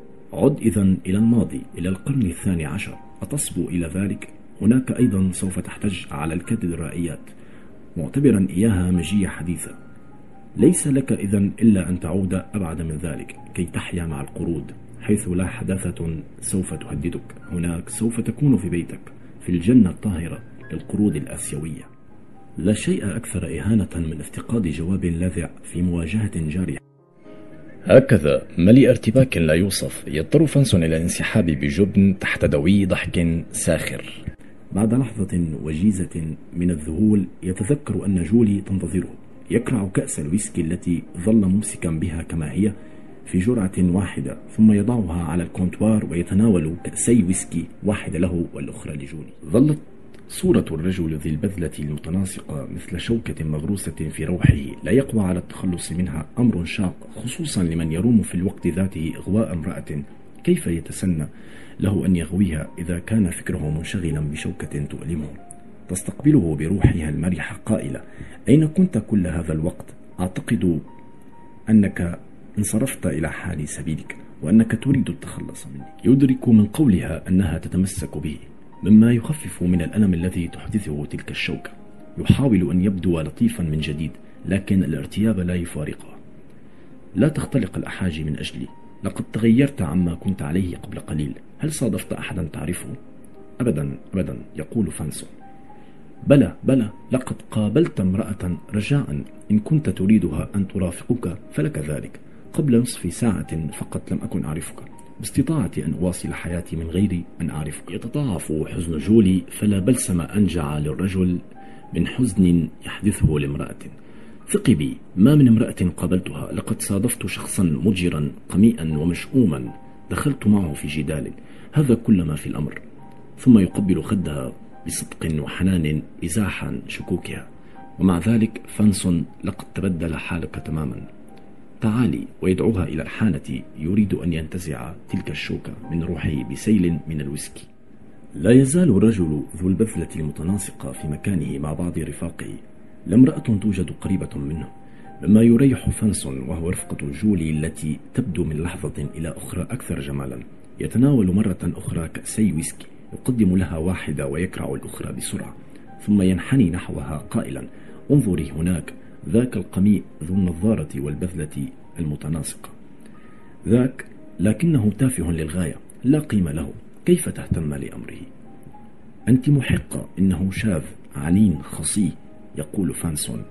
عد إذن إلى الماضي، إلى القرن الثاني عشر، أتصبو إلى ذلك؟ هناك أيضا سوف تحتج على الكاتدرائيات، معتبرا إياها مجية حديثة. ليس لك إذن إلا أن تعود أبعد من ذلك كي تحيا مع القرود، حيث لا حداثة سوف تهددك. هناك سوف تكون في بيتك، في الجنة الطاهرة للقرود الآسيوية. لا شيء أكثر إهانة من افتقاد جواب لاذع في مواجهة جارحة. هكذا مليء ارتباك لا يوصف، يضطر فانسون إلى الانسحاب بجبن تحت دوي ضحك ساخر. بعد لحظة وجيزة من الذهول يتذكر أن جولي تنتظره. يكرع كأس الويسكي التي ظل ممسكا بها كما هي في جرعة واحدة، ثم يضعها على الكونتوار ويتناول كأسي ويسكي، واحدة له والأخرى لجولي. ظلت صورة الرجل ذي البذلة المتناسقة مثل شوكة مغروسة في روحه، لا يقوى على التخلص منها. أمر شاق خصوصا لمن يروم في الوقت ذاته إغواء امرأة. كيف يتسنى له أن يغويها إذا كان فكره منشغلا بشوكة تؤلمه؟ تستقبله بروحها المرحة قائلة: أين كنت كل هذا الوقت؟ أعتقد أنك انصرفت إلى حال سبيلك، وأنك تريد التخلص مني. يدرك من قولها أنها تتمسك به، مما يخفف من الألم الذي تحدثه تلك الشوكة. يحاول أن يبدو لطيفا من جديد، لكن الارتياب لا يفارقه. لا تختلق الأحاجي من أجلي، لقد تغيرت عما كنت عليه قبل قليل. هل صادفت أحدا تعرفه؟ أبدا أبدا، يقول فانسون. بلى بلى، لقد قابلت امرأة رجاء، إن كنت تريدها أن ترافقك فلك ذلك. قبل نصف ساعة فقط لم أكن أعرفك، باستطاعتي أن أواصل حياتي من غير أن أعرفك. يتضاعف حزن جولي، فلا بلسم أنجع للرجل من حزن يحدثه لامرأة. ثقي بي، ما من امرأة قابلتها. لقد صادفت شخصا مجرا قميئا ومشؤوما، دخلت معه في جدال، هذا كل ما في الأمر. ثم يقبل خدها بصدق وحنان إزاحا شكوكها. ومع ذلك فانسون لقد تبدل حالك تماما. تعالي، ويدعوها إلى الحانة، يريد أن ينتزع تلك الشوكة من روحه بسيل من الويسكي. لا يزال الرجل ذو البذلة المتناسقة في مكانه مع بعض رفاقه. لامرأة توجد قريبة منه، مما يريح فانسون، وهو رفقة جولي التي تبدو من لحظة إلى أخرى أكثر جمالا. يتناول مرة أخرى كأسي ويسكي، يقدم لها واحدة ويكرع الأخرى بسرعة، ثم ينحني نحوها قائلا: انظري هناك، ذاك القميء ذو النظارة والبذلة المتناسقة. ذاك، لكنه تافه للغاية، لا قيمة له. كيف تهتم لأمره؟ أنت محقة، إنه شاذ عنين خصي، يقول فانسون،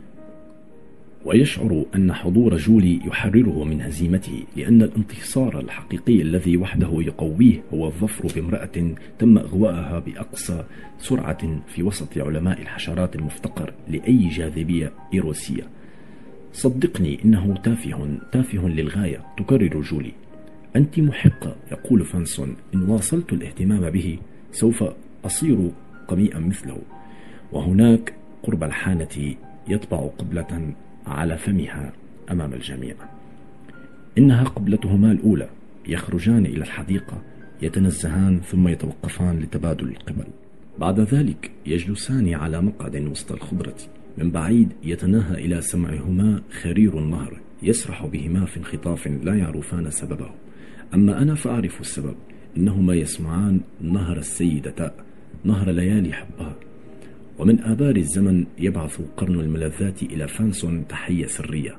ويشعر أن حضور جولي يحرره من هزيمته، لأن الانتصار الحقيقي الذي وحده يقويه هو الظفر بامرأة تم إغواءها بأقصى سرعة في وسط علماء الحشرات المفتقر لأي جاذبية إيروسية. صدقني، إنه تافه تافه للغاية، تكرر جولي. أنت محقة، يقول فانسون، إن واصلت الاهتمام به سوف أصير قميئا مثله، وهناك قرب الحانة يطبع قبلة على فمها أمام الجميع. إنها قبلتهما الأولى. يخرجان إلى الحديقة، يتنزهان ثم يتوقفان لتبادل القبل. بعد ذلك يجلسان على مقعد وسط الخضرة. من بعيد يتناهى إلى سمعهما خرير النهر يسرح بهما في انخطاف لا يعرفان سببه. أما أنا فأعرف السبب، إنهما يسمعان نهر السيدة تاء، نهر ليالي حبها. ومن آبار الزمن يبعث قرن الملذات إلى فانسون تحية سرية،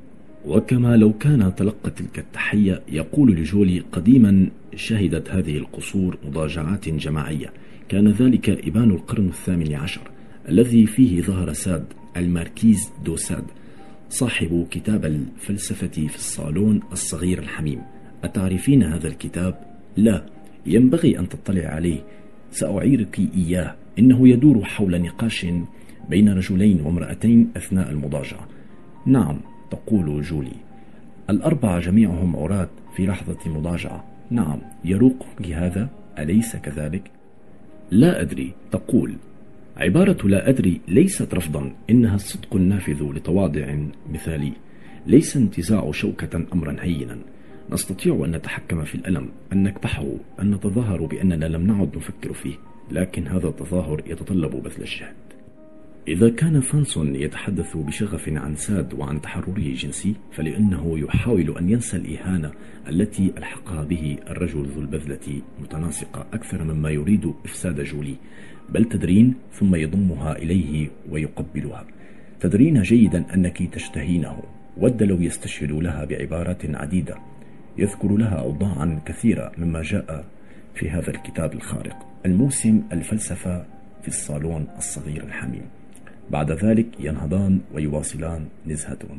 وكما لو كان تلقى تلك التحية يقول لجولي: قديما شهدت هذه القصور مضاجعات جماعية، كان ذلك إبان القرن الثامن عشر الذي فيه ظهر ساد الماركيز دو ساد صاحب كتاب الفلسفة في الصالون الصغير الحميم. أتعرفين هذا الكتاب؟ لا، ينبغي أن تطلع عليه، سأعيرك إياه. إنه يدور حول نقاش بين رجلين وامرأتين أثناء المضاجعة. نعم، تقول جولي، الأربعة جميعهم عراة في لحظة المضاجعة. نعم، يروقك هذا، أليس كذلك؟ لا أدري، تقول. عبارة لا أدري ليست رفضا، إنها الصدق النافذ لتواضع مثالي. ليس انتزاع شوكة أمرا هينا. نستطيع أن نتحكم في الألم، أن نكبحه، أن نتظاهر بأننا لم نعد نفكر فيه، لكن هذا التظاهر يتطلب بذل الجهد. إذا كان فانسون يتحدث بشغف عن ساد وعن تحرره الجنسي، فلأنه يحاول أن ينسى الإهانة التي ألحقها به الرجل ذو البذلة متناسقة أكثر مما يريد إفساد جولي. بل تدرين، ثم يضمها إليه ويقبلها. تدرين جيدا أنك تشتهينه. ود لو يستشهد لها بعبارات عديدة، يذكر لها أوضاعا كثيرة مما جاء في هذا الكتاب الخارق، الموسم الفلسفة في الصالون الصغير الحميم. بعد ذلك ينهضان ويواصلان نزهتهم.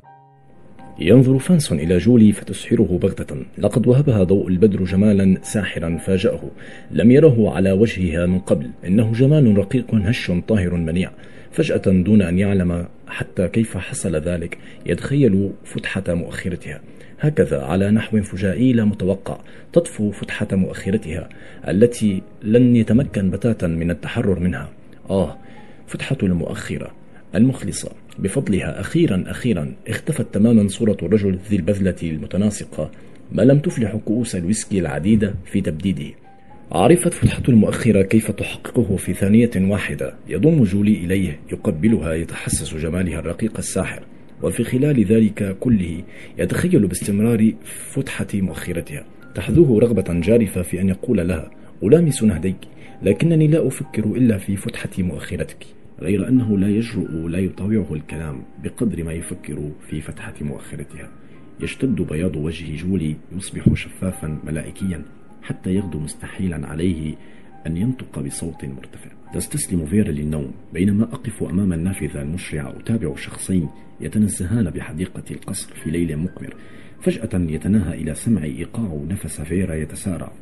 ينظر فانسون إلى جولي فتسحره بغتة. لقد وهبها ضوء البدر جمالا ساحرا فاجأه، لم يره على وجهها من قبل. إنه جمال رقيق هش طاهر منيع. فجأة دون أن يعلم حتى كيف حصل ذلك، يتخيل فتحة مؤخرتها هكذا على نحو فجائي لا متوقع. تطفو فتحة مؤخرتها التي لن يتمكن بتاتا من التحرر منها. آه، فتحة المؤخرة المخلصة. بفضلها أخيرا أخيرا اختفت تماما صورة الرجل ذي البذلة المتناسقة، ما لم تفلح كؤوس الويسكي العديدة في تبديده. عرفت فتحة المؤخرة كيف تحققه في ثانية واحدة. يضم جولي إليه، يقبلها، يتحسس جمالها الرقيق الساحر، وفي خلال ذلك كله يتخيل باستمرار فتحة مؤخرتها. تحذوه رغبة جارفة في أن يقول لها: ألامس نهديك، لكنني لا أفكر إلا في فتحة مؤخرتك. غير أنه لا يجرؤ، لا يطاوعه الكلام بقدر ما يفكر في فتحة مؤخرتها. يشتد بياض وجه جولي، يصبح شفافا ملائكيا، حتى يغدو مستحيلا عليه أن ينطق بصوت مرتفع. تستسلم فيرا للنوم، بينما أقف أمام النافذة المشرعة أتابع شخصين يتنزهان بحديقة القصر في ليل مقمر. فجأة يتناهى إلى سمع إيقاع نفس فيرا يتسارع.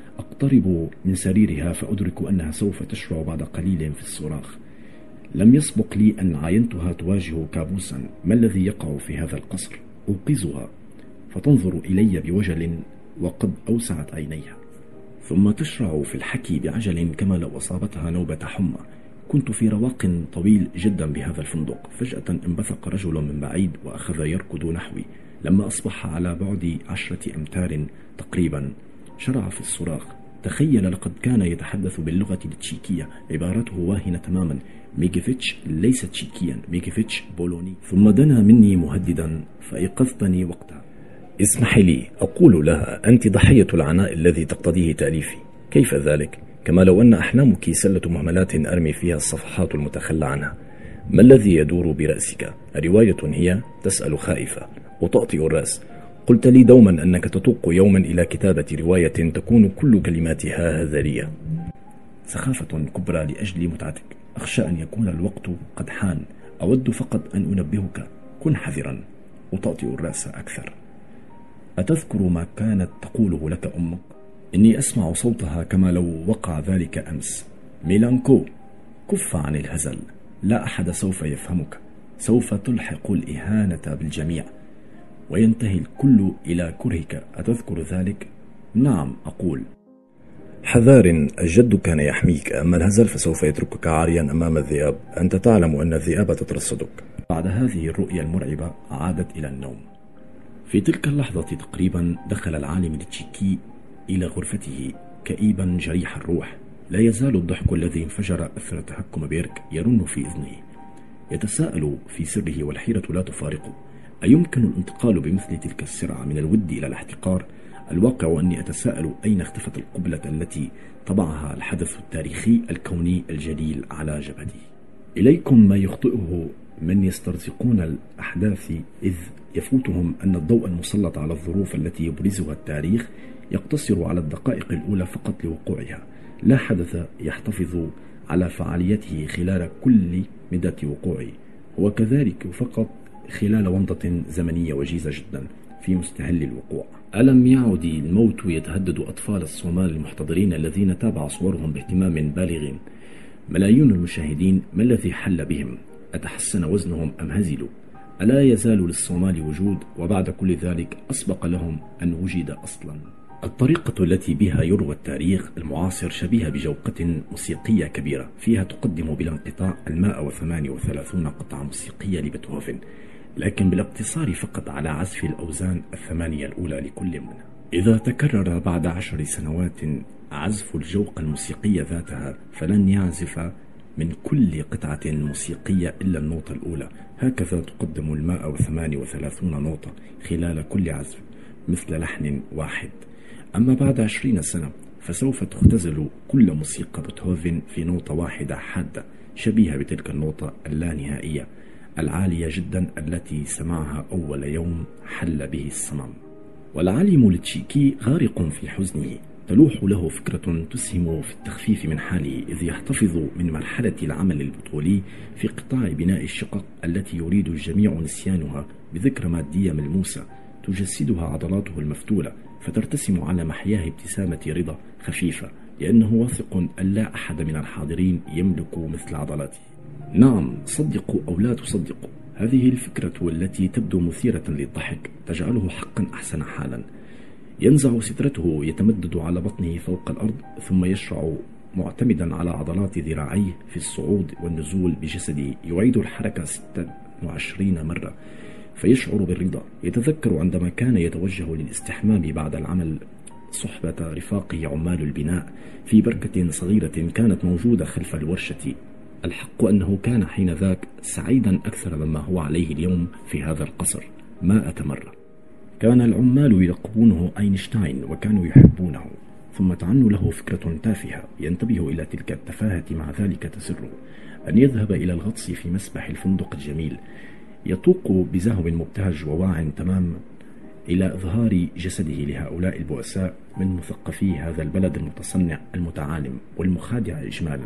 أقترب من سريرها فأدرك أنها سوف تشرع بعد قليل في الصراخ. لم يسبق لي أن عاينتها تواجه كابوسا. ما الذي يقع في هذا القصر؟ أوقظها فتنظر إلي بوجل وقد أوسعت عينيها، ثم تشرع في الحكي بعجل كما لو أصابتها نوبة حمى. كنت في رواق طويل جدا بهذا الفندق. فجأة انبثق رجل من بعيد وأخذ يركض نحوي. لما أصبح على بعد عشرة أمتار تقريبا شرع في الصراخ. تخيل، لقد كان يتحدث باللغة التشيكية، عبارته واهنة تماما. ميكيفيتش ليس تشيكيا، ميكيفيتش بولوني. ثم دنا مني مهددا فأيقظتني وقتها. اسمحي لي، أقول لها: أنت ضحية العناء الذي تقتضيه تأليفي. كيف ذلك؟ كما لو أن أحلامك سلة مهملات أرمي فيها الصفحات المتخلى عنها. ما الذي يدور برأسك؟ رواية هي؟ تسأل خائفة وتأطئ الرأس. قلت لي دوما أنك تتوق يوما إلى كتابة رواية تكون كل كلماتها هذرية. سخافة كبرى لأجل متعتك. أخشى أن يكون الوقت قد حان. أود فقط أن أنبهك، كن حذرا. أطأطئ الرأس أكثر. أتذكر ما كانت تقوله لك أمك؟ إني أسمع صوتها كما لو وقع ذلك أمس. ميلانكو، كف عن الهزل، لا أحد سوف يفهمك. سوف تلحق الإهانة بالجميع وينتهي الكل إلى كرهك. أتذكر ذلك؟ نعم، أقول. حذار، الجد كان يحميك، أما الهزل فسوف يتركك عاريا أمام الذئاب. أنت تعلم أن الذئاب تترصدك. بعد هذه الرؤيا المرعبة عادت إلى النوم. في تلك اللحظة تقريبا دخل العالم التشيكي إلى غرفته كئيبا جريح الروح. لا يزال الضحك الذي انفجر أثر تهكم بيرك يرن في إذنه. يتساءل في سره والحيرة لا تفارقه. أيمكن الانتقال بمثل تلك السرعة من الود إلى الاحتقار؟ الواقع أني أتساءل أين اختفت القبلة التي طبعها الحدث التاريخي الكوني الجليل على جبهته. إليكم ما يخطئه من يسترزقون الأحداث إذ يفوتهم أن الضوء المسلط على الظروف التي يبرزها التاريخ يقتصر على الدقائق الأولى فقط لوقوعها، لا حدث يحتفظ على فعاليته خلال كل مدة وقوعه، هو كذلك فقط خلال ومضة زمنية وجيزة جدا في مستهل الوقوع. ألم يعد الموت يتهدد أطفال الصومال المحتضرين الذين تابع صورهم باهتمام بالغ؟ ملايين المشاهدين ما الذي حل بهم؟ أتحسن وزنهم أم هزلوا؟ ألا يزال للصومال وجود وبعد كل ذلك أسبق لهم أن وجد أصلا؟ الطريقة التي بها يروى التاريخ المعاصر شبيهة بجوقة موسيقية كبيرة فيها تقدم بلا انقطاع المائة وثمانية وثلاثون قطعة موسيقية لبيتهوفن، لكن بالاقتصار فقط على عزف الأوزان الثمانية الأولى لكل منها. إذا تكرر بعد عشر سنوات عزف الجوقة الموسيقية ذاتها فلن يعزف من كل قطعة موسيقية إلا النوطة الأولى. هكذا تقدم المائة وثمانية وثلاثون نوطة خلال كل عزف مثل لحن واحد. أما بعد عشرين سنة فسوف تختزل كل موسيقى بيتهوفن في نوطة واحدة حادة شبيهة بتلك النوطة اللانهائية العالية جدا التي سمعها أول يوم حل به الصمم. والعالم التشيكي غارق في حزنه، تلوح له فكرة تسهم في التخفيف من حاله إذ يحتفظ من مرحلة العمل البطولي في قطاع بناء الشقق التي يريد الجميع نسيانها بذكرى مادية ملموسة تجسدها عضلاته المفتولة، فترتسم على محياه ابتسامة رضا خفيفة لأنه واثق أن لا أحد من الحاضرين يملك مثل عضلاته. نعم، صدقوا أو لا تصدقوا، هذه الفكرة التي تبدو مثيرة للضحك تجعله حقا أحسن حالا. ينزع سترته يتمدد على بطنه فوق الأرض ثم يشرع معتمدا على عضلات ذراعيه في الصعود والنزول بجسده، يعيد الحركة ستة وعشرين مرة فيشعر بالرضا. يتذكر عندما كان يتوجه للاستحمام بعد العمل صحبة رفاقه عمال البناء في بركة صغيرة كانت موجودة خلف الورشة. الحق أنه كان حينذاك سعيدا أكثر مما هو عليه اليوم في هذا القصر مائة مرة. كان العمال يلقبونه أينشتاين وكانوا يحبونه، ثم تعنوا له فكرة تافهة ينتبه إلى تلك التفاهة مع ذلك تسره أن يذهب إلى الغطس في مسبح الفندق الجميل، يطوق بزهو مبتهج وواع تمام إلى إظهار جسده لهؤلاء البؤساء من مثقفي هذا البلد المتصنع المتعالم والمخادع إجمالا.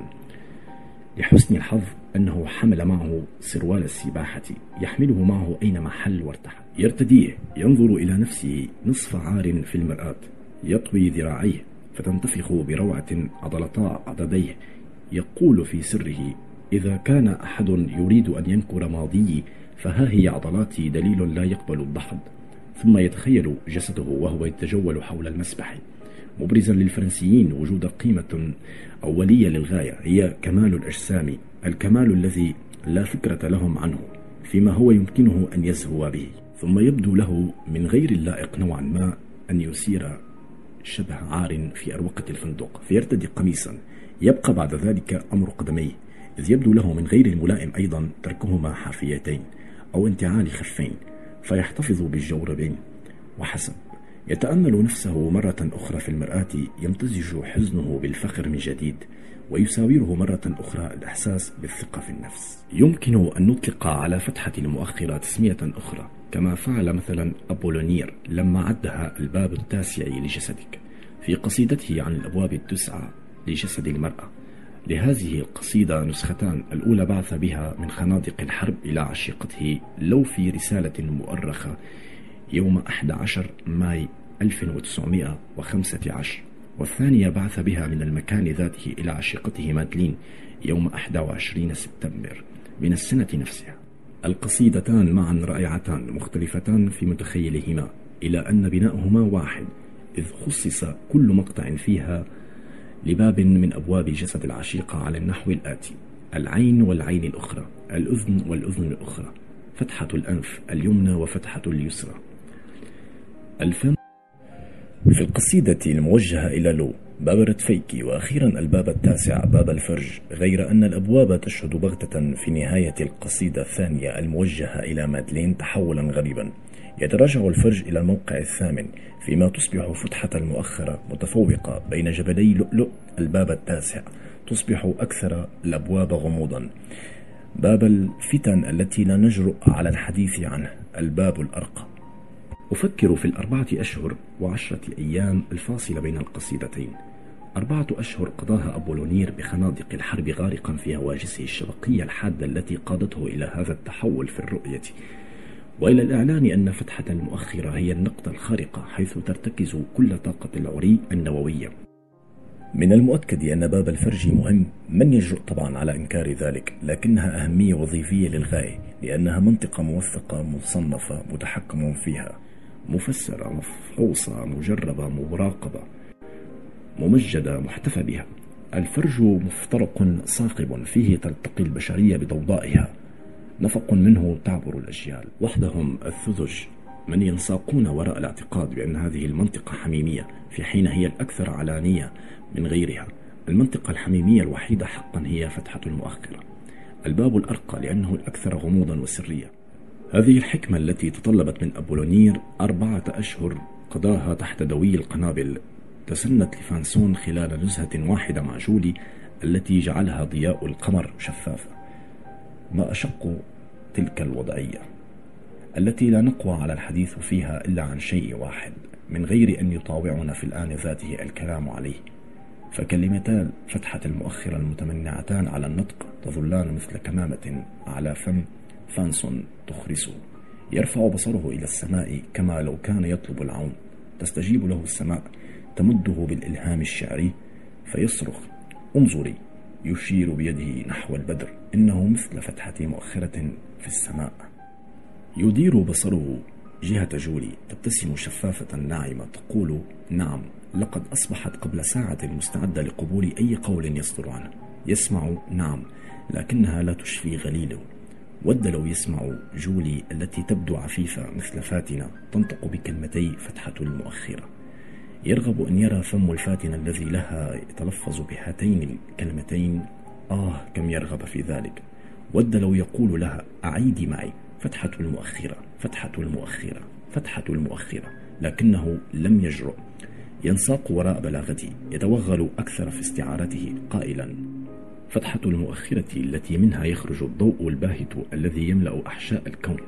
لحسن الحظ أنه حمل معه سروال السباحة يحمله معه أينما حل وارتحل، يرتديه، ينظر إلى نفسه نصف عار في المرآة، يطوي ذراعيه فتنتفخ بروعة عضلتا عضديه، يقول في سره: إذا كان أحد يريد أن ينكر ماضيي فها هي عضلاتي دليل لا يقبل الدحض. ثم يتخيل جسده وهو يتجول حول المسبح مبرزا للفرنسيين وجود قيمة أولية للغاية هي كمال الأجسام، الكمال الذي لا فكرة لهم عنه فيما هو يمكنه أن يزهو به. ثم يبدو له من غير اللائق نوعا ما أن يسير شبه عار في أروقة الفندق فيرتدي قميصا، يبقى بعد ذلك أمر قدميه، إذ يبدو له من غير الملائم أيضا تركهما حافيتين أو انتعال خفين فيحتفظ بالجوربين وحسب. يتأمل نفسه مرة أخرى في المرآة يمتزج حزنه بالفخر من جديد، ويساوره مرة أخرى الإحساس بالثقة في النفس. يمكن أن نطلق على فتحة المؤخرة تسمية أخرى كما فعل مثلا أبولونير لما عدها الباب التاسع لجسدك في قصيدته عن الأبواب التسعة لجسد المرأة. لهذه القصيدة نسختان، الأولى بعث بها من خنادق الحرب إلى عشيقته لو في رسالة مؤرخة يوم أحد عشر ماي ألف وتسعمائة وخمسة عشر، والثانية بعث بها من المكان ذاته إلى عشيقته مادلين يوم أحد وعشرين سبتمبر من السنة نفسها. القصيدتان معا رائعتان مختلفتان في متخيلهما إلى أن بناؤهما واحد، إذ خصص كل مقطع فيها لباب من أبواب جسد العشيقة على النحو الآتي: العين والعين الأخرى، الأذن والأذن الأخرى، فتحة الأنف اليمنى وفتحة اليسرى، الفم. في القصيدة الموجهة إلى لو باب رتفيكي، وأخيرا الباب التاسع باب الفرج، غير أن الأبواب تشهد بغتة في نهاية القصيدة الثانية الموجهة إلى مادلين تحولا غريبا. يتراجع الفرج إلى الموقع الثامن، فيما تصبح فتحة المؤخرة متفوقة بين جبلي لؤلؤ. الباب التاسع تصبح أكثر الأبواب غموضا، باب الفتن التي لا نجرؤ على الحديث عنه، الباب الأرقى. أفكر في الأربعة أشهر وعشرة أيام الفاصلة بين القصيدتين، أربعة أشهر قضاها أبولونير بخنادق الحرب غارقا في هواجسه الشبقية الحادة التي قادته إلى هذا التحول في الرؤية، وإلى الإعلان أن فتحة المؤخرة هي النقطة الخارقة حيث ترتكز كل طاقة العري النووية. من المؤكد أن باب الفرج مهم، من يجرؤ طبعا على إنكار ذلك، لكنها أهمية وظيفية للغاية، لأنها منطقة موثقة مصنفة متحكم فيها، مفسرة مفحوصة مجربة مراقبة ممجدة محتفى بها. الفرج مفترق صاخب فيه تلتقي البشرية بضوضائها، نفق منه تعبر الأجيال. وحدهم الثلج من ينساقون وراء الاعتقاد بأن هذه المنطقة حميمية، في حين هي الأكثر علانية من غيرها. المنطقة الحميمية الوحيدة حقا هي فتحة المؤخرة، الباب الأرقى لأنه الأكثر غموضا وسرية. هذه الحكمة التي تطلبت من أبولونير أربعة أشهر قضاها تحت دوي القنابل تسنت لفانسون خلال نزهة واحدة مع جولي التي جعلها ضياء القمر شفافة. ما أشق تلك الوضعية التي لا نقوى على الحديث فيها إلا عن شيء واحد من غير أن يطاوعنا في الآن ذاته الكلام عليه، فكلمتان فتحة المؤخرة المتمنعتان على النطق تظلان مثل كمامة على فم فانسون تخرسه. يرفع بصره إلى السماء كما لو كان يطلب العون، تستجيب له السماء تمده بالإلهام الشعري فيصرخ: انظري، يشير بيده نحو البدر، إنه مثل فتحة مؤخرة في السماء. يدير بصره جهة جولي تبتسم شفافة ناعمة تقول: نعم، لقد أصبحت قبل ساعة مستعدة لقبول أي قول يصدر عنه. يسمع نعم، لكنها لا تشفي غليله. ود لو يسمع جولي التي تبدو عفيفة مثل فاتنة تنطق بكلمتي فتحة المؤخرة. يرغب أن يرى فم الفاتنة الذي لها يتلفظ بهاتين الكلمتين. آه كم يرغب في ذلك. ود لو يقول لها: أعيدي معي فتحة المؤخرة، فتحة المؤخرة، فتحة المؤخرة، لكنه لم يجرؤ. ينساق وراء بلاغته، يتوغل أكثر في استعارته قائلا: فتحة المؤخرة التي منها يخرج الضوء الباهت الذي يملأ أحشاء الكون.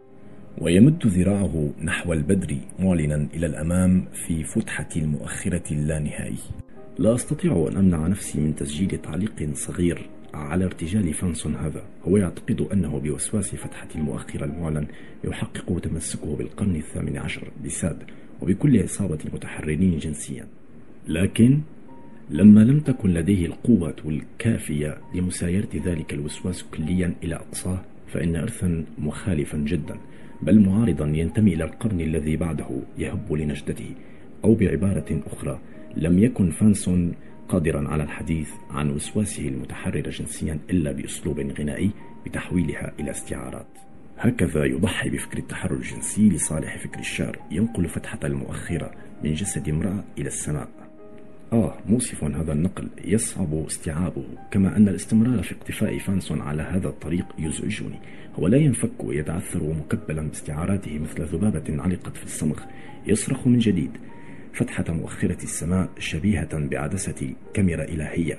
ويمد ذراعه نحو البدر معلنا إلى الأمام في فتحة المؤخرة اللانهائي. لا أستطيع أن أمنع نفسي من تسجيل تعليق صغير على ارتجال فانسون هذا. هو يعتقد أنه بوسواس فتحة المؤخرة المعلن يحقق تمسكه بالقرن الثامن عشر بساد وبكل عصابة المتحررين جنسيا، لكن لما لم تكن لديه القوة الكافية لمسايرة ذلك الوسواس كليا إلى أقصاه، فإن إرثا مخالفا جدا بل معارضا ينتمي إلى القرن الذي بعده يهب لنجدته، أو بعبارة أخرى لم يكن فانسون قادرا على الحديث عن وسواسه المتحرر جنسيا إلا بأسلوب غنائي بتحويلها إلى استعارات. هكذا يضحي بفكر التحرر الجنسي لصالح فكر الشعر، ينقل فتحة المؤخرة من جسد امرأة إلى السماء. آه مؤسف هذا النقل، يصعب استيعابه، كما أن الاستمرار في اقتفاء فانسون على هذا الطريق يزعجني. هو لا ينفك ويتعثر مكبلا باستعاراته مثل ذبابة علقت في الصمغ. يصرخ من جديد: فتحة مؤخرة السماء شبيهة بعدسة كاميرا إلهية.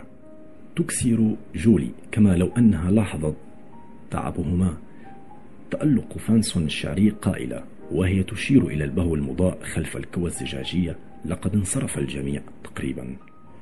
تكسر جولي كما لو أنها لاحظت تعبهما. تألق فانسون الشعري قائلة وهي تشير إلى البهو المضاء خلف الكوى الزجاجية: لقد انصرف الجميع تقريبا.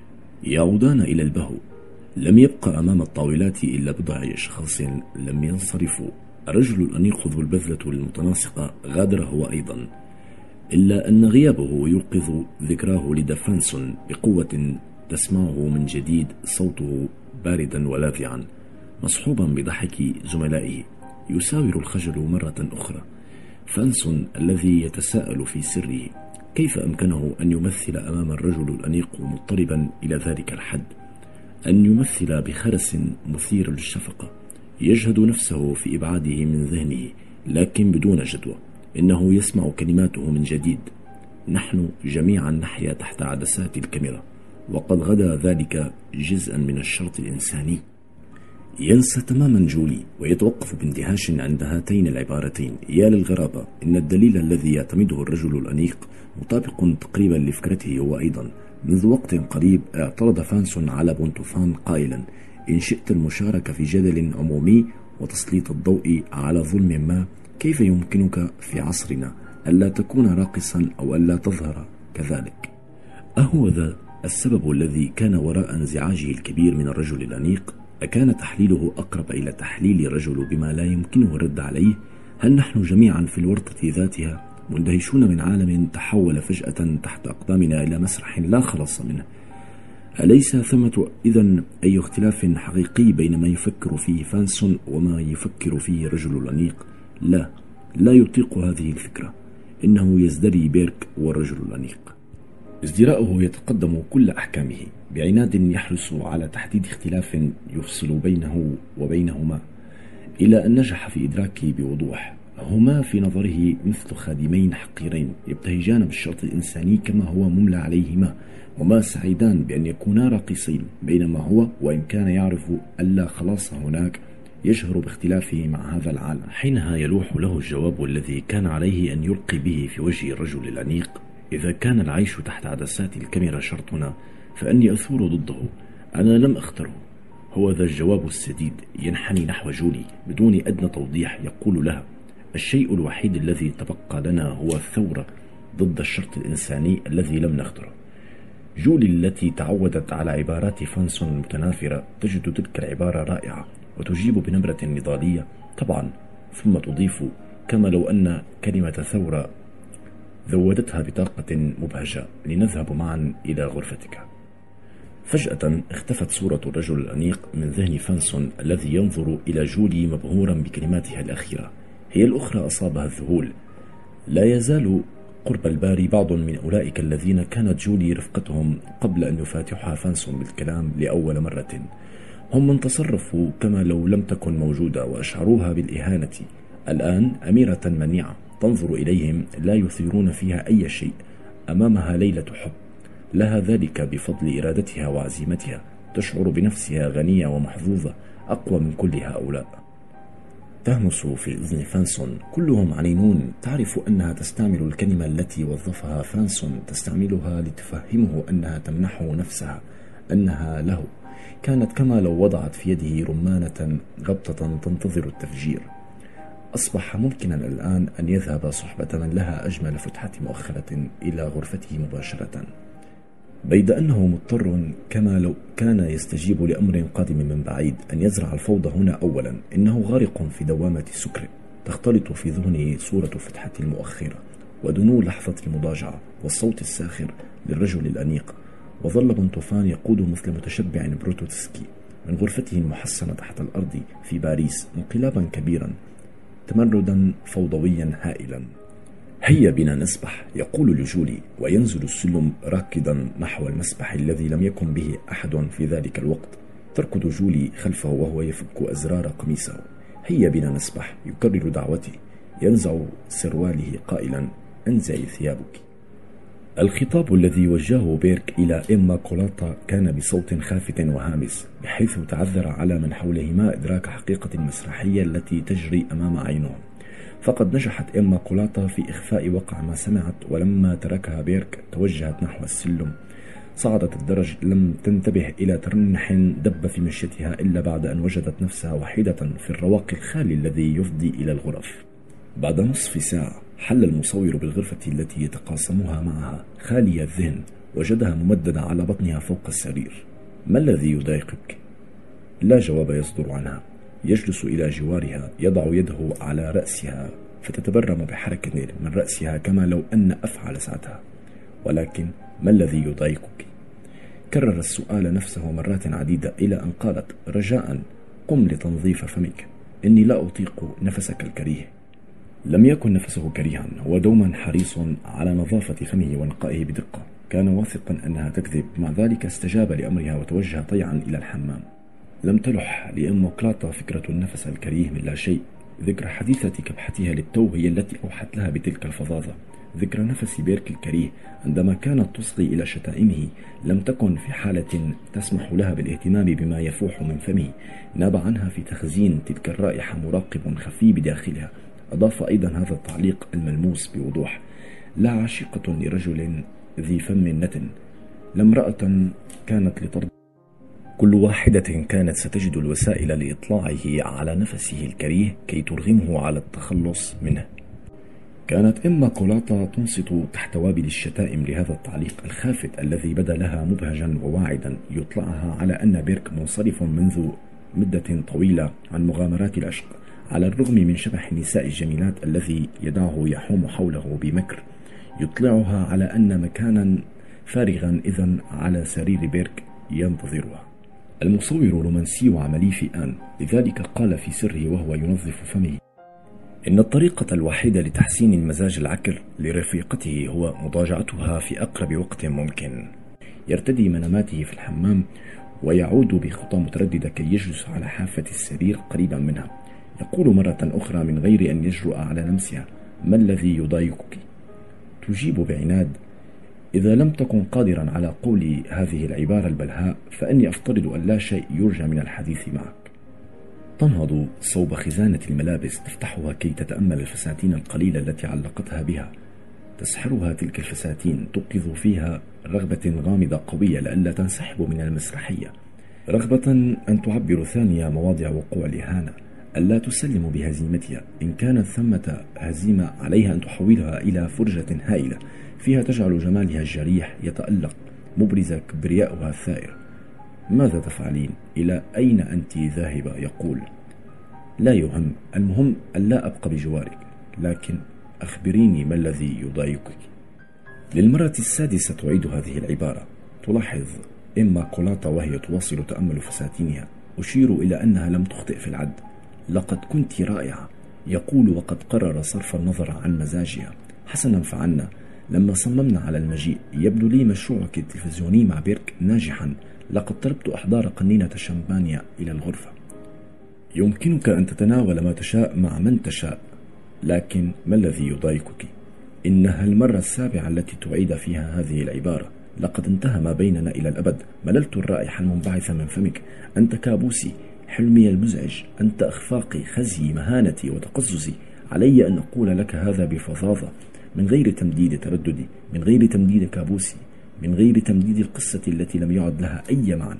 يعودان إلى البهو. لم يبقى أمام الطاولات إلا بضع أشخاص لم ينصرفوا. الرجل الأنيق ذو البذلة المتناسقة غادر هو أيضا، إلا أن غيابه يوقظ ذكراه لدى فانسون بقوة. تسمعه من جديد صوته باردا ولاذعا مصحوبا بضحك زملائه. يساور الخجل مرة أخرى. فانسون الذي يتساءل في سره: كيف أمكنه أن يمثل أمام الرجل الأنيق مضطربا إلى ذلك الحد؟ أن يمثل بخرس مثير للشفقة يجهد نفسه في إبعاده من ذهنه لكن بدون جدوى. إنه يسمع كلماته من جديد: نحن جميعا نحيا تحت عدسات الكاميرا، وقد غدا ذلك جزءا من الشرط الإنساني. ينسى تماما جولي ويتوقف باندهاش عند هاتين العبارتين: يا للغرابة، إن الدليل الذي يعتمده الرجل الأنيق مطابق تقريبا لفكرته هو أيضا. منذ وقت قريب اعترض فانسون على بونتوفان قائلا: إن شئت المشاركة في جدل عمومي وتسليط الضوء على ظلم ما، كيف يمكنك في عصرنا ألا تكون راقصا أو ألا تظهر كذلك؟ أهو ذا السبب الذي كان وراء انزعاجه الكبير من الرجل الأنيق؟ أكان تحليله أقرب إلى تحليل الرجل بما لا يمكنه الرد عليه؟ هل نحن جميعا في الورطة ذاتها مندهشون من عالم تحول فجأة تحت أقدامنا إلى مسرح لا خلاص منه؟ أليس ثمة إذن أي اختلاف حقيقي بين ما يفكر فيه فانسون وما يفكر فيه الرجل الأنيق؟ لا، لا يطيق هذه الفكرة. إنه يزدري بيرك والرجل الأنيق. ازدراؤه يتقدم كل أحكامه بعناد يحرص على تحديد اختلاف يفصل بينه وبينهما، إلى أن نجح في إدراكه بوضوح. هما في نظره مثل خادمين حقيرين يبتهجان بالشرط الإنساني كما هو مملى عليهما، وما سعيدان بأن يكونا راقصين، بينما هو وإن كان يعرف ألا خلاص هناك يجهر باختلافه مع هذا العالم. حينها يلوح له الجواب الذي كان عليه أن يلقي به في وجه الرجل الأنيق: إذا كان العيش تحت عدسات الكاميرا شرطنا، فأني أثور ضده. أنا لم أختره. هو ذا الجواب السديد ينحني نحو جولي بدون أدنى توضيح، يقول لها: الشيء الوحيد الذي تبقى لنا هو الثورة ضد الشرط الإنساني الذي لم نختره. جولي التي تعودت على عبارات فانسون المتنافرة تجد تلك العبارة رائعة وتجيب بنبرة نضالية طبعا، ثم تضيف: كما لو أن كلمة ثورة ذودتها بطاقة مبهجة، لنذهب معا إلى غرفتك. فجأة اختفت صورة الرجل الأنيق من ذهن فانسون الذي ينظر إلى جولي مبهورا بكلماتها الأخيرة. هي الأخرى أصابها الذهول. لا يزال قرب الباري بعض من أولئك الذين كانت جولي رفقتهم قبل أن يفاتحها فانسون بالكلام لأول مرة. هم من تصرفوا كما لو لم تكن موجودة وأشعروها بالإهانة. الآن أميرة منيعة تنظر إليهم، لا يثيرون فيها أي شيء. أمامها ليلة حب، لها ذلك بفضل إرادتها وعزيمتها. تشعر بنفسها غنية ومحظوظة، أقوى من كل هؤلاء. تهمس في إذن فانسون: كلهم عنينون. تعرف أنها تستعمل الكلمة التي وظفها فانسون، تستعملها لتفهمه أنها تمنحه نفسها، أنها له. كانت كما لو وضعت في يده رمانة غبطة تنتظر التفجير. أصبح ممكنا الآن أن يذهب صحبة من لها أجمل فتحة مؤخرة إلى غرفته مباشرة، بيد أنه مضطر كما لو كان يستجيب لأمر قادم من بعيد أن يزرع الفوضى هنا أولا. إنه غارق في دوامة سكر، تختلط في ذهنه صورة فتحة المؤخرة ودنو لحظة المضاجعة والصوت الساخر للرجل الأنيق. وظل بونتوفان يقود مثل متشبع بروتوتسكي من غرفته المحصنة تحت الأرض في باريس انقلابا كبيرا، تمردا فوضويا هائلا. هيا بنا نسبح، يقول لجولي، وينزل السلم راكدا نحو المسبح الذي لم يكن به أحد في ذلك الوقت. تركض جولي خلفه وهو يفك أزرار قميصه. هيا بنا نسبح، يكرر دعوتي. ينزع سرواله قائلا: انزعي ثيابك. الخطاب الذي وجهه بيرك إلى إما كولاتا كان بصوت خافت وهامس، بحيث تعذر على من حولهما إدراك حقيقة المسرحية التي تجري أمام عينهم. فقد نجحت إما كولاتا في إخفاء وقع ما سمعت، ولما تركها بيرك توجهت نحو السلم. صعدت الدرج، لم تنتبه إلى ترنح دب في مشيتها إلا بعد أن وجدت نفسها وحيدة في الرواق الخالي الذي يفضي إلى الغرف. بعد نصف ساعة حل المصور بالغرفة التي يتقاسمها معها خالية الذهن، وجدها ممددة على بطنها فوق السرير. ما الذي يضايقك؟ لا جواب يصدر عنها. يجلس إلى جوارها، يضع يده على رأسها فتتبرم بحركة من رأسها كما لو أن أفعى لسعتها. ولكن ما الذي يضايقك؟ كرر السؤال نفسه مرات عديدة إلى أن قالت: رجاء قم لتنظيف فمك، إني لا أطيق نفسك الكريه. لم يكن نفسه كريها، هو دوما حريص على نظافة فمه ونقائه بدقة، كان واثقا أنها تكذب، مع ذلك استجاب لأمرها وتوجه طيعا إلى الحمام. لم تلح لإموكلاطا فكرة النفس الكريه من لا شيء، ذكرى حديثة كبحتها للتو هي التي أوحت لها بتلك الفظاظة. ذكرى نفس بيرك الكريه عندما كانت تصغي إلى شتائمه لم تكن في حالة تسمح لها بالاهتمام بما يفوح من فمه، ناب عنها في تخزين تلك الرائحة مراقب خفي بداخلها. أضاف أيضا هذا التعليق الملموس بوضوح: لا عاشقة لرجل ذي فم نتن، لا امرأة كانت لترضى. كل واحدة كانت ستجد الوسائل لإطلاعه على نفسه الكريه كي ترغمه على التخلص منه. كانت إماكولاطا تنصت تحت وابل الشتائم لهذا التعليق الخافت الذي بدا لها مبهجا وواعدا يطلعها على أن بيرك منصرف منذ مدة طويلة عن مغامرات العشق، على الرغم من شبح النساء الجميلات الذي يدعه يحوم حوله بمكر، يطلعها على أن مكانا فارغا إذن على سرير بيرك ينتظرها. المصور رومانسي وعملي في آن، لذلك قال في سره وهو ينظف فمه: إن الطريقة الوحيدة لتحسين المزاج العكر لرفيقته هو مضاجعتها في أقرب وقت ممكن. يرتدي مناماته في الحمام ويعود بخطى مترددة كي يجلس على حافة السرير قريبا منها. يقول مرة أخرى من غير أن يجرؤ على لمسها: ما الذي يضايقك؟ تجيب بعناد: إذا لم تكن قادرا على قول هذه العبارة البلهاء فإني أفترض أن لا شيء يرجى من الحديث معك. تنهض صوب خزانة الملابس تفتحها كي تتأمل الفساتين القليلة التي علقتها بها. تسحرها تلك الفساتين، توقظ فيها رغبة غامضة قوية لئلا تنسحب من المسرحية، رغبة أن تعبر ثانية مواضع وقوع الإهانة، ألا تسلم بهزيمتها. إن كانت ثمة هزيمة عليها أن تحولها إلى فرجة هائلة فيها تجعل جمالها الجريح يتألق، مبرز كبرياؤها الثائر. ماذا تفعلين؟ إلى أين أنت ذاهبة؟ يقول: لا يهم، المهم أن لا أبقى بجوارك، لكن أخبريني ما الذي يضايقك. للمرة السادسة تعيد هذه العبارة. تلاحظ إماكولاطا وهي تواصل تأمل فساتينها: أشير إلى أنها لم تخطئ في العد، لقد كنت رائعة. يقول: وقد قرر صرف النظر عن مزاجها. حسنا فعلنا، لما صممنا على المجيء يبدو لي مشروعك التلفزيوني مع بيرك ناجحا، لقد طلبت إحضار قنينة شامبانيا إلى الغرفة. يمكنك أن تتناول ما تشاء مع من تشاء، لكن ما الذي يضايقك؟ إنها المرة السابعة التي تعيد فيها هذه العبارة. لقد انتهى ما بيننا إلى الأبد. مللت الرائحة المنبعثة من فمك. أنت كابوسي، حلمي المزعج، أنت إخفاقي، خزي، مهانتي وتقززي. علي أن أقول لك هذا بفظاظة، من غير تمديد ترددي، من غير تمديد كابوسي، من غير تمديد القصة التي لم يعد لها أي معنى.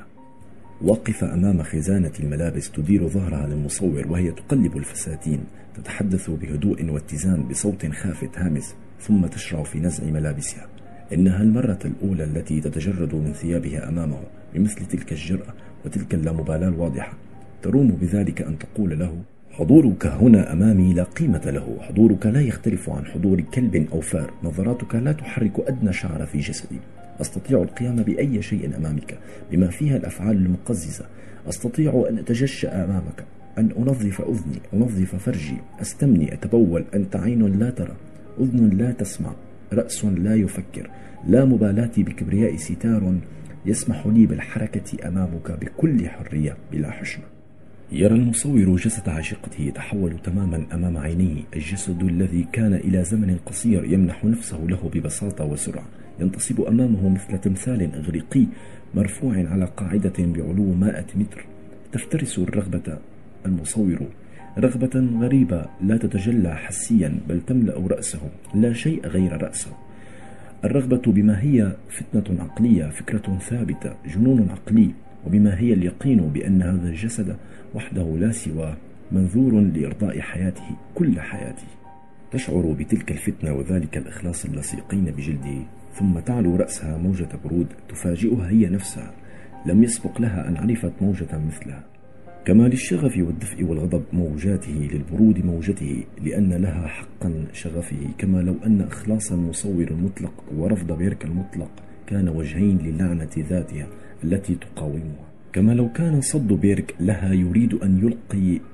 واقفة أمام خزانة الملابس تدير ظهرها للمصور وهي تقلب الفساتين، تتحدث بهدوء واتزان بصوت خافت هامس، ثم تشرع في نزع ملابسها. إنها المرة الأولى التي تتجرد من ثيابها أمامه بمثل تلك الجرأة وتلك اللامبالاة الواضحة. تروم بذلك أن تقول له: حضورك هنا أمامي لا قيمة له، حضورك لا يختلف عن حضور كلب أو فار، نظراتك لا تحرك أدنى شعر في جسدي. أستطيع القيام بأي شيء أمامك بما فيها الأفعال المقززة. أستطيع أن أتجشأ أمامك، أن أنظف أذني، أنظف فرجي، أستمني، أتبول. أنت عين لا ترى، أذن لا تسمع، رأس لا يفكر. لا مبالاة بكبرياء ستار يسمح لي بالحركة أمامك بكل حرية بلا حشمة. يرى المصور جسد عاشقته يتحول تماما أمام عينيه، الجسد الذي كان إلى زمن قصير يمنح نفسه له ببساطة وسرعة، ينتصب أمامه مثل تمثال إغريقي مرفوع على قاعدة بعلو مائة متر. تفترس الرغبة المصور، رغبة غريبة لا تتجلى حسيا بل تملأ رأسه، لا شيء غير رأسه. الرغبة بما هي فتنة عقلية، فكرة ثابتة، جنون عقلي، وبما هي اليقين بأن هذا الجسد وحده لا سوى منذور لإرضاء حياته كل حياته. تشعر بتلك الفتنة وذلك الإخلاص اللصيقين بجلده، ثم تعلو رأسها موجة برود تفاجئها هي نفسها، لم يسبق لها أن عرفت موجة مثلها. كما للشغف والدفء والغضب موجاته، للبرود موجته، لأن لها حقا شغفه، كما لو أن إخلاص المصور المطلق ورفض بيرك المطلق كان وجهين للعنة ذاتها التي تقاومها. كما لو كان صد بيرك لها يريد أن يلقي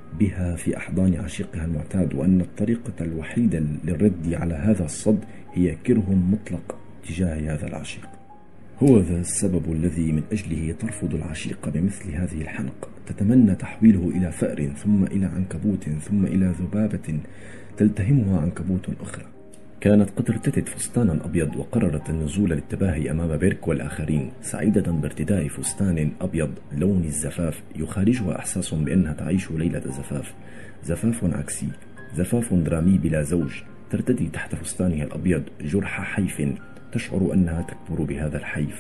بها في أحضان عشيقها المعتاد، وأن الطريقة الوحيدة للرد على هذا الصد هي كره مطلق تجاه هذا العشيق. هو ذا السبب الذي من أجله ترفض العشيق بمثل هذه الحنق، تتمنى تحويله إلى فأر، ثم إلى عنكبوت، ثم إلى ذبابة تلتهمها عنكبوت أخرى. كانت قد ارتدت فستانا أبيض وقررت النزول للتباهي أمام بيرك والآخرين، سعيدة بارتداء فستان أبيض لون الزفاف يخالجها إحساس بأنها تعيش ليلة زفاف، زفاف عكسي، زفاف درامي بلا زوج. ترتدي تحت فستانها الأبيض جرح حيف، تشعر أنها تكبر بهذا الحيف،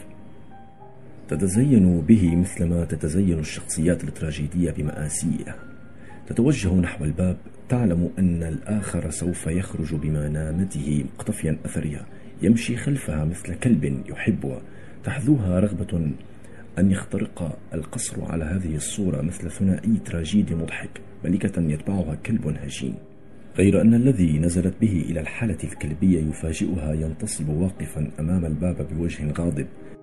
تتزين به مثلما تتزين الشخصيات التراجيدية بمآسيها. تتوجه نحو الباب، تعلم أن الآخر سوف يخرج بمنامته مقتفيا أثرها، يمشي خلفها مثل كلب يحبها، تحذوها رغبة أن يخترق القصر على هذه الصورة مثل ثنائي تراجيدي مضحك، ملكة يتبعها كلب هشيم. غير أن الذي نزلت به إلى الحالة الكلبية يفاجئها ينتصب واقفا أمام الباب بوجه غاضب.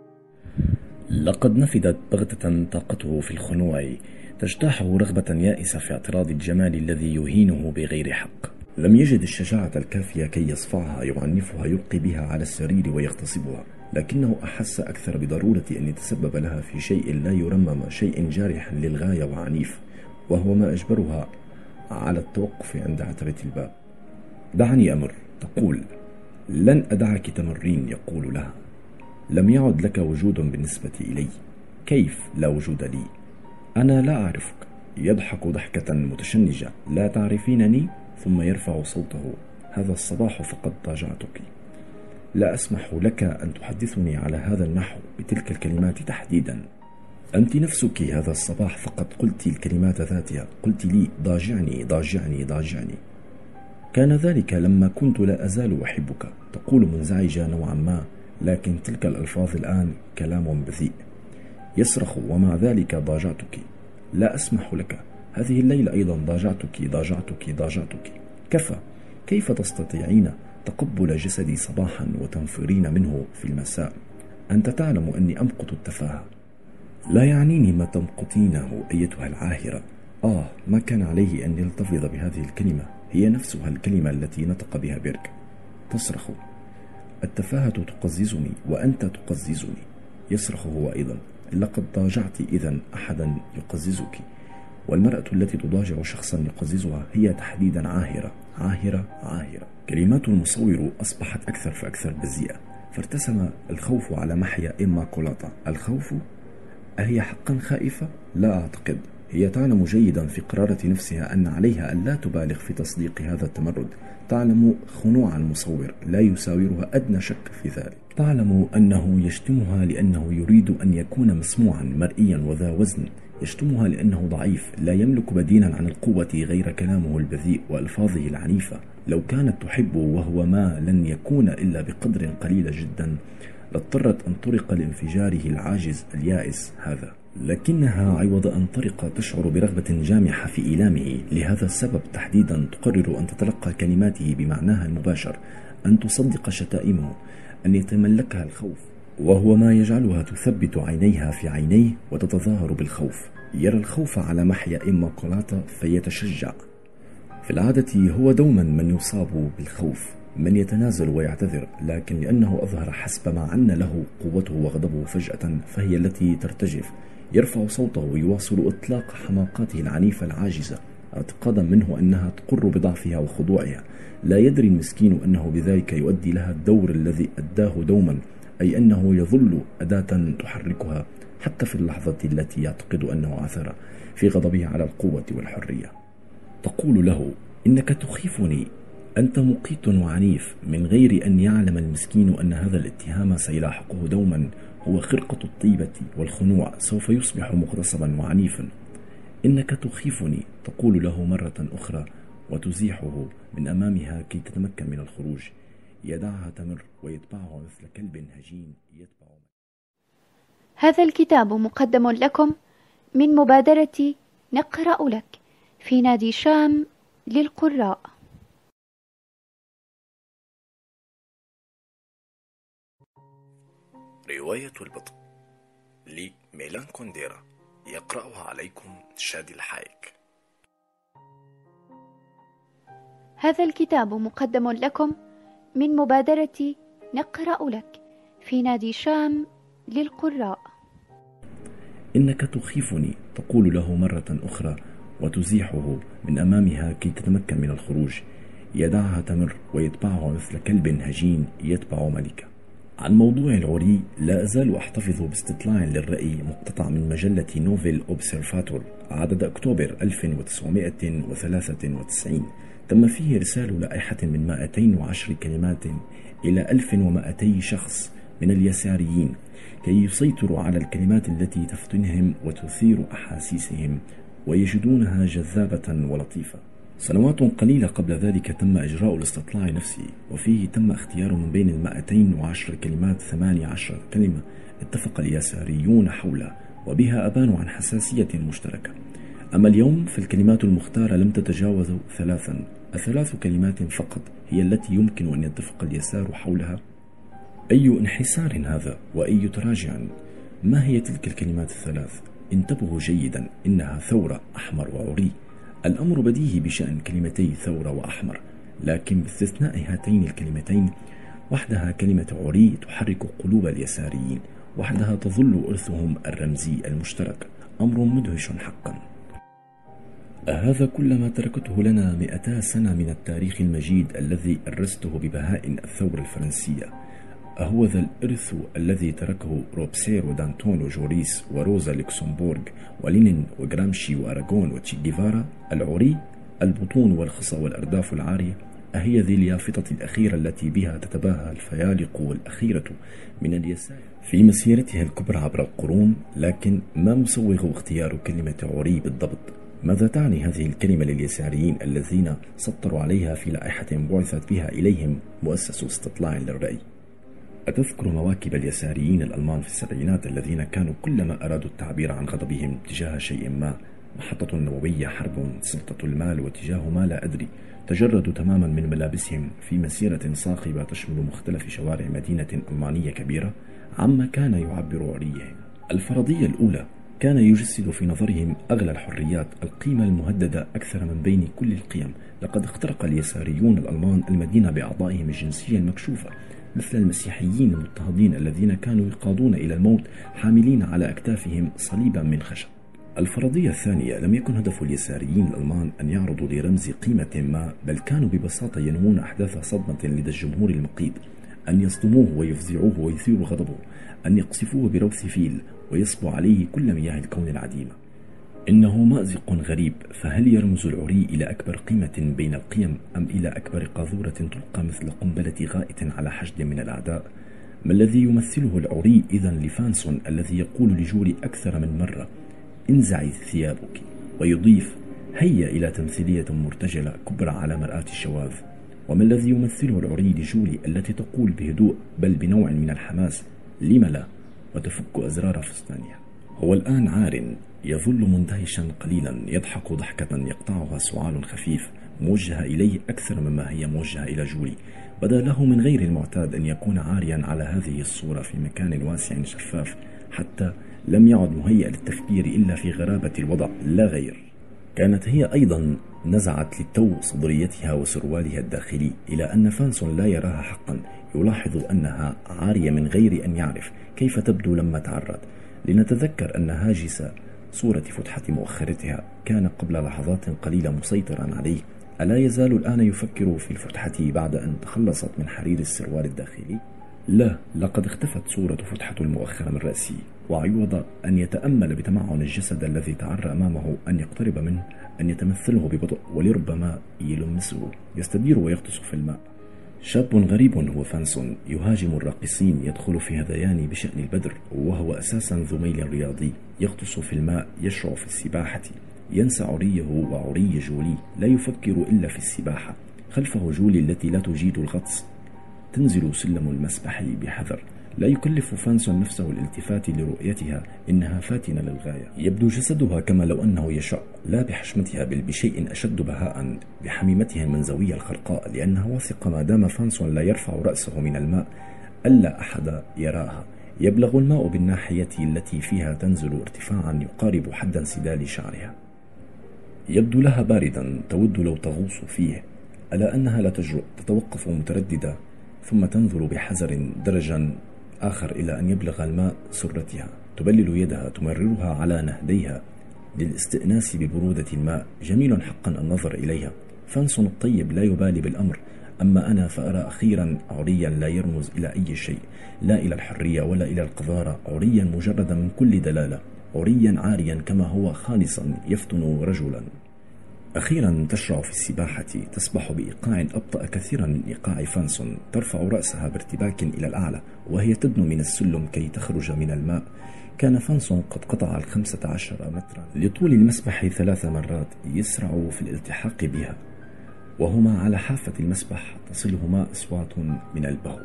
لقد نفدت بغتة طاقته في الخنوع، تجتاحه رغبة يائسة في اعتراض الجمال الذي يهينه بغير حق. لم يجد الشجاعة الكافية كي يصفعها، يعنفها، يلقي بها على السرير ويغتصبها، لكنه أحس أكثر بضرورة أن يتسبب لها في شيء لا يرمم، شيء جارح للغاية وعنيف، وهو ما أجبرها على التوقف عند عتبة الباب. دعني أمر، تقول. لن أدعك تمرين، يقول لها. لم يعد لك وجود بالنسبة إلي. كيف لا وجود لي؟ أنا لا أعرفك. يضحك ضحكة متشنجة. لا تعرفينني؟ ثم يرفع صوته. هذا الصباح فقد ضاجعتك. لا أسمح لك أن تحدثني على هذا النحو بتلك الكلمات تحديدا. أنت نفسك هذا الصباح فقد قلت الكلمات ذاتها، قلت لي ضاجعني ضاجعني ضاجعني. كان ذلك لما كنت لا أزال أحبك. تقول منزعجة نوعا ما، لكن تلك الألفاظ الآن كلام بذيء. يصرخ ومع ذلك ضاجعتك. لا أسمح لك. هذه الليلة أيضا ضاجعتك ضاجعتك ضاجعتك. كفى. كيف تستطيعين تقبل جسدي صباحا وتنفرين منه في المساء؟ أنت تعلم أني أمقت التفاهة. لا يعنيني ما تمقتينه أيتها العاهرة. آه، ما كان عليه أن يلتفظ بهذه الكلمة، هي نفسها الكلمة التي نطق بها بيرك. تصرخ. التفاهة تقززني وأنت تقززني. يصرخ هو أيضا. لقد ضاجعت إذن أحدا يقززك، والمرأة التي تضاجع شخصا يقززها هي تحديدا عاهرة عاهرة عاهرة. كلمات المصور أصبحت أكثر فأكثر بذيئة، فارتسم الخوف على محيا إما كولاتا. الخوف؟ أهي حقا خائفة؟ لا أعتقد. هي تعلم جيدا في قرارة نفسها أن عليها أن لا تبالغ في تصديق هذا التمرد. تعلم خنوع المصور، لا يساورها أدنى شك في ذلك. تعلم أنه يشتمها لأنه يريد أن يكون مسموعا مرئيا وذا وزن. يشتمها لأنه ضعيف، لا يملك بديلا عن القوة غير كلامه البذيء وألفاظه العنيفة. لو كانت تحبه، وهو ما لن يكون إلا بقدر قليل جدا، لاضطرت أن ترق لانفجاره العاجز اليائس هذا. لكنها عوض أن ترق تشعر برغبة جامحة في إيلامه. لهذا السبب تحديدا تقرر أن تتلقى كلماته بمعناها المباشر، أن تصدق شتائمه، أن يتملكها الخوف، وهو ما يجعلها تثبت عينيها في عينيه وتتظاهر بالخوف. يرى الخوف على محيا إما كولاتا فيتشجع. في العادة هو دوما من يصاب بالخوف، من يتنازل ويعتذر، لكن لأنه أظهر حسب ما عن له قوته وغضبه فجأة فهي التي ترتجف. يرفع صوته ويواصل إطلاق حماقاته العنيفة العاجزة، اعتقادا منه أنها تقر بضعفها وخضوعها. لا يدري المسكين أنه بذلك يؤدي لها الدور الذي أداه دوما، أي أنه يظل أداة تحركها حتى في اللحظة التي يعتقد أنه عثر في غضبه على القوة والحرية. تقول له: إنك تخيفني، أنت مقيت وعنيف، من غير أن يعلم المسكين أن هذا الاتهام سيلاحقه دوما. هو خرقة الطيبة والخنوع، سوف يصبح مغتصبا وعنيفا. إنك تخيفني، تقول له مرة أخرى وتزيحه من أمامها كي تتمكن من الخروج. يدعها تمر ويتبعها مثل كلب هجين يتبع. هذا الكتاب مقدم لكم من مبادرة نقرأ لك في نادي شام للقراء. رواية البطء لميلان كونديرا، يقرأها عليكم شادي الحايك. هذا الكتاب مقدم لكم من مبادرة نقرأ لك في نادي شام للقراء. إنك تخيفني، تقول له مرة أخرى وتزيحه من أمامها كي تتمكن من الخروج. يدعها تمر ويتبعها مثل كلب هجين يتبع ملكة. عن موضوع العري لا أزال أحتفظ باستطلاع للرأي مقتطع من مجلة نوفيل أوبسيرفاتور عدد أكتوبر ألف وتسعمائة وثلاثة وتسعين. تم فيه إرسال لائحة من مائتين وعشر كلمات إلى ألف ومائتي شخص من اليساريين كي يسيطروا على الكلمات التي تفتنهم وتثير أحاسيسهم ويجدونها جذابة ولطيفة. سنوات قليلة قبل ذلك تم إجراء الاستطلاع نفسه، وفيه تم اختيار من بين المائتين وعشر كلمات ثمانية عشر كلمة اتفق اليساريون حولها وبها أبانوا عن حساسية مشتركة. أما اليوم فالكلمات المختارة لم تتجاوز ثلاثا، أثلاث كلمات فقط هي التي يمكن أن يتفق اليسار حولها. أي انحسار هذا وأي تراجع! ما هي تلك الكلمات الثلاث؟ انتبهوا جيدا، إنها ثورة، أحمر وعري. الأمر بديهي بشأن كلمتي ثورة وأحمر، لكن باستثناء هاتين الكلمتين وحدها كلمة عري تحرك قلوب اليساريين، وحدها تظل إرثهم الرمزي المشترك. أمر مدهش حقا. هذا كل ما تركته لنا مئتا سنة من التاريخ المجيد الذي أرسته ببهاء الثورة الفرنسية. أهو ذا الإرث الذي تركه روبسير ودانتون وجوريس وروزا لوكسمبورغ ولينين وغرامشي وأراغون وتشي جيفارا؟ العري، البطون والخصى والأرداف العارية. أهي ذي اليافطة الأخيرة التي بها تتباهى الفيالق والأخيرة من اليسار في مسيرتها الكبرى عبر القرون؟ لكن ما مسوغ اختيار كلمة عري بالضبط؟ ماذا تعني هذه الكلمة لليساريين الذين سطروا عليها في لائحة بعثت بها إليهم مؤسس استطلاع للرأي؟ أتذكر مواكب اليساريين الألمان في السبعينات الذين كانوا كلما أرادوا التعبير عن غضبهم تجاه شيء ما، محطة نووية، حرب، سلطة المال، وتجاه ما لا أدري، تجردوا تماما من ملابسهم في مسيرة صاخبة تشمل مختلف شوارع مدينة ألمانية كبيرة عما كان يعبر عريهم. الفرضية الأولى كان يجسد في نظرهم أغلى الحريات، القيمة المهددة أكثر من بين كل القيم. لقد اخترق اليساريون الألمان المدينة بأعضائهم الجنسية المكشوفة، مثل المسيحيين المضطهدين الذين كانوا يقادون إلى الموت حاملين على أكتافهم صليبا من خشب. الفرضية الثانية، لم يكن هدف اليساريين الألمان أن يعرضوا لرمز قيمة ما، بل كانوا ببساطة ينمون أحداث صدمة لدى الجمهور المقيت، أن يصدموه ويفزعوه ويثيروا غضبه، أن يقصفوه بروث فيل ويصبوا عليه كل مياه الكون العديمة. إنه مأزق غريب، فهل يرمز العري إلى أكبر قيمة بين القيم أم إلى أكبر قاذورة تلقى مثل قنبلة غائط على حشد من الأعداء؟ ما الذي يمثله العري إذن لفانسون الذي يقول لجولي أكثر من مرة انزعي ثيابك، ويضيف هيا إلى تمثيلية مرتجلة كبرى على مرآة الشواذ؟ وما الذي يمثله العري لجولي التي تقول بهدوء بل بنوع من الحماس لم لا، وتفك أزرار فستانها؟ هو الآن عار، يظل مندهشا قليلا، يضحك ضحكة يقطعها سعال خفيف موجهة إليه أكثر مما هي موجهة إلى جولي. بدا له من غير المعتاد أن يكون عاريا على هذه الصورة في مكان واسع شفاف، حتى لم يعد مهيأ للتفكير إلا في غرابة الوضع لا غير. كانت هي أيضا نزعت للتو صدريتها وسروالها الداخلي، إلى أن فانسون لا يراها حقا، يلاحظ أنها عارية من غير أن يعرف كيف تبدو لما تعرض. لنتذكر أن هاجس صورة فتحة مؤخرتها كان قبل لحظات قليلة مسيطرا عليه. ألا يزال الآن يفكر في الفتحة بعد أن تخلصت من حرير السروال الداخلي؟ لا، لقد اختفت صورة فتحة المؤخرة من رأسه، وعوض أن يتأمل بتمعن الجسد الذي تعرى أمامه أن يقترب منه، أن يتمثله ببطء ولربما يلمسه، يستدير ويغطس في الماء. شاب غريب هو فانسون، يهاجم الراقصين، يدخل في هذيان بشأن البدر، وهو أساسا ذو ميل رياضي، يغطس في الماء، يشرع في السباحة، ينسى عريه وعري جولي، لا يفكر إلا في السباحة. خلفه جولي التي لا تجيد الغطس، تنزل سلم المسبح بحذر. لا يكلف فانسون نفسه الالتفات لرؤيتها، إنها فاتنة للغاية. يبدو جسدها كما لو أنه يشع، لا بحشمتها بل بشيء أشد بهاء، بحميمتها المنزوية الخرقاء، لأنها واثقة ما دام فانسون لا يرفع رأسه من الماء ألا أحد يراها. يبلغ الماء بالناحية التي فيها تنزل ارتفاعا يقارب حد انسدال شعرها. يبدو لها باردا، تود لو تغوص فيه. ألا أنها لا تجرؤ، تتوقف مترددة ثم تنظر بحذر درجا آخر إلى أن يبلغ الماء سرتها، تبلل يدها تمررها على نهديها للاستئناس ببرودة الماء. جميل حقا النظر إليها، فانسون الطيب لا يبالي بالأمر. أما أنا فأرى أخيرا عريا لا يرمز إلى أي شيء، لا إلى الحرية ولا إلى القذارة، عريا مجردا من كل دلالة، عريا عاريا كما هو خالصا يفتن رجلا. أخيرا تشرع في السباحة، تسبح بإيقاع أبطأ كثيرا من إيقاع فانسون، ترفع رأسها بارتباك إلى الأعلى وهي تدنو من السلم كي تخرج من الماء. كان فانسون قد قطع الخمسة عشر مترا لطول المسبح ثلاث مرات، يسرع في الالتحاق بها، وهما على حافة المسبح تصلهما أصوات من البهو.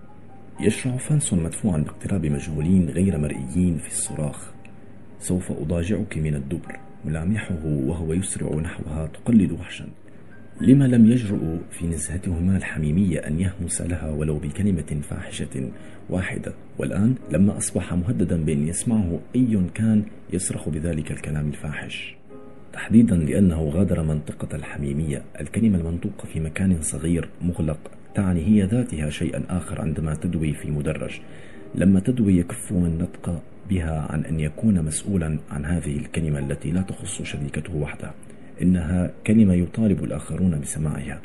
يشرع فانسون مدفوعا باقتراب مجهولين غير مرئيين في الصراخ: سوف أضاجعك من الدبر. ملامحه وهو يسرع نحوها تقلد وحشا. لما لم يجرؤ في نزهتهما الحميمية أن يهمس لها ولو بكلمة فاحشة واحدة، والآن لما أصبح مهددا بأن يسمعه أي كان يصرخ بذلك الكلام الفاحش، تحديدا لأنه غادر منطقة الحميمية. الكلمة المنطوقة في مكان صغير مغلق تعني هي ذاتها شيئا آخر عندما تدوي في مدرج. لما تدوي يكفه النطق بها عن أن يكون مسؤولا عن هذه الكلمة التي لا تخص شريكته وحدها، إنها كلمة يطالب الآخرون بسماعها.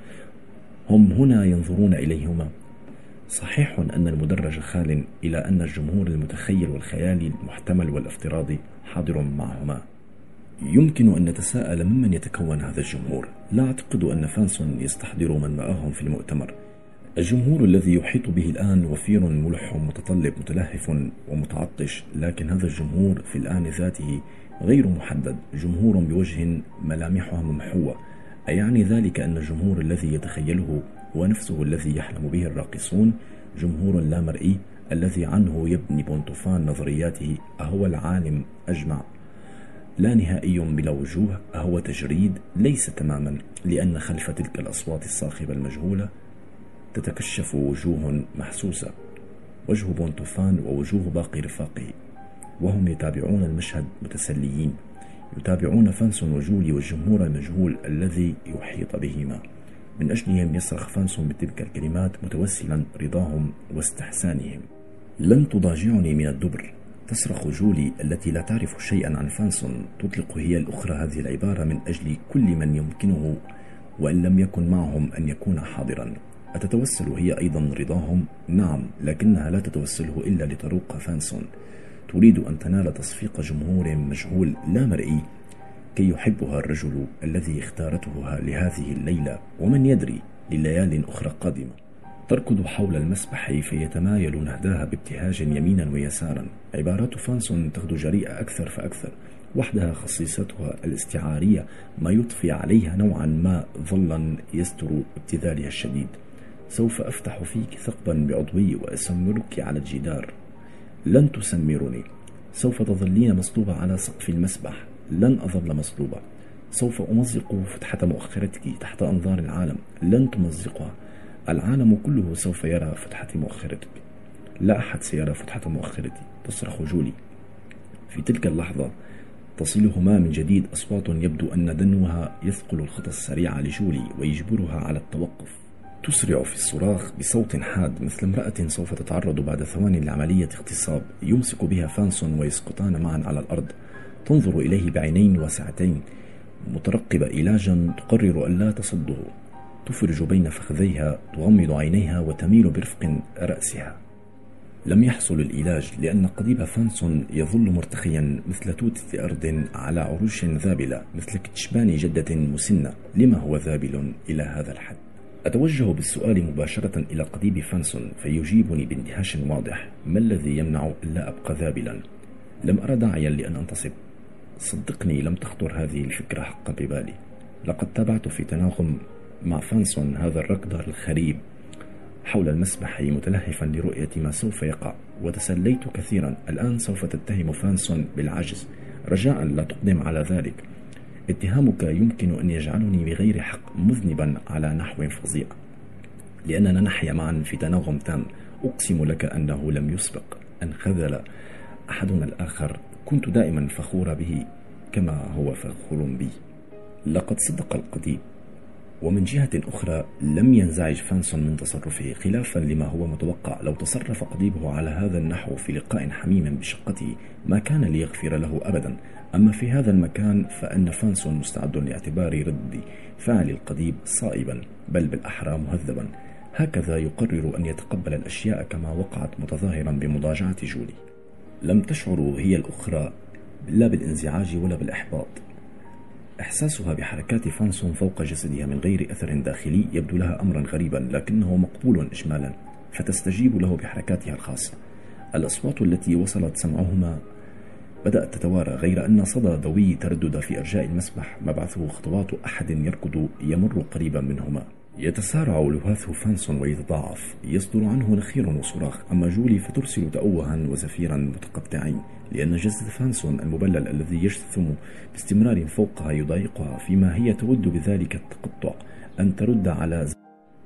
هم هنا ينظرون إليهما. صحيح أن المدرج خال، إلى أن الجمهور المتخيل والخيالي المحتمل والافتراضي حاضر معهما. يمكن أن نتساءل ممن يتكون هذا الجمهور. لا أعتقد أن فانسون يستحضر من رآهم في المؤتمر. الجمهور الذي يحيط به الآن وفير ملح متطلب متلهف ومتعطش، لكن هذا الجمهور في الآن ذاته غير محدد، جمهور بوجه ملامحها ممحوة. أيعني ذلك أن الجمهور الذي يتخيله هو نفسه الذي يحلم به الراقصون، جمهور لا مرئي الذي عنه يبني بونتوفان نظرياته؟ أهو العالم أجمع لا نهائي بلا وجوه؟ أهو تجريد؟ ليس تماما، لأن خلف تلك الأصوات الصاخبة المجهولة تتكشف وجوه محسوسة، وجه بونتوفان ووجوه باقي رفاقه، وهم يتابعون المشهد متسليين، يتابعون فانسون وجولي والجمهور المجهول الذي يحيط بهما. من أجلهم يصرخ فانسون بتلك الكلمات متوسلا رضاهم واستحسانهم: لن تضاجعني من الدبر. تصرخ جولي التي لا تعرف شيئا عن فانسون، تطلق هي الأخرى هذه العبارة من أجل كل من يمكنه وإن لم يكن معهم أن يكون حاضرا. أتتوسل هي أيضا رضاهم؟ نعم، لكنها لا تتوسله إلا لتروق فانسون. تريد أن تنال تصفيق جمهور مجهول لا مرئي كي يحبها الرجل الذي اختارته لهذه الليلة، ومن يدري لليال أخرى قادمة. تركض حول المسبح فيتمايل نهداها بابتهاج يمينا ويسارا. عبارات فانسون تغدو جريئة أكثر فأكثر، وحدها خصيصتها الاستعارية ما يضفي عليها نوعا ما ظلا يستر ابتذالها الشديد. سوف أفتح فيك ثقبا بعضوي وأسمرك على الجدار. لن تسمرني. سوف تظلين مصلوبة على سقف المسبح. لن أظل مصلوبة. سوف أمزق فتحة مؤخرتك تحت أنظار العالم. لن تمزقها. العالم كله سوف يرى فتحة مؤخرتك. لا أحد سيرى فتحة مؤخرتي. تصرخ جولي. في تلك اللحظة تصلهما من جديد أصوات يبدو أن دنوها يثقل الخطى السريع لجولي ويجبرها على التوقف. تسرع في الصراخ بصوت حاد مثل امرأة سوف تتعرض بعد ثواني لعملية اغتصاب. يمسك بها فانسون ويسقطان معا على الأرض. تنظر إليه بعينين واسعتين مترقبة علاجا تقرر أن لا تصده. تفرج بين فخذيها، تغمض عينيها وتميل برفق رأسها. لم يحصل العلاج لأن قضيب فانسون يظل مرتخيا مثل توتة أرض على عروش ذابلة، مثل كتشبان جدة مسنة. لما هو ذابل إلى هذا الحد؟ أتوجه بالسؤال مباشرة إلى قضيب فانسون فيجيبني باندهاش واضح: ما الذي يمنع ألا أبقى ذابلا؟ لم أرى داعيا لأن أنتصب. صدقني لم تخطر هذه الفكرة حقا ببالي. لقد تابعت في تناغم مع فانسون هذا الركض الخريب حول المسبح متلهفا لرؤية ما سوف يقع، وتسليت كثيرا. الآن سوف تتهم فانسون بالعجز. رجاء لا تقدم على ذلك. اتهامك يمكن أن يجعلني بغير حق مذنبا على نحو فظيع، لأننا نحيا معا في تناغم تام. أقسم لك أنه لم يسبق أن خذل أحدنا الآخر. كنت دائما فخورة به كما هو فخور بي. لقد صدق القضيب. ومن جهة أخرى لم ينزعج فانسون من تصرفه خلافا لما هو متوقع. لو تصرف قضيبه على هذا النحو في لقاء حميم بشقته ما كان ليغفر له أبدا. أما في هذا المكان فإن فانسون مستعد لاعتبار رد فعل القضيب صائبا، بل بالأحرى مهذبا. هكذا يقرر أن يتقبل الأشياء كما وقعت، متظاهرا بمضاجعة جولي. لم تشعر هي الأخرى لا بالانزعاج ولا بالإحباط. إحساسها بحركات فانسون فوق جسدها من غير أثر داخلي يبدو لها أمرا غريبا، لكنه مقبول إجمالا، فتستجيب له بحركاتها الخاصة. الأصوات التي وصلت سمعهما بدأت تتوارى، غير أن صدى دوي تردد في أرجاء المسبح مبعثه خطوات أحد يركض يمر قريبا منهما. يتسارع لهاث فانسون ويتضاعف، يصدر عنه نخير وصراخ. أما جولي فترسل تأوها وزفيرا متقطعين، لأن جسد فانسون المبلل الذي يجثم باستمرار فوقها يضايقها، فيما هي تود بذلك التقطع أن ترد على ز...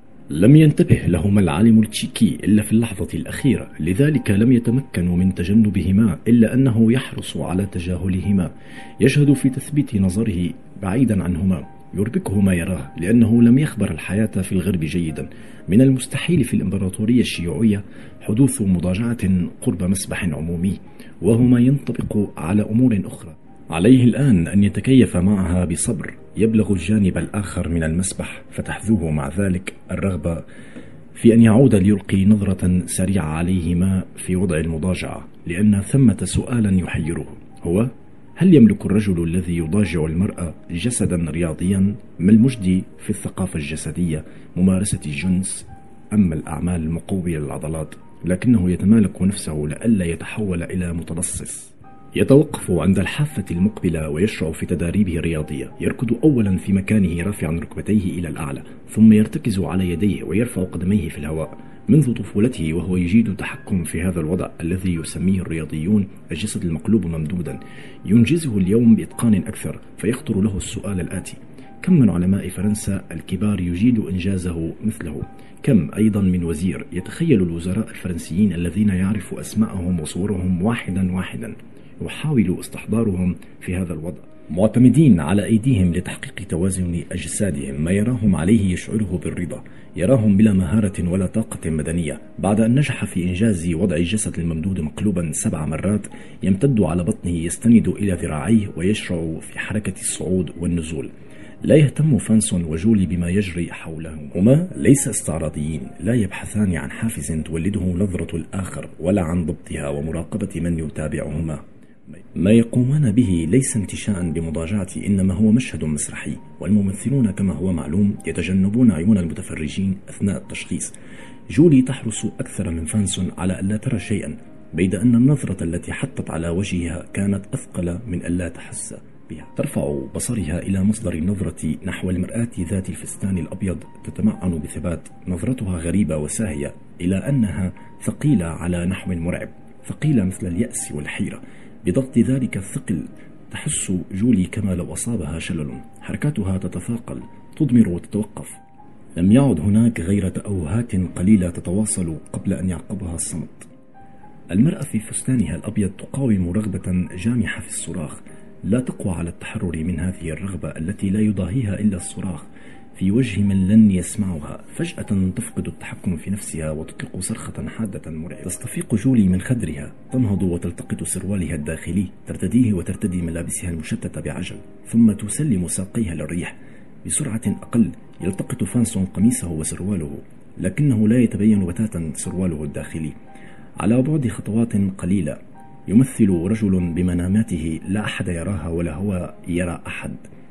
لم ينتبه لهما العالم التشيكي إلا في اللحظة الأخيرة، لذلك لم يتمكنوا من تجنبهما، إلا أنه يحرص على تجاهلهما، يجهد في تثبيت نظره بعيدا عنهما. يربكه ما يراه، لأنه لم يخبر الحياة في الغرب جيدا. من المستحيل في الإمبراطورية الشيوعية حدوث مضاجعة قرب مسبح عمومي، وهو ما ينطبق على أمور أخرى. عليه الآن أن يتكيف معها بصبر، يبلغ الجانب الآخر من المسبح، فتحذوه مع ذلك الرغبة في أن يعود ليلقي نظرة سريعة عليهما في وضع المضاجعة، لأن ثمة سؤالا يحيره، هو هل يملك الرجل الذي يضاجع المرأة جسدا رياضيا؟ ما المجدي في الثقافة الجسدية؟ ممارسة الجنس أما الأعمال المقوية للعضلات؟ لكنه يتمالك نفسه لئلا يتحول إلى متلصص. يتوقف عند الحافة المقبلة ويشرع في تداريبه الرياضية. يركض أولا في مكانه رافعا ركبتيه إلى الأعلى، ثم يرتكز على يديه ويرفع قدميه في الهواء. منذ طفولته وهو يجيد التحكم في هذا الوضع الذي يسميه الرياضيون الجسد المقلوب ممدودا. ينجزه اليوم بإتقان أكثر، فيخطر له السؤال الآتي: كم من علماء فرنسا الكبار يجيد إنجازه مثله؟ كم أيضا من وزير يتخيل الوزراء الفرنسيين الذين يعرف أسماءهم وصورهم واحدا واحدا، يحاول استحضارهم في هذا الوضع، معتمدين على أيديهم لتحقيق توازن أجسادهم. ما يراهم عليه يشعره بالرضا، يراهم بلا مهارة ولا طاقة مدنية. بعد أن نجح في إنجاز وضع الجسد الممدود مقلوبا سبع مرات، يمتد على بطنه يستند إلى ذراعيه ويشرع في حركة الصعود والنزول. لا يهتم فانسون وجولي بما يجري حولهم، هما ليس استعراضيين، لا يبحثان عن حافز تولده نظرة الآخر ولا عن ضبطها ومراقبة من يتابعهما. ما يقومان به ليس انتشاء بمضاجعة، إنما هو مشهد مسرحي، والممثلون كما هو معلوم يتجنبون عيون المتفرجين أثناء التشخيص. جولي تحرص أكثر من فانسون على ألا ترى شيئا، بيد أن النظرة التي حطت على وجهها كانت أثقل من ألا تحس بها. ترفع بصرها إلى مصدر النظرة نحو المرآة ذات الفستان الأبيض، تتمعن بثبات. نظرتها غريبة وساهية، إلى أنها ثقيلة على نحو مرعب، ثقيلة مثل اليأس والحيرة. بضغط ذلك الثقل تحس جولي كما لو أصابها شلل، حركاتها تتثاقل، تضمر وتتوقف. لم يعد هناك غير تأوهات قليلة تتواصل قبل أن يعقبها الصمت. المرأة في فستانها الأبيض تقاوم رغبة جامحة في الصراخ، لا تقوى على التحرر من هذه الرغبة التي لا يضاهيها إلا الصراخ في وجه من لن يسمعها. فجأة تفقد التحكم في نفسها وتطلق صرخة حادة مرعبة. تستفيق جولي من خدرها، تنهض وتلتقط سروالها الداخلي، ترتديه وترتدي ملابسها المشتتة بعجل، ثم تسلم ساقيها للريح. بسرعة أقل يلتقط فانسون قميصه وسرواله، لكنه لا يتبين بتاتا سرواله الداخلي. على بعد خطوات قليلة يمثل رجل بمناماته لا أحد يراها ولا هو يرى أحد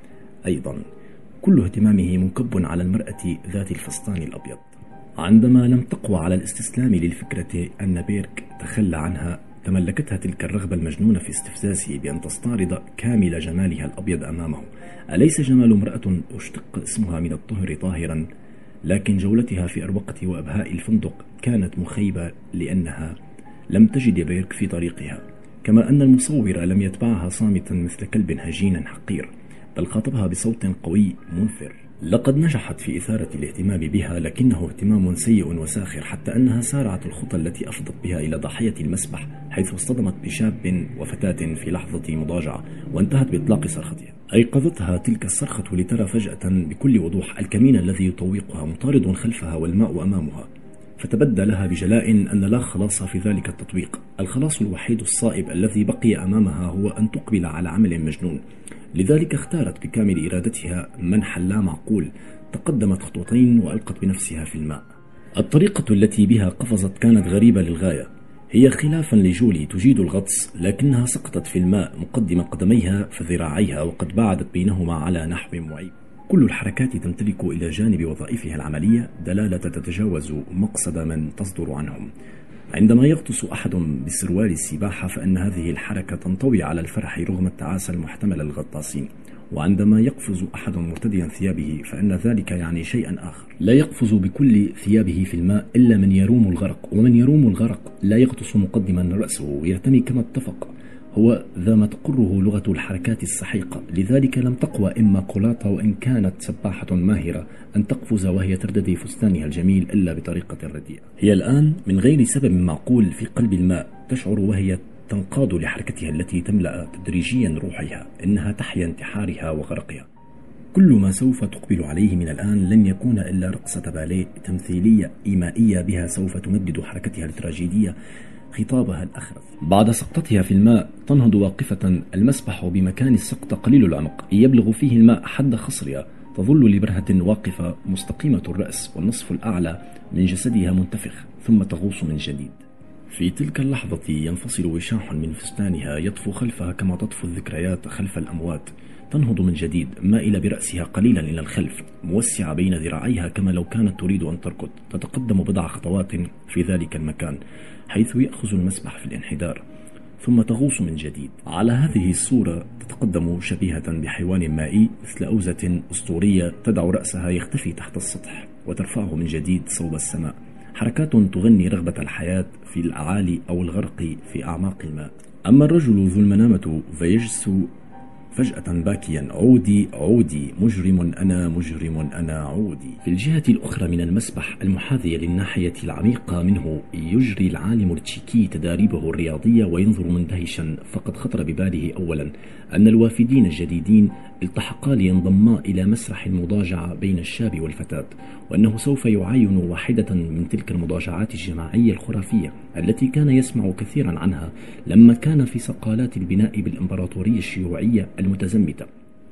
أيضا. كل اهتمامه منكب على المرأة ذات الفستان الأبيض. عندما لم تقوى على الاستسلام للفكرة أن بيرك تخلى عنها، تملكتها تلك الرغبة المجنونة في استفزازه بأن تستعرض كامل جمالها الأبيض أمامه. أليس جمال امرأة اشتق اسمها من الطهر طاهرا؟ لكن جولتها في أروقة وأبهاء الفندق كانت مخيبة، لأنها لم تجد بيرك في طريقها، كما أن المصور لم يتبعها صامتا مثل كلب هجين حقير، بل خاطبها بصوت قوي منفر. لقد نجحت في إثارة الاهتمام بها، لكنه اهتمام سيء وساخر، حتى أنها سارعت الخطى التي أفضت بها إلى ضاحية المسبح حيث اصطدمت بشاب وفتاة في لحظة مضاجعة وانتهت بإطلاق صرختها. أيقظتها تلك الصرخة لترى فجأة بكل وضوح الكمين الذي يطوقها مطارد خلفها والماء أمامها، فتبدى لها بجلاء أن لا خلاص في ذلك التطويق. الخلاص الوحيد الصائب الذي بقي أمامها هو أن تقبل على عمل مجنون، لذلك اختارت بكامل إرادتها منحا لا معقول، تقدمت خطوتين وألقت بنفسها في الماء. الطريقة التي بها قفزت كانت غريبة للغاية، هي خلافا لجولي تجيد الغطس، لكنها سقطت في الماء مقدمة قدميها فذراعيها وقد باعدت بينهما على نحو معيب. كل الحركات تمتلك إلى جانب وظائفها العملية دلالة تتجاوز مقصد من تصدر عنهم. عندما يغطس أحد بسروال السباحة فإن هذه الحركة تنطوي على الفرح رغم التعاسة المحتملة للغطاسين، وعندما يقفز أحد مرتديا ثيابه فإن ذلك يعني شيئا آخر. لا يقفز بكل ثيابه في الماء إلا من يروم الغرق، ومن يروم الغرق لا يغطس مقدما رأسه ويرتمي كما اتفق، هو ذا ما تقره لغة الحركات السحيقة. لذلك لم تقوى إما كولاطا وإن كانت سباحة ماهرة أن تقفز وهي ترددي فستانها الجميل إلا بطريقة رديئة. هي الآن من غير سبب معقول في قلب الماء، تشعر وهي تنقاد لحركتها التي تملأ تدريجيا روحها إنها تحيا انتحارها وغرقها. كل ما سوف تقبل عليه من الآن لن يكون إلا رقصة باليه تمثيلية إيمائية بها سوف تمدد حركتها التراجيدية خطابها الأخرس. بعد سقطتها في الماء تنهض واقفة، المسبح بمكان السقط قليل العمق يبلغ فيه الماء حد خصرها، تظل لبرهة واقفة مستقيمة الرأس والنصف الأعلى من جسدها منتفخ، ثم تغوص من جديد. في تلك اللحظة ينفصل وشاح من فستانها يطفو خلفها كما تطفو الذكريات خلف الأموات. تنهض من جديد مائلة برأسها قليلا إلى الخلف، موسعة بين ذراعيها كما لو كانت تريد أن تركض. تتقدم بضع خطوات في ذلك المكان حيث يأخذ المسبح في الانحدار، ثم تغوص من جديد. على هذه الصورة تتقدم شبيهة بحيوان مائي مثل أوزة أسطورية تدع رأسها يختفي تحت السطح وترفعه من جديد صوب السماء. حركات تغني رغبة الحياة في الأعالي أو الغرق في أعماق الماء. أما الرجل ذو المنامة فيجس فجأة باكيا: عودي عودي مجرم أنا مجرم أنا عودي. في الجهة الأخرى من المسبح المحاذية للناحية العميقة منه يجري العالم التشيكي تداريبه الرياضية وينظر مندهشا، فقد خطر بباله أولا أن الوافدين الجديدين التحقا لينضما إلى مسرح المضاجعة بين الشاب والفتاة، وأنه سوف يعاين واحدة من تلك المضاجعات الجماعية الخرافية التي كان يسمع كثيرا عنها لما كان في صقالات البناء بالإمبراطورية الشيوعية المتزمتة.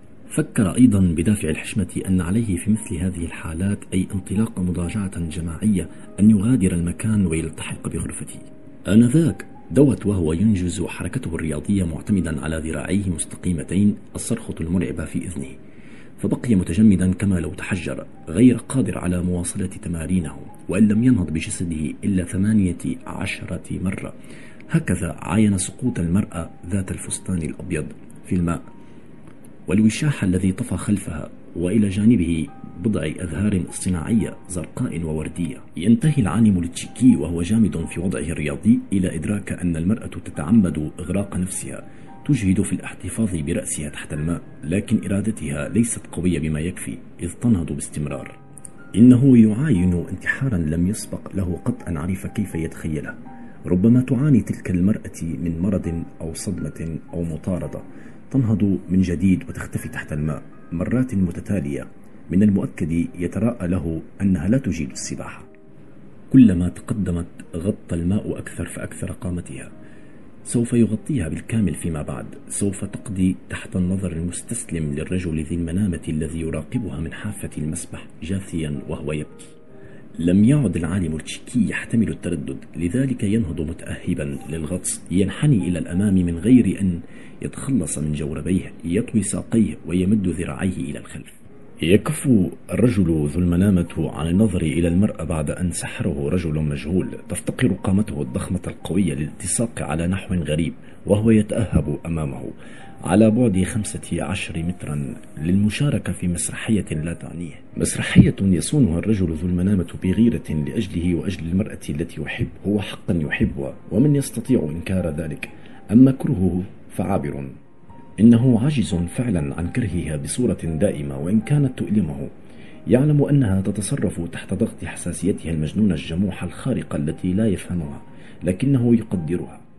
فكر أيضا بدافع الحشمة أن عليه في مثل هذه الحالات أي انطلاق مضاجعة جماعية أن يغادر المكان ويلتحق بغرفته. آنذاك دوت وهو ينجز حركته الرياضية معتمدا على ذراعيه مستقيمتين الصرخة المرعبة في إذنه، فبقي متجمدا كما لو تحجر غير قادر على مواصلة تمارينه، وإن لم ينهض بجسده إلا ثمانية عشرة مرة. هكذا عاين سقوط المرأة ذات الفستان الأبيض في الماء والوشاح الذي طفى خلفها، وإلى جانبه بضع أزهار اصطناعية زرقاء ووردية. ينتهي العالم التشيكي وهو جامد في وضعه الرياضي إلى إدراك أن المرأة تتعمد إغراق نفسها، تجهد في الاحتفاظ برأسها تحت الماء، لكن إرادتها ليست قوية بما يكفي إذ تنهض باستمرار. إنه يعاين انتحارا لم يسبق له قط أن عرف كيف يتخيله. ربما تعاني تلك المرأة من مرض أو صدمة أو مطاردة، تنهض من جديد وتختفي تحت الماء مرات متتالية. من المؤكد يتراءى له أنها لا تجيد السباحة. كلما تقدمت غطى الماء أكثر فأكثر قامتها، سوف يغطيها بالكامل فيما بعد. سوف تقضي تحت النظر المستسلم للرجل ذي المنامة الذي يراقبها من حافة المسبح جاثيا وهو يبكي. لم يعد العالم التشيكي يحتمل التردد، لذلك ينهض متأهبا للغطس، ينحني إلى الأمام من غير أن يتخلص من جوربيه، يطوي ساقيه ويمد ذراعيه إلى الخلف. يكف الرجل ذو المنامة عن النظر إلى المرأة بعد أن سحره رجل مجهول، تفتقر قامته الضخمة القوية للالتصاق على نحو غريب، وهو يتأهب أمامه على بعد خمسة عشر مترا للمشاركة في مسرحية لا تعنيه. مسرحية يصونها الرجل ذو المنامة بغيرة لأجله وأجل المرأة التي يحب، هو حقا يحبها ومن يستطيع إنكار ذلك. أما كرهه فعابر، إنه عاجز فعلا عن كرهها بصورة دائمة وإن كانت تؤلمه. يعلم أنها تتصرف تحت ضغط حساسيتها المجنونة الجموحة الخارقة التي لا يفهمها، لكنه يقدرها.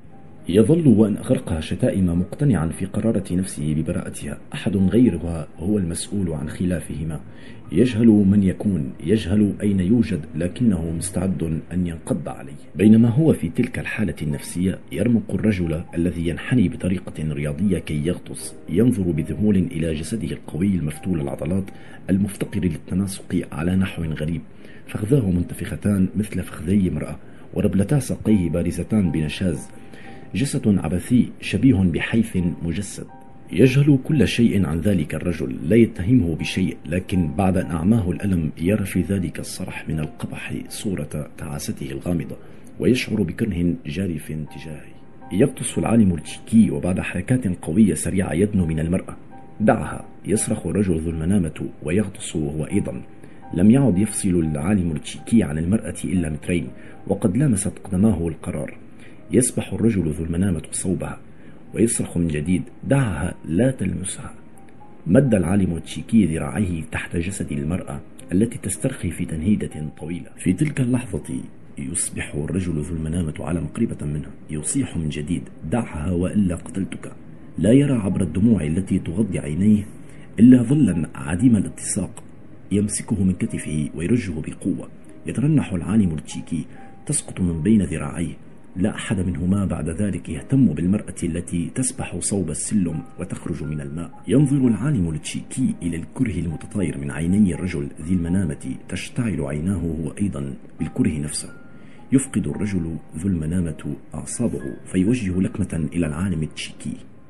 يظل وأن أغرقها شتائم مقتنعا في قرارة نفسه ببراءتها. أحد غيرها هو المسؤول عن خلافهما. يجهل من يكون، يجهل أين يوجد، لكنه مستعد أن ينقض عليه. بينما هو في تلك الحالة النفسية يرمق الرجل الذي ينحني بطريقة رياضية كي يغطس، ينظر بذهول إلى جسده القوي المفتول العضلات المفتقر للتناسق على نحو غريب، فخذاه منتفختان مثل فخذي امرأة، وربلتا ساقيه بارزتان بنشاز، جسد عبثي شبيه بحيث مجسد. يجهل كل شيء عن ذلك الرجل، لا يتهمه بشيء، لكن بعد أن أعماه الألم يرى في ذلك الصرح من القبح صورة تعاسته الغامضة، ويشعر بكره جارف تجاهه. يغطس العالم التشيكي، وبعد حركات قوية سريعة يدنو من المرأة. دعها، يصرخ الرجل ذو المنامة ويغطس هو أيضا. لم يعد يفصل العالم التشيكي عن المرأة إلا مترين، وقد لامست قدماه القرار. يسبح الرجل ذو المنامة صوبها ويصرخ من جديد: دعها، لا تلمسها. مد العالم التشيكي ذراعيه تحت جسد المرأة التي تسترخي في تنهيدة طويلة. في تلك اللحظة يصبح الرجل ذو المنامة على مقربة منه، يصيح من جديد: دعها وإلا قتلتك. لا يرى عبر الدموع التي تغطي عينيه إلا ظلا عديم الاتساق يمسكه من كتفه ويرجه بقوة. يترنح العالم التشيكي، تسقط من بين ذراعيه. لا أحد منهما بعد ذلك يهتم بالمرأة التي تسبح صوب السلم وتخرج من الماء. ينظر العالم التشيكي إلى الكره المتطاير من عيني الرجل ذي المنامة، تشتعل عيناه هو أيضا بالكره نفسه. يفقد الرجل ذو المنامة أعصابه فيوجه لكمة إلى العالم التشيكي.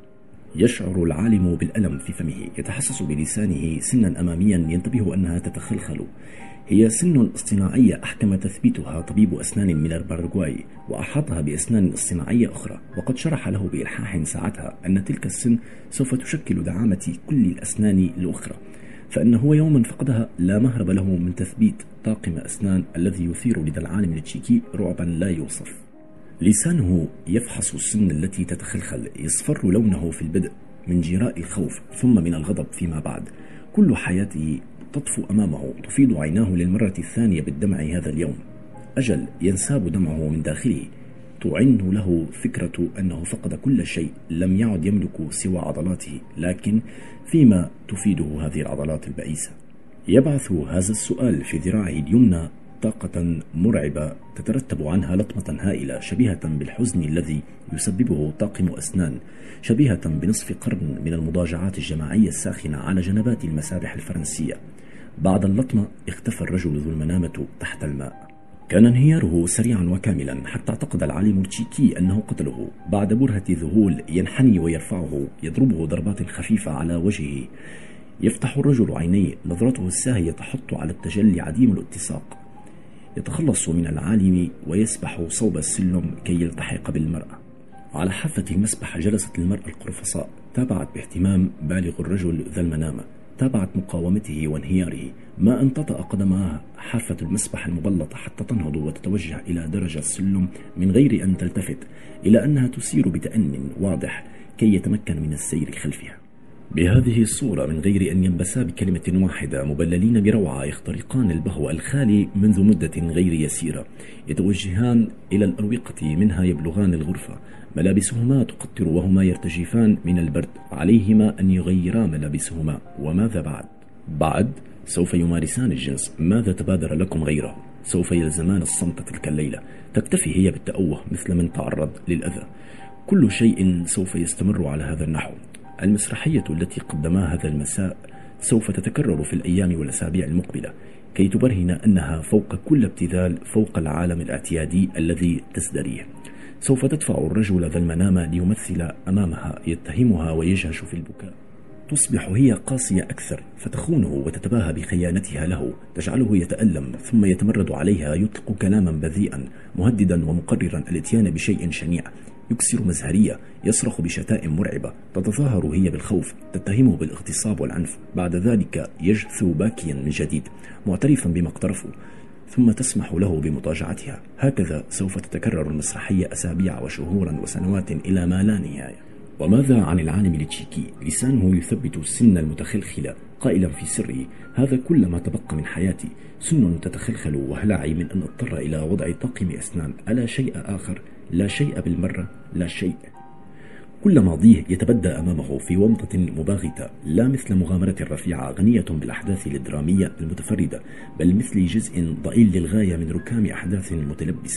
يشعر العالم بالألم في فمه، يتحسس بلسانه سنا أماميا ينتبه أنها تتخلخل. هي سن اصطناعية أحكم تثبيتها طبيب أسنان من الباراغواي، وأحاطها بأسنان اصطناعية أخرى، وقد شرح له بإلحاح ساعتها أن تلك السن سوف تشكل دعامة كل الأسنان الأخرى، فأنه يوما فقدها لا مهرب له من تثبيت طاقم أسنان الذي يثير لدى العالم التشيكي رعبا لا يوصف. لسانه يفحص السن التي تتخلخل، يصفر لونه في البدء من جراء الخوف ثم من الغضب فيما بعد. كل حياته تطفو أمامه، تفيض عيناه للمرة الثانية بالدمع هذا اليوم. أجل ينساب دمعه من داخله، تعن له فكرة أنه فقد كل شيء، لم يعد يملك سوى عضلاته، لكن فيما تفيده هذه العضلات البئيسة؟ يبعث هذا السؤال في ذراعه اليمنى طاقة مرعبة تترتب عنها لطمة هائلة شبيهة بالحزن الذي يسببه طاقم أسنان، شبيهة بنصف قرن من المضاجعات الجماعية الساخنة على جنبات المسابح الفرنسية. بعد اللطمة اختفى الرجل ذو المنامة تحت الماء. كان انهياره سريعا وكاملا حتى اعتقد العالم التشيكي أنه قتله. بعد برهة ذهول ينحني ويرفعه، يضربه ضربات خفيفة على وجهه. يفتح الرجل عينيه، نظرته الساهية تحط على التجلي عديم الاتساق. يتخلص من العالم ويسبح صوب السلم كي يلتحق بالمرأة. على حافة المسبح جلست المرأة القرفصاء، تابعت باهتمام بالغ الرجل ذا المنامة، تابعت مقاومته وانهياره. ما أن تطأ قدمها حافة المسبح المبلطة حتى تنهض وتتوجه إلى درجة السلم من غير أن تلتفت، إلى أنها تسير بتأن واضح كي يتمكن من السير خلفها. بهذه الصورة من غير أن ينبسا بكلمة واحدة، مبللين بروعة يخترقان البهو الخالي منذ مدة غير يسيرة، يتوجهان إلى الأروقة منها يبلغان الغرفة. ملابسهما تقطر وهما يرتجفان من البرد، عليهما أن يغيرا ملابسهما. وماذا بعد؟ بعد سوف يمارسان الجنس. ماذا تبادر لكم غيره؟ سوف يلزمان الصمت تلك الليلة. تكتفي هي بالتأوه مثل من تعرض للأذى. كل شيء سوف يستمر على هذا النحو. المسرحية التي قدماها هذا المساء سوف تتكرر في الأيام والأسابيع المقبلة كي تبرهن أنها فوق كل ابتذال، فوق العالم الاعتيادي الذي تزدريه. سوف تدفع الرجل ذا المنامة ليمثل أمامها، يتهمها ويجهش في البكاء. تصبح هي قاسية أكثر فتخونه وتتباهى بخيانتها له، تجعله يتألم ثم يتمرد عليها، يطلق كلاما بذيئا مهددا ومقررا الاتيان بشيء شنيع، يكسر مزهرية، يصرخ بشتائم مرعبة، تتظاهر هي بالخوف، تتهمه بالاغتصاب والعنف. بعد ذلك يجثو باكيا من جديد معترفا بما اقترفه، ثم تسمح له بمضاجعتها. هكذا سوف تتكرر المسرحية أسابيع وشهورا وسنوات إلى ما لا نهاية. وماذا عن العالم التشيكي؟ لسانه يثبت السن المتخلخلة قائلا في سره: هذا كل ما تبقى من حياتي، سن تتخلخل وهلعي من أن أضطر إلى وضع طاقم أسنان. ألا شيء آخر؟ لا شيء بالمرة، لا شيء. كل ماضيه يتبدى أمامه في ومضة مباغتة، لا مثل مغامرة رفيعة غنية بالأحداث الدرامية المتفردة، بل مثل جزء ضئيل للغاية من ركام أحداث متلبسة.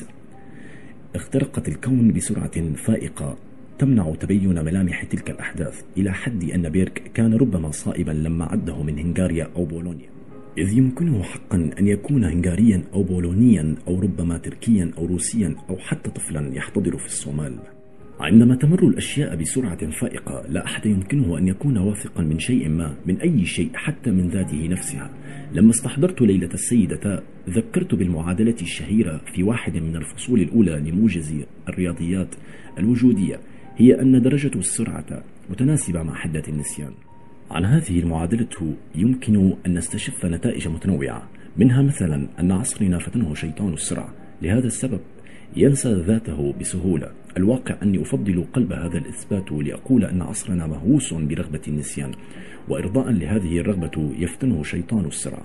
اخترقت الكون بسرعة فائقة تمنع تبين ملامح تلك الأحداث، إلى حد أن بيرك كان ربما صائبا لما عده من هنغاريا أو بولونيا، إذ يمكنه حقا أن يكون هنغاريا أو بولونيا أو ربما تركيا أو روسيا أو حتى طفلا يحتضر في الصومال. عندما تمر الأشياء بسرعة فائقة لا أحد يمكنه أن يكون واثقا من شيء ما، من أي شيء حتى من ذاته نفسها. لما استحضرت ليلة السيدة ذكرت بالمعادلة الشهيرة في واحد من الفصول الأولى لموجز الرياضيات الوجودية، هي أن درجة السرعة متناسبة مع حدة النسيان. عن هذه المعادلة يمكن أن نستشف نتائج متنوعة، منها مثلا أن عصرنا فتنه شيطان السرعة، لهذا السبب ينسى ذاته بسهولة. الواقع أني أفضل قلب هذا الإثبات لأقول أن عصرنا مهووس برغبة النسيان، وإرضاء لهذه الرغبة يفتنه شيطان السرعة.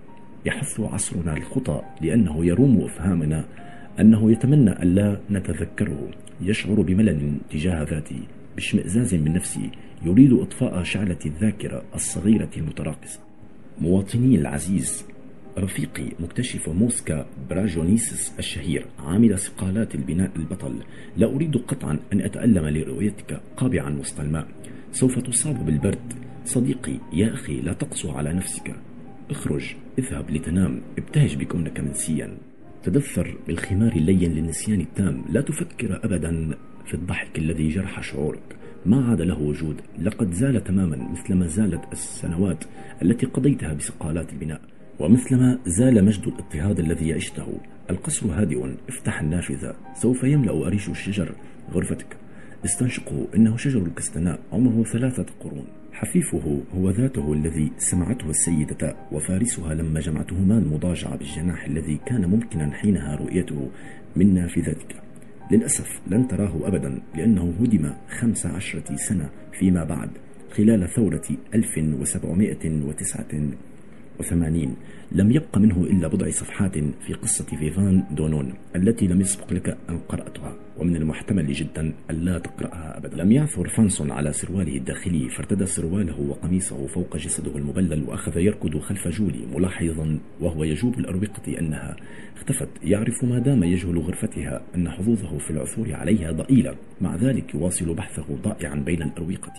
يحث عصرنا الخطأ لأنه يروم إفهامنا أنه يتمنى أن لا نتذكره، يشعر بملل تجاه ذاته، باشمئزاز من نفسه، يريد إطفاء شعلة الذاكرة الصغيرة المتراقصة. مواطني العزيز، رفيقي مكتشف موسكا براجونيسس الشهير عامل صقالات البناء البطل، لا أريد قطعا أن أتألم لرؤيتك قابعا وسط الماء، سوف تصاب بالبرد. صديقي يا أخي لا تقسو على نفسك، اخرج، اذهب لتنام، ابتهج بكونك منسيا، تدثر بالخمار اللين للنسيان التام، لا تفكر أبدا في الضحك الذي جرح شعورك، ما عاد له وجود، لقد زال تماما مثلما زالت السنوات التي قضيتها بصقالات البناء، ومثلما زال مجد الاضطهاد الذي عشته. القصر هادئ، افتح النافذة، سوف يملأ أريش الشجر غرفتك، استنشقه، إنه شجر الكستناء عمره ثلاثة قرون، حفيفه هو ذاته الذي سمعته السيدة وفارسها لما جمعتهما المضاجعة بالجناح الذي كان ممكنا حينها رؤيته من نافذتك. للأسف لن تراه أبدا، لأنه هدم خمس عشرة سنة فيما بعد خلال ثورة ألف وسبعمائة وتسعة وثمانين. لم يبق منه إلا بضع صفحات في قصة فيفان دونون التي لم يسبق لك أن قرأتها، ومن المحتمل جدا ألا تقرأها أبدا. لم يعثر فانسون على سرواله الداخلي، فارتدى سرواله وقميصه فوق جسده المبلل وأخذ يركض خلف جولي، ملاحظا وهو يجوب الأروقة أنها اختفت. يعرف ما دام يجهل غرفتها أن حظوظه في العثور عليها ضئيلة، مع ذلك يواصل بحثه ضائعا بين الأروقة،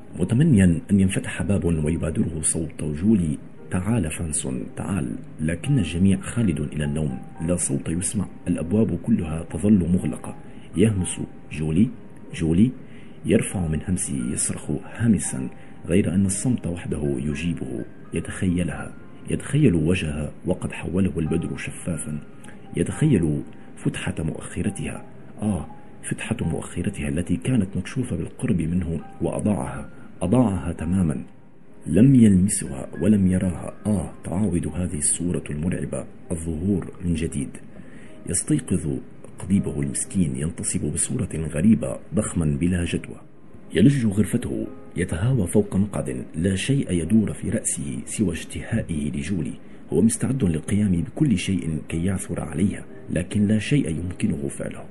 متمنيا أن ينفتح باب ويبادره صوت جولي: تعال فانسون تعال. لكن الجميع خالد إلى النوم، لا صوت يسمع، الأبواب كلها تظل مغلقة. يهمس: جولي جولي. يرفع من همسه، يصرخ هامسا، غير أن الصمت وحده يجيبه. يتخيلها، يتخيل وجهها وقد حوله البدر شفافا، يتخيل فتحة مؤخرتها، آه فتحة مؤخرتها التي كانت مكشوفة بالقرب منه، وأضاعها أضاعها تماما، لم يلمسها ولم يراها. آه تعاود هذه الصورة المرعبة الظهور من جديد. يستيقظ قضيبه المسكين، ينتصب بصورة غريبة ضخما بلا جدوى، يلج غرفته، يتهاوى فوق مقعد، لا شيء يدور في رأسه سوى اشتهائه لجولي. هو مستعد للقيام بكل شيء كي يعثر عليها، لكن لا شيء يمكنه فعله.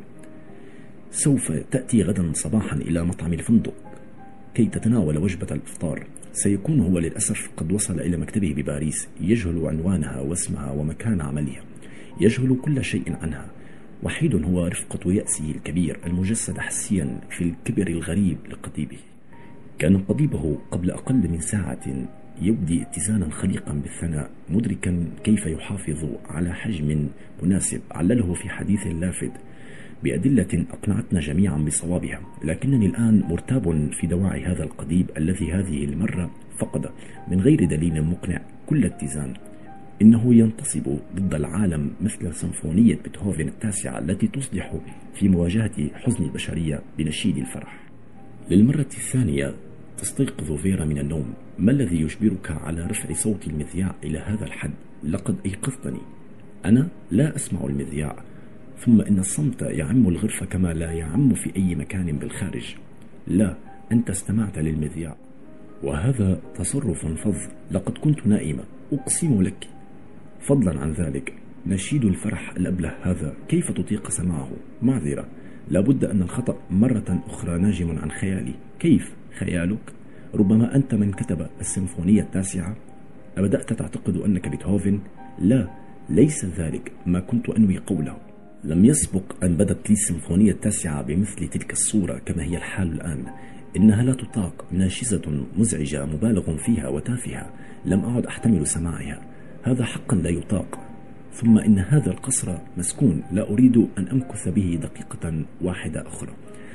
سوف تأتي غدا صباحا إلى مطعم الفندق كي تتناول وجبة الإفطار. سيكون هو للأسف قد وصل إلى مكتبه بباريس، يجهل عنوانها واسمها ومكان عملها، يجهل كل شيء عنها. وحيد هو رفقة يأسه الكبير المجسد حسيا في الكبر الغريب لقضيبه. كان قضيبه قبل أقل من ساعة يبدي اتزانا خليقا بالثناء، مدركا كيف يحافظ على حجم مناسب، علله في حديث لافت بأدلة أقنعتنا جميعا بصوابها. لكنني الآن مرتاب في دواعي هذا القضيب الذي هذه المرة فقد من غير دليل مقنع كل اتزان. إنه ينتصب ضد العالم مثل سيمفونية بيتهوفن التاسعة التي تصلح في مواجهة حزن البشرية بنشيد الفرح. للمرة الثانية تستيقظ فيرا من النوم. ما الذي يجبرك على رفع صوت المذياع إلى هذا الحد؟ لقد أيقظتني. أنا لا أسمع المذياع. ثم إن الصمت يعم الغرفة كما لا يعم في أي مكان بالخارج. لا، أنت استمعت للمذياع، وهذا تصرف فظ. لقد كنت نائمة، أقسم لك. فضلا عن ذلك، نشيد الفرح الأبله هذا كيف تطيق سماعه؟ معذرة، لابد أن الخطأ مرة أخرى ناجم عن خيالي. كيف خيالك؟ ربما أنت من كتب السيمفونية التاسعة؟ أبدأت تعتقد أنك بيتهوفن؟ لا، ليس ذلك ما كنت أنوي قوله. لم يسبق أن بدت لي السيمفونية التاسعة بمثل تلك الصورة كما هي الحال الآن. إنها لا تطاق، ناشزة مزعجة مبالغ فيها وتافهة، لم أعد أحتمل سماعها. هذا حقا لا يطاق. ثم إن هذا القصر مسكون، لا أريد أن أمكث به دقيقة واحدة أخرى.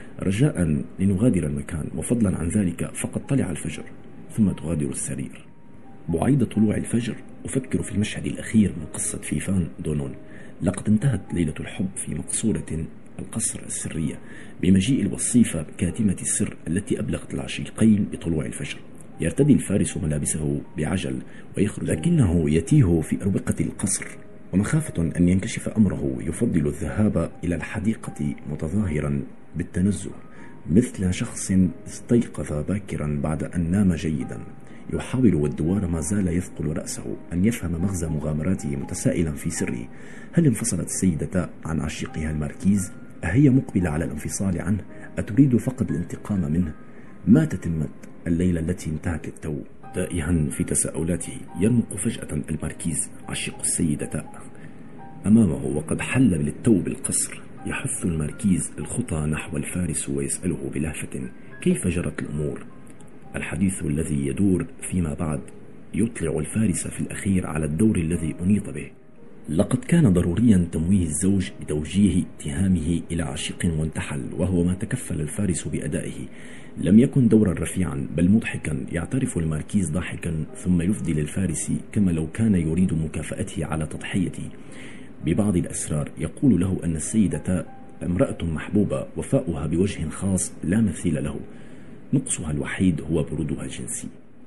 رجاء لنغادر المكان، وفضلا عن ذلك فقد طلع الفجر. ثم تغادر السرير. بعيد طلوع الفجر أفكر في المشهد الأخير من قصة فيفان دونون. لقد انتهت ليلة الحب في مقصورة القصر السرية بمجيء الوصيفة كاتمة السر التي أبلغت العشيقين بطلوع الفجر. يرتدي الفارس ملابسه بعجل ويخرج، لكنه يتيه في أروقة القصر، ومخافة أن ينكشف أمره يفضل الذهاب إلى الحديقة متظاهرا بالتنزه، مثل شخص استيقظ باكرا بعد أن نام جيدا. يحاول والدوار ما زال يثقل رأسه أن يفهم مغزى مغامراته، متسائلا في سره: هل انفصلت السيدة عن عشيقها الماركيز؟ أهي مقبلة على الانفصال عنه؟ أتريد فقط الانتقام منه؟ ما تتمت الليلة التي انتهت للتو؟ تائها في تساؤلاته يرمق فجأة الماركيز عشيق السيدة أمامه وقد حل للتو بالقصر. يحث الماركيز الخطى نحو الفارس ويسأله بلهفة: كيف جرت الأمور؟ الحديث الذي يدور فيما بعد يطلع الفارس في الأخير على الدور الذي أنيط به. لقد كان ضروريا تمويه الزوج بتوجيه اتهامه إلى عشيق وانتحل، وهو ما تكفل الفارس بأدائه. لم يكن دورا رفيعا بل مضحكا، يعترف الماركيز ضاحكا ثم يفضي للفارس كما لو كان يريد مكافأته على تضحيته ببعض الأسرار. يقول له أن السيدة امرأة محبوبة، وفاؤها بوجه خاص لا مثيل له، نقصها الوحيد هو برودها الجنسي.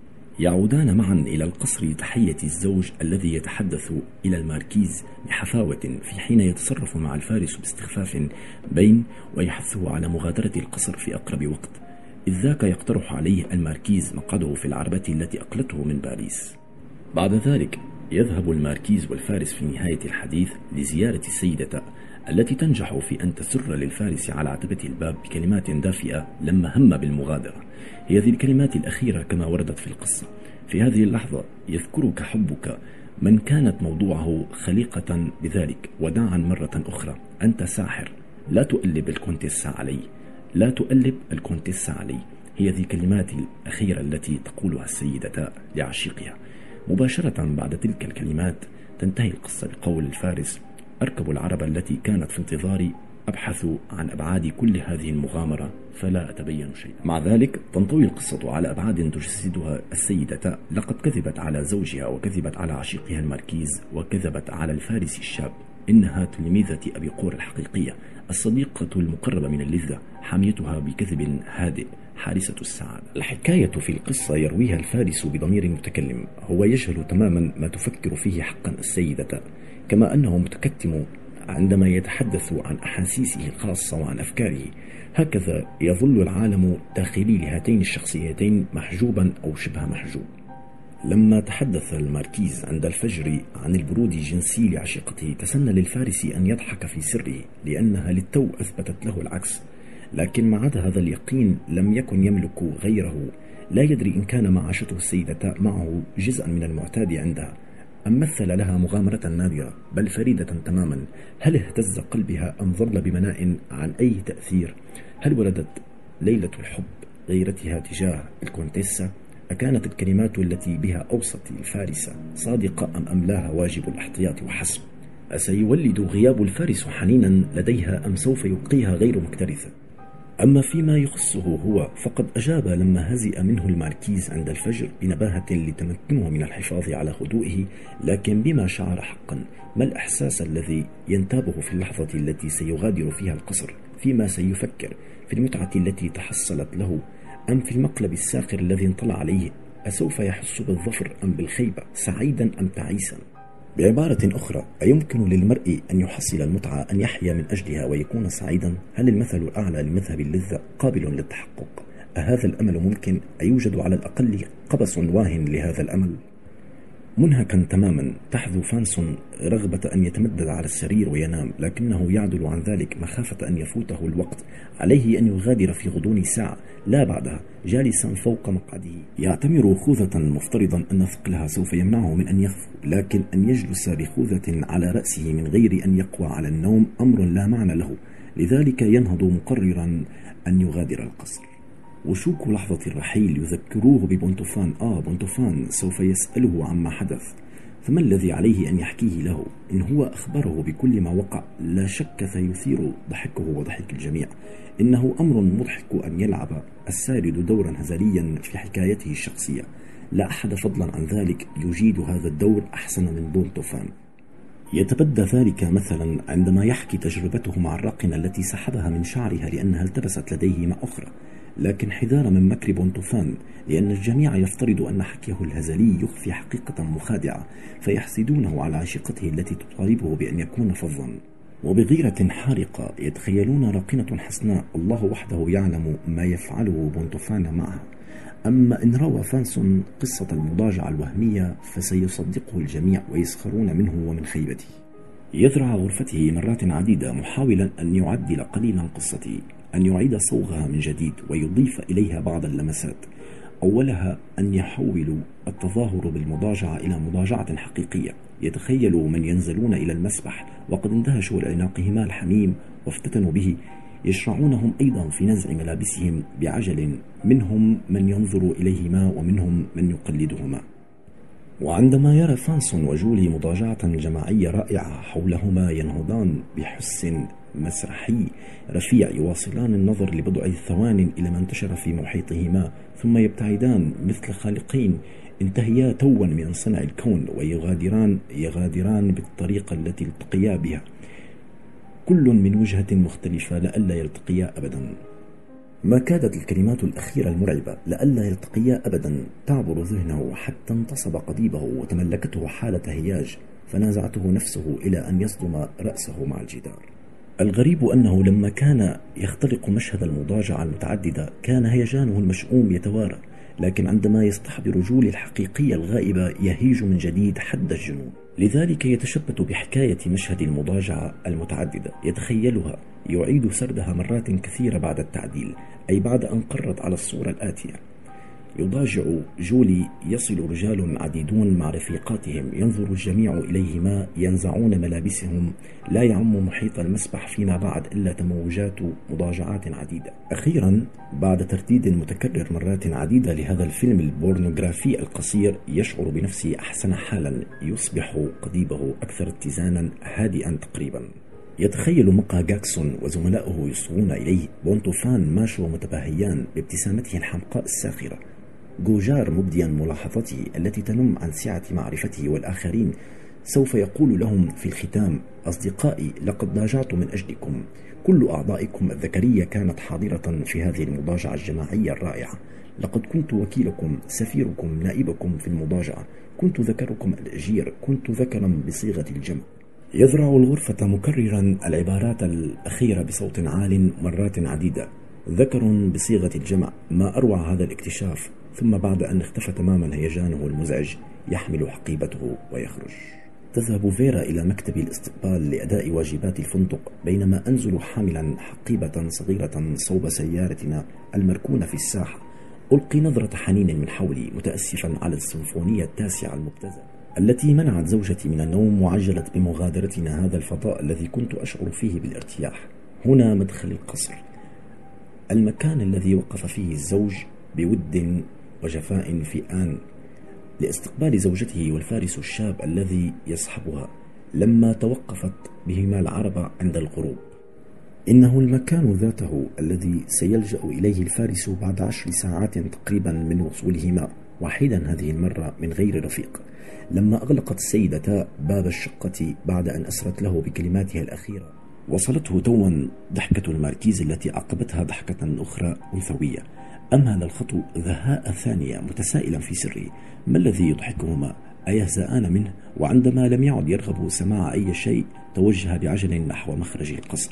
يعودان معا إلى القصر لتحية الزوج الذي يتحدث إلى الماركيز بحفاوة، في حين يتصرف مع الفارس باستخفاف بين ويحثه على مغادرة القصر في أقرب وقت. إذ ذاك يقترح عليه الماركيز مقعده في العربة التي أقلته من باريس. بعد ذلك يذهب الماركيز والفارس في نهاية الحديث لزيارة السيدة التي تنجح في أن تسر للفارس على عتبة الباب بكلمات دافئة لما هم بالمغادرة. هي هذه الكلمات الأخيرة كما وردت في القصة: في هذه اللحظة يذكرك حبك من كانت موضوعه خليقة بذلك، وداعا مرة أخرى أنت ساحر، لا تؤلب الكونتيسة علي، لا تؤلب الكونتيسة علي. هي هذه الكلمات الأخيرة التي تقولها السيدة لعشيقها. مباشرة بعد تلك الكلمات تنتهي القصة بقول الفارس: أركب العربة التي كانت في انتظاري، أبحث عن أبعاد كل هذه المغامرة فلا أتبين شيئا. مع ذلك تنطوي القصة على أبعاد تجسدها السيدة. لقد كذبت على زوجها، وكذبت على عشيقها الماركيز، وكذبت على الفارس الشاب. إنها تلميذة أبي قور الحقيقية، الصديقة المقربة من اللذة، حاميتها بكذب هادئ، حارسة السعادة. الحكاية في القصة يرويها الفارس بضمير متكلم، هو يجهل تماما ما تفكر فيه حقا السيدة، كما أنه متكتم عندما يتحدث عن أحاسيسه الخاصة وعن أفكاره. هكذا يظل العالم داخلي لهاتين الشخصيتين محجوبا أو شبه محجوب. لما تحدث الماركيز عند الفجر عن البرود الجنسي لعشيقته، تسنى للفارس أن يضحك في سره، لأنها للتو أثبتت له العكس. لكن مع هذا اليقين لم يكن يملك غيره. لا يدري إن كان ما عاشته السيدة معه جزءا من المعتاد عندها، أم مثل لها مغامرة نادرة بل فريدة تماما. هل اهتز قلبها أم ظل بمناء عن أي تأثير؟ هل ولدت ليلة الحب غيرتها تجاه الكونتيسة؟ أكانت الكلمات التي بها أوصت الفارسة صادقة أم أملاها واجب الاحتياط وحسب؟ أسيولد غياب الفارس حنينا لديها أم سوف يبقيها غير مكترثة؟ أما فيما يخصه هو فقد أجاب لما هزئ منه الماركيز عند الفجر بنباهة لتمكنه من الحفاظ على هدوئه، لكن بما شعر حقا. ما الإحساس الذي ينتابه في اللحظة التي سيغادر فيها القصر؟ فيما سيفكر؟ في المتعة التي تحصلت له، أم في المقلب الساخر الذي انطلع عليه؟ أسوف يحس بالظفر أم بالخيبة؟ سعيدا أم تعيسا؟ بعبارة أخرى، أيمكن للمرء أن يحصل المتعة، أن يحيا من أجلها ويكون سعيدا؟ هل المثل الأعلى لمذهب اللذة قابل للتحقق؟ أهذا الأمل ممكن؟ أيوجد على الأقل قبس واهن لهذا الأمل؟ منهكا تماما تحذو فانسون رغبة أن يتمدد على السرير وينام، لكنه يعدل عن ذلك مخافة أن يفوته الوقت. عليه أن يغادر في غضون ساعة لا بعدها، جالسا فوق مقعده يعتمر خوذة مفترضا أن ثقلها سوف يمنعه من أن يخفو، لكن أن يجلس بخوذة على رأسه من غير أن يقوى على النوم أمر لا معنى له، لذلك ينهض مقررا أن يغادر القصر. وشوك لحظة الرحيل يذكروه ببونتوفان. آه بونتوفان سوف يسأله عما حدث، فما الذي عليه أن يحكيه له؟ إن هو أخبره بكل ما وقع لا شك سيثير ضحكه وضحك الجميع. إنه أمر مضحك أن يلعب السارد دورا هزليا في حكايته الشخصية، لا أحد فضلا عن ذلك يجيد هذا الدور أحسن من بونتوفان. يتبدى ذلك مثلا عندما يحكي تجربته مع الراقنة التي سحبها من شعرها لأنها التبست لديه مع أخرى، لكن حذارا من مكر بونتوفان، لأن الجميع يفترض أن حكيه الهزلي يخفي حقيقة مخادعة، فيحسدونه على عشيقته التي تطالبه بأن يكون فظا. وبغيرة حارقة يتخيلون راقنة حسناء الله وحده يعلم ما يفعله بونتوفان معها. أما إن روى فانسون قصة المضاجعة الوهمية فسيصدقه الجميع ويسخرون منه ومن خيبته. يذرع غرفته مرات عديدة محاولا أن يعدل قليلا قصته، أن يعيد صوغها من جديد ويضيف إليها بعض اللمسات. أولها أن يحول التظاهر بالمضاجعة إلى مضاجعة حقيقية. يتخيل من ينزلون إلى المسبح وقد اندهشوا لعناقهما الحميم وافتتنوا به، يشرعونهم أيضا في نزع ملابسهم بعجل، منهم من ينظر إليهما ومنهم من يقلدهما. وعندما يرى فانسون وجولي مضاجعة جماعية رائعة حولهما ينهضان بحس مسرحي رفيع، يواصلان النظر لبضع ثوان إلى ما انتشر في محيطهما، ثم يبتعدان مثل خالقين انتهيا توا من صنع الكون ويغادران يغادران بالطريقة التي التقيا بها، كل من وجهة مختلفة لئلا يلتقيا أبدا. ما كادت الكلمات الأخيرة المرعبة لئلا يلتقيا أبدا تعبر ذهنه حتى انتصب قضيبه وتملكته حالة هياج، فنازعته نفسه إلى أن يصدم رأسه مع الجدار. الغريب أنه لما كان يختلق مشهد المضاجعة المتعددة كان هيجانه المشؤوم يتوارى، لكن عندما يستحضر جولي الحقيقية الغائبة يهيج من جديد حد الجنون. لذلك يتشبت بحكاية مشهد المضاجعة المتعددة، يتخيلها يعيد سردها مرات كثيرة بعد التعديل، أي بعد أن قرت على الصورة الآتية: يضاجع جولي، يصل رجال عديدون مع رفيقاتهم، ينظر الجميع إليهما، ينزعون ملابسهم، لا يعم محيط المسبح فيما بعد إلا تموجات مضاجعات عديدة. أخيرا بعد ترديد متكرر مرات عديدة لهذا الفيلم البورنوغرافي القصير يشعر بنفسه أحسن حالا، يصبح قضيبه أكثر اتزانا هادئا تقريبا. يتخيل مقا جاكسون وزملائه يصغون إليه، بونتوفان ماشو متباهيان بابتسامته الحمقاء الساخرة، جوجار مبديا ملاحظته التي تنم عن سعة معرفته والآخرين، سوف يقول لهم في الختام: أصدقائي لقد ضاجعت من أجلكم، كل أعضائكم الذكرية كانت حاضرة في هذه المضاجعة الجماعية الرائعة، لقد كنت وكيلكم، سفيركم، نائبكم في المضاجعة، كنت ذكركم الأجير، كنت ذكرا بصيغة الجمع. يذرع الغرفة مكررا العبارات الأخيرة بصوت عال مرات عديدة: ذكر بصيغة الجمع. ما أروع هذا الاكتشاف. ثم بعد أن اختفى تماما هيجانه المزعج يحمل حقيبته ويخرج. تذهب فيرا إلى مكتب الاستقبال لأداء واجبات الفندق، بينما أنزل حاملا حقيبة صغيرة صوب سيارتنا المركونة في الساحة. ألقي نظرة حنين من حولي متأسفا على السيمفونية التاسعة المبتذلة التي منعت زوجتي من النوم وعجلت بمغادرتنا هذا الفضاء الذي كنت أشعر فيه بالارتياح. هنا مدخل القصر، المكان الذي وقف فيه الزوج بود وجفاء في آن لاستقبال زوجته والفارس الشاب الذي يصحبها لما توقفت بهما العربة عند الغروب. إنه المكان ذاته الذي سيلجأ إليه الفارس بعد عشر ساعات تقريبا من وصولهما، وحيدا هذه المرة من غير رفيق. لما أغلقت السيدة باب الشقة بعد أن أسرت له بكلماتها الأخيرة، وصلته توا ضحكة الماركيز التي عقبتها ضحكة أخرى أنثوية. أمهل الخطو ذهاء ثانية متسائلا في سره: ما الذي يضحكهما؟ أيهزآن منه؟ وعندما لم يعد يرغب سماع أي شيء توجه بعجل نحو مخرج القصر.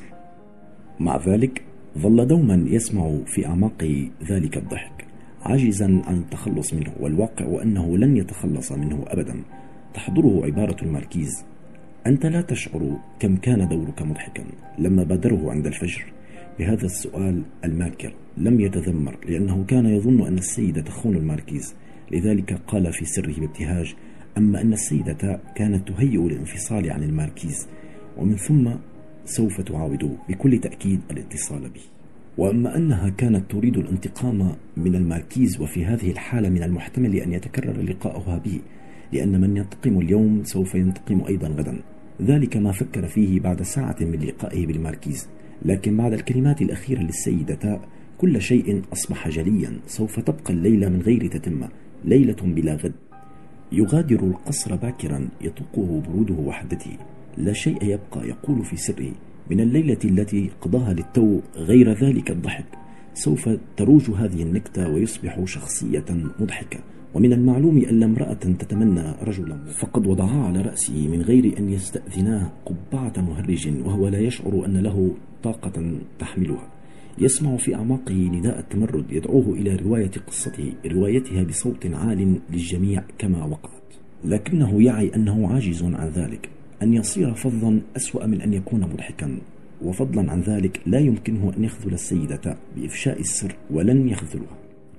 مع ذلك ظل دوما يسمع في أعماق ذلك الضحك، عاجزا عن التخلص منه، والواقع أنه لن يتخلص منه أبدا. تحضره عبارة الماركيز: أنت لا تشعر كم كان دورك مضحكا لما بادره عند الفجر؟ بهذا السؤال الماكر لم يتذمر، لأنه كان يظن أن السيدة تخون الماركيز، لذلك قال في سره بابتهاج: أما أن السيدة كانت تهيئ الانفصال عن الماركيز، ومن ثم سوف تعاود بكل تأكيد الاتصال به. وأما أنها كانت تريد الانتقام من الماركيز، وفي هذه الحالة من المحتمل أن يتكرر لقاؤها به، لأن من ينتقم اليوم سوف ينتقم أيضا غدا. ذلك ما فكر فيه بعد ساعة من لقائه بالماركيز. لكن بعد الكلمات الأخيرة للسيدة تاء كل شيء أصبح جليا. سوف تبقى الليلة من غير تتمة، ليلة بلا غد. يغادر القصر باكرا يطوقه بروده وحدته، لا شيء يبقى، يقول في سره: من الليلة التي قضاها للتو غير ذلك الضحك. سوف تروج هذه النكتة ويصبح شخصية مضحكة. ومن المعلوم أن امرأة تتمنى رجلا فقد وضعها على رأسه من غير أن يستأذناه قبعة مهرج، وهو لا يشعر أن له طاقة تحملها. يسمع في أعماقه نداء التمرد يدعوه إلى رواية قصته، روايتها بصوت عال للجميع كما وقعت، لكنه يعي أنه عاجز عن ذلك. أن يصير فظا أسوأ من أن يكون مضحكا، وفضلا عن ذلك لا يمكنه أن يخذل السيدة بإفشاء السر، ولن يخذلها.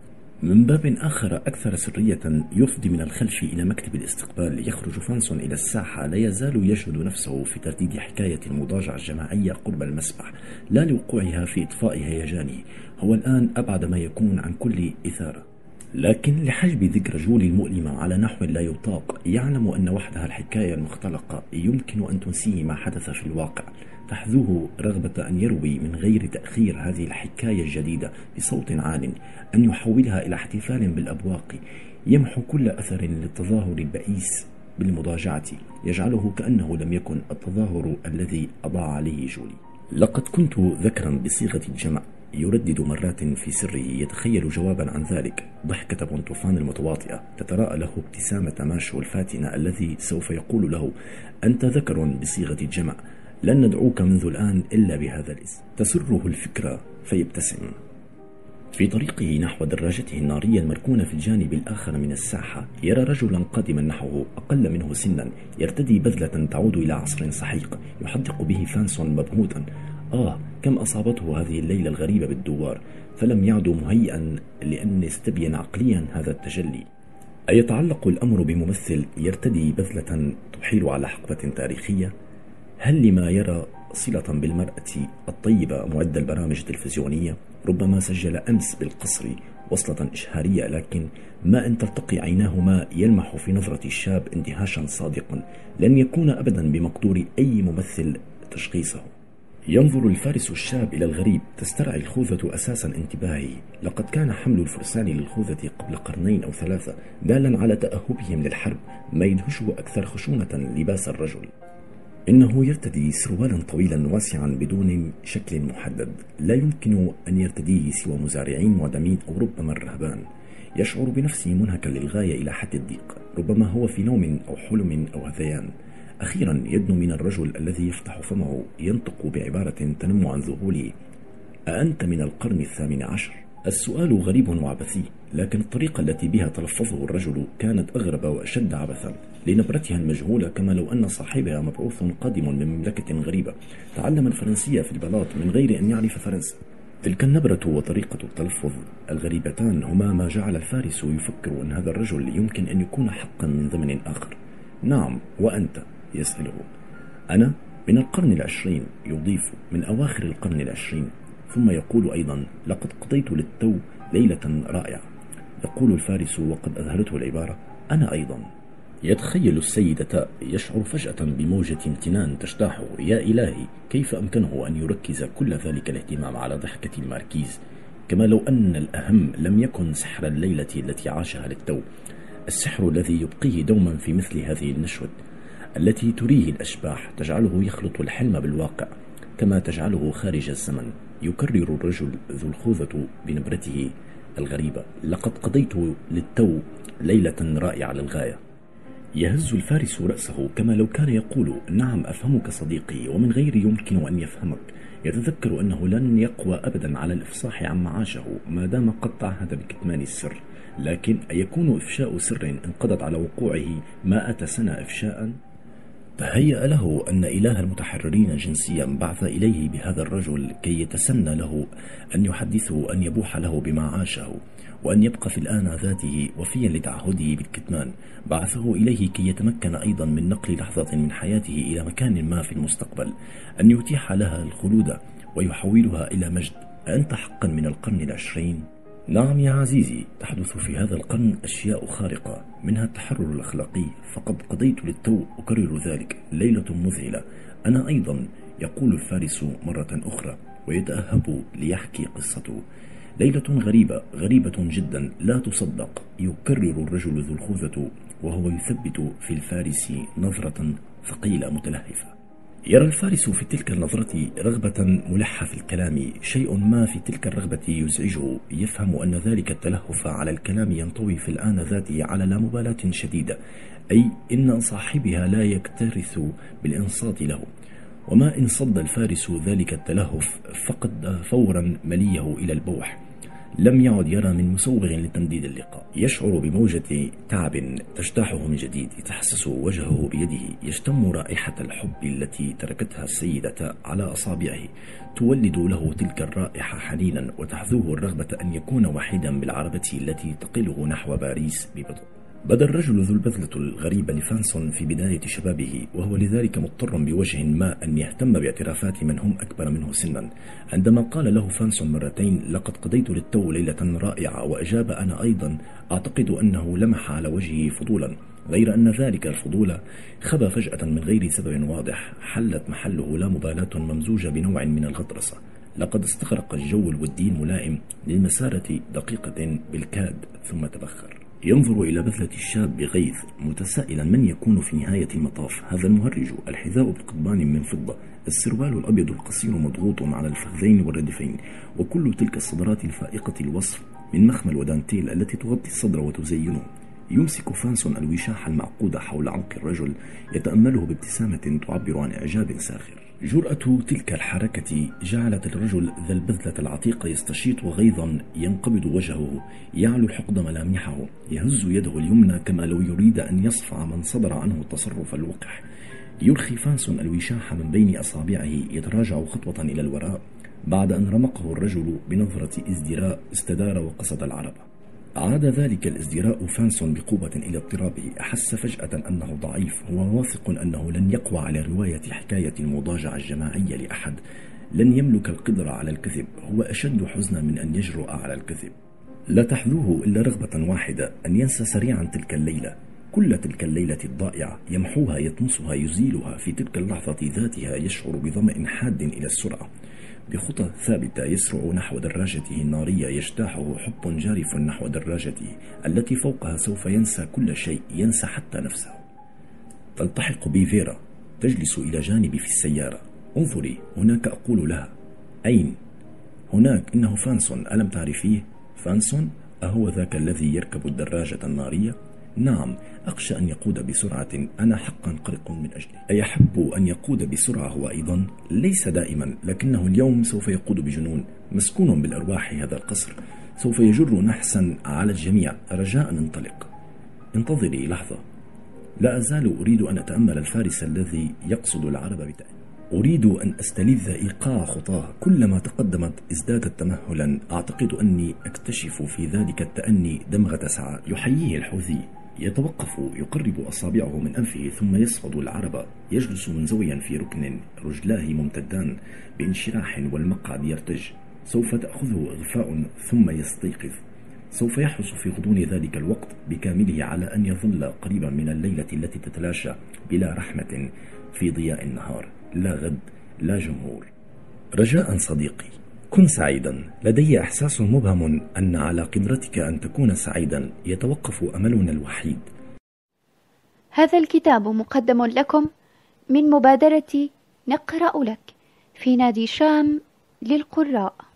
من باب آخر أكثر سرية يفضي من الخلف إلى مكتب الاستقبال، يخرج فانسون إلى الساحة، لا يزال يجهد نفسه في ترديد حكاية المضاجعة الجماعية قرب المسبح، لا لوقوعها في إطفاء هيجانه. هو الآن أبعد ما يكون عن كل إثارة، لكن لحجب ذكر جولي المؤلمة على نحو لا يطاق، يعلم أن وحدها الحكاية المختلقة يمكن أن تنسيه ما حدث في الواقع. تحذوه رغبة أن يروي من غير تأخير هذه الحكاية الجديدة بصوت عال، أن يحولها إلى احتفال بالأبواق يمحو كل أثر للتظاهر البئيس بالمضاجعة، يجعله كأنه لم يكن التظاهر الذي أضاع عليه جولي. لقد كنت ذكرا بصيغة الجمع، يردد مرات في سره، يتخيل جوابا عن ذلك، ضحكة بنطفان المتواطئة تتراءى له ابتسامة ماشو الفاتنة الذي سوف يقول له: أنت ذكر بصيغة الجمع، لن ندعوك منذ الآن إلا بهذا الاسم. تسره الفكرة فيبتسم. في طريقه نحو دراجته النارية المركونة في الجانب الآخر من الساحة، يرى رجلا قادما نحوه أقل منه سنا، يرتدي بذلة تعود إلى عصر سحيق، يحدق به فانسون مبهوتا. آه، كم أصابته هذه الليلة الغريبة بالدوار، فلم يعد مهيئا لأن يستبين عقليا هذا التجلي. أيتعلق الأمر بممثل يرتدي بذلة تحيل على حقبة تاريخية؟ هل لما يرى صلة بالمرأة الطيبة معد البرامج التلفزيونية؟ ربما سجل أمس بالقصر وصلة إشهارية، لكن ما أن تلتقي عيناهما يلمح في نظرة الشاب اندهاشا صادقا لن يكون أبدا بمقدور أي ممثل تشخيصه. ينظر الفارس الشاب إلى الغريب، تسترعي الخوذة أساسا انتباهه. لقد كان حمل الفرسان للخوذة قبل قرنين أو ثلاثة دالا على تأهبهم للحرب، ما يدهشه أكثر خشونة لباس الرجل. إنه يرتدي سروالا طويلا واسعا بدون شكل محدد، لا يمكن أن يرتديه سوى مزارعين معدمين أو ربما الرهبان. يشعر بنفسه منهكا للغاية إلى حد الضيق، ربما هو في نوم أو حلم أو هذيان. أخيرا يدنو من الرجل الذي يفتح فمه ينطق بعبارة تنم عن ذهوله: أأنت من القرن الثامن عشر؟ السؤال غريب وعبثي، لكن الطريقة التي بها تلفظه الرجل كانت أغرب وأشد عبثا لنبرتها المجهولة، كما لو أن صاحبها مبعوث قادم من مملكة غريبة، تعلم الفرنسية في البلاط من غير أن يعرف فرنسا. تلك النبرة وطريقة التلفظ الغريبتان هما ما جعل الفارس يفكر أن هذا الرجل يمكن أن يكون حقا من زمن آخر. نعم، وأنت؟ يسأله. أنا من القرن العشرين، يضيف من أواخر القرن العشرين، ثم يقول أيضا: لقد قضيت للتو ليلة رائعة. يقول الفارس وقد أذهلته العبارة: أنا أيضا. يتخيل السيدة يشعر فجأة بموجة امتنان تجتاحه. يا إلهي، كيف أمكنه أن يركز كل ذلك الاهتمام على ضحكة الماركيز، كما لو أن الأهم لم يكن سحر الليلة التي عاشها للتو، السحر الذي يبقيه دوما في مثل هذه النشوة التي تريه الأشباح، تجعله يخلط الحلم بالواقع كما تجعله خارج الزمن. يكرر الرجل ذو الخوذة بنبرته الغريبة: لقد قضيت للتو ليلة رائعة للغاية. يهز الفارس رأسه كما لو كان يقول: نعم أفهمك صديقي، ومن غير يمكن أن يفهمك. يتذكر أنه لن يقوى أبدا على الإفصاح عن معاشه ما دام قد تعهد بكتمان السر، لكن أيكون إفشاء سر انقضت على وقوعه مائة سنة إفشاء؟ تهيأ له أن إله المتحررين جنسيا بعث إليه بهذا الرجل كي يتسنى له أن يحدثه، أن يبوح له بما عاشه، وأن يبقى في الآن ذاته وفيا لتعهده بالكتمان. بعثه إليه كي يتمكن أيضا من نقل لحظة من حياته إلى مكان ما في المستقبل، أن يتيح لها الخلود ويحولها إلى مجد. أنت حقا من القرن العشرين؟ نعم يا عزيزي، تحدث في هذا القرن أشياء خارقة، منها التحرر الأخلاقي، فقد قضيت للتو أكرر ذلك ليلة مذهلة. أنا أيضا، يقول الفارس مرة أخرى ويتأهب ليحكي قصته. ليلة غريبة غريبة جدا لا تصدق، يكرر الرجل ذو الخوذة وهو يثبت في الفارس نظرة ثقيلة متلهفة. يرى الفارس في تلك النظرة رغبة ملحة في الكلام، شيء ما في تلك الرغبة يزعجه. يفهم أن ذلك التلهف على الكلام ينطوي في الآن ذاته على لا مبالاة شديدة، أي إن صاحبها لا يكترث بالإنصات له. وما إن صد الفارس ذلك التلهف فقد فورا مليه إلى البوح، لم يعد يرى من مسوغ لتمديد اللقاء. يشعر بموجة تعب تجتاحه من جديد، يتحسس وجهه بيده، يشتم رائحة الحب التي تركتها السيدة على أصابعه، تولد له تلك الرائحة حنينا وتحذوه الرغبة أن يكون وحيدا بالعربة التي تقله نحو باريس ببطء. بدا الرجل ذو البذلة الغريبة لفانسون في بداية شبابه، وهو لذلك مضطر بوجه ما أن يهتم باعترافات من هم أكبر منه سنا. عندما قال له فانسون مرتين لقد قضيت للتو ليلة رائعة، وأجاب أنا أيضا، أعتقد أنه لمح على وجهه فضولا، غير أن ذلك الفضول خبى فجأة من غير سبب واضح، حلت محله لا مبالاة ممزوجة بنوع من الغطرسة. لقد استغرق الجو الودي الملائم للمسارة دقيقة بالكاد ثم تبخر. ينظر إلى بذلة الشاب بغيظ متسائلا من يكون في نهاية المطاف. هذا المهرج، الحذاء بقضبان من فضة، السروال الأبيض القصير مضغوط على الفخذين والردفين، وكل تلك الصدرات الفائقة الوصف من مخمل ودانتيل التي تغطي الصدر وتزينه. يمسك فانسون الوشاح المعقود حول عنق الرجل، يتأمله بابتسامة تعبر عن إعجاب ساخر. جرأة تلك الحركة جعلت الرجل ذا البذلة العتيق يستشيط غيظا، ينقبض وجهه، يعلو الحقد ملامحه، يهز يده اليمنى كما لو يريد أن يصفع من صدر عنه التصرف الوقح. يرخي فانسون الوشاح من بين أصابعه، يتراجع خطوة إلى الوراء. بعد أن رمقه الرجل بنظرة ازدراء استدار وقصد العربة. عاد ذلك الازدراء فانسون بقوة إلى اضطرابه. أحس فجأة أنه ضعيف، هو واثق أنه لن يقوى على رواية حكاية المضاجعة الجماعية لأحد، لن يملك القدرة على الكذب، هو أشد حزنا من أن يجرؤ على الكذب. لا تحذوه إلا رغبة واحدة، أن ينسى سريعا تلك الليلة، كل تلك الليلة الضائعة، يمحوها، يطمسها، يزيلها. في تلك اللحظة ذاتها يشعر بظمأ حاد إلى السرعة، بخطى ثابتة يسرع نحو دراجته النارية، يجتاحه حب جارف نحو دراجته التي فوقها. سوف ينسى كل شيء، ينسى حتى نفسه. تلتحق بي فيرا، تجلس إلى جانبي في السيارة. انظري هناك، أقول لها. أين؟ هناك، إنه فانسون، ألم تعرفيه؟ فانسون؟ أهو ذاك الذي يركب الدراجة النارية؟ نعم، أخشى أن يقود بسرعة، أنا حقا قلق من أجله. أيحب أن يقود بسرعة هو أيضا؟ ليس دائما، لكنه اليوم سوف يقود بجنون، مسكون بالأرواح هذا القصر، سوف يجر نحسا على الجميع. رجاء انطلق. انتظري لحظة، لا أزال أريد أن أتأمل الفارس الذي يقصد العرب بتأني، أريد أن أستلذ إيقاع خطاه. كلما تقدمت ازدادت تمهلا، أعتقد أني أكتشف في ذلك التأني دمغة سعادة. يحييه الحوثي، يتوقف، يقرب أصابعه من أنفه ثم يصعد العربة، يجلس منزويا في ركن، رجلاه ممتدان بانشراح والمقعد يرتج. سوف تأخذه إغفاء ثم يستيقظ، سوف يحرص في غضون ذلك الوقت بكامله على أن يظل قريبا من الليلة التي تتلاشى بلا رحمة في ضياء النهار. لا غد، لا جمهور. رجاء صديقي، كن سعيدا. لدي إحساس مبهم أن على قدرتك أن تكون سعيدا يتوقف أملنا الوحيد. هذا الكتاب مقدم لكم من مبادرة نقرأ لك في نادي شام للقراء.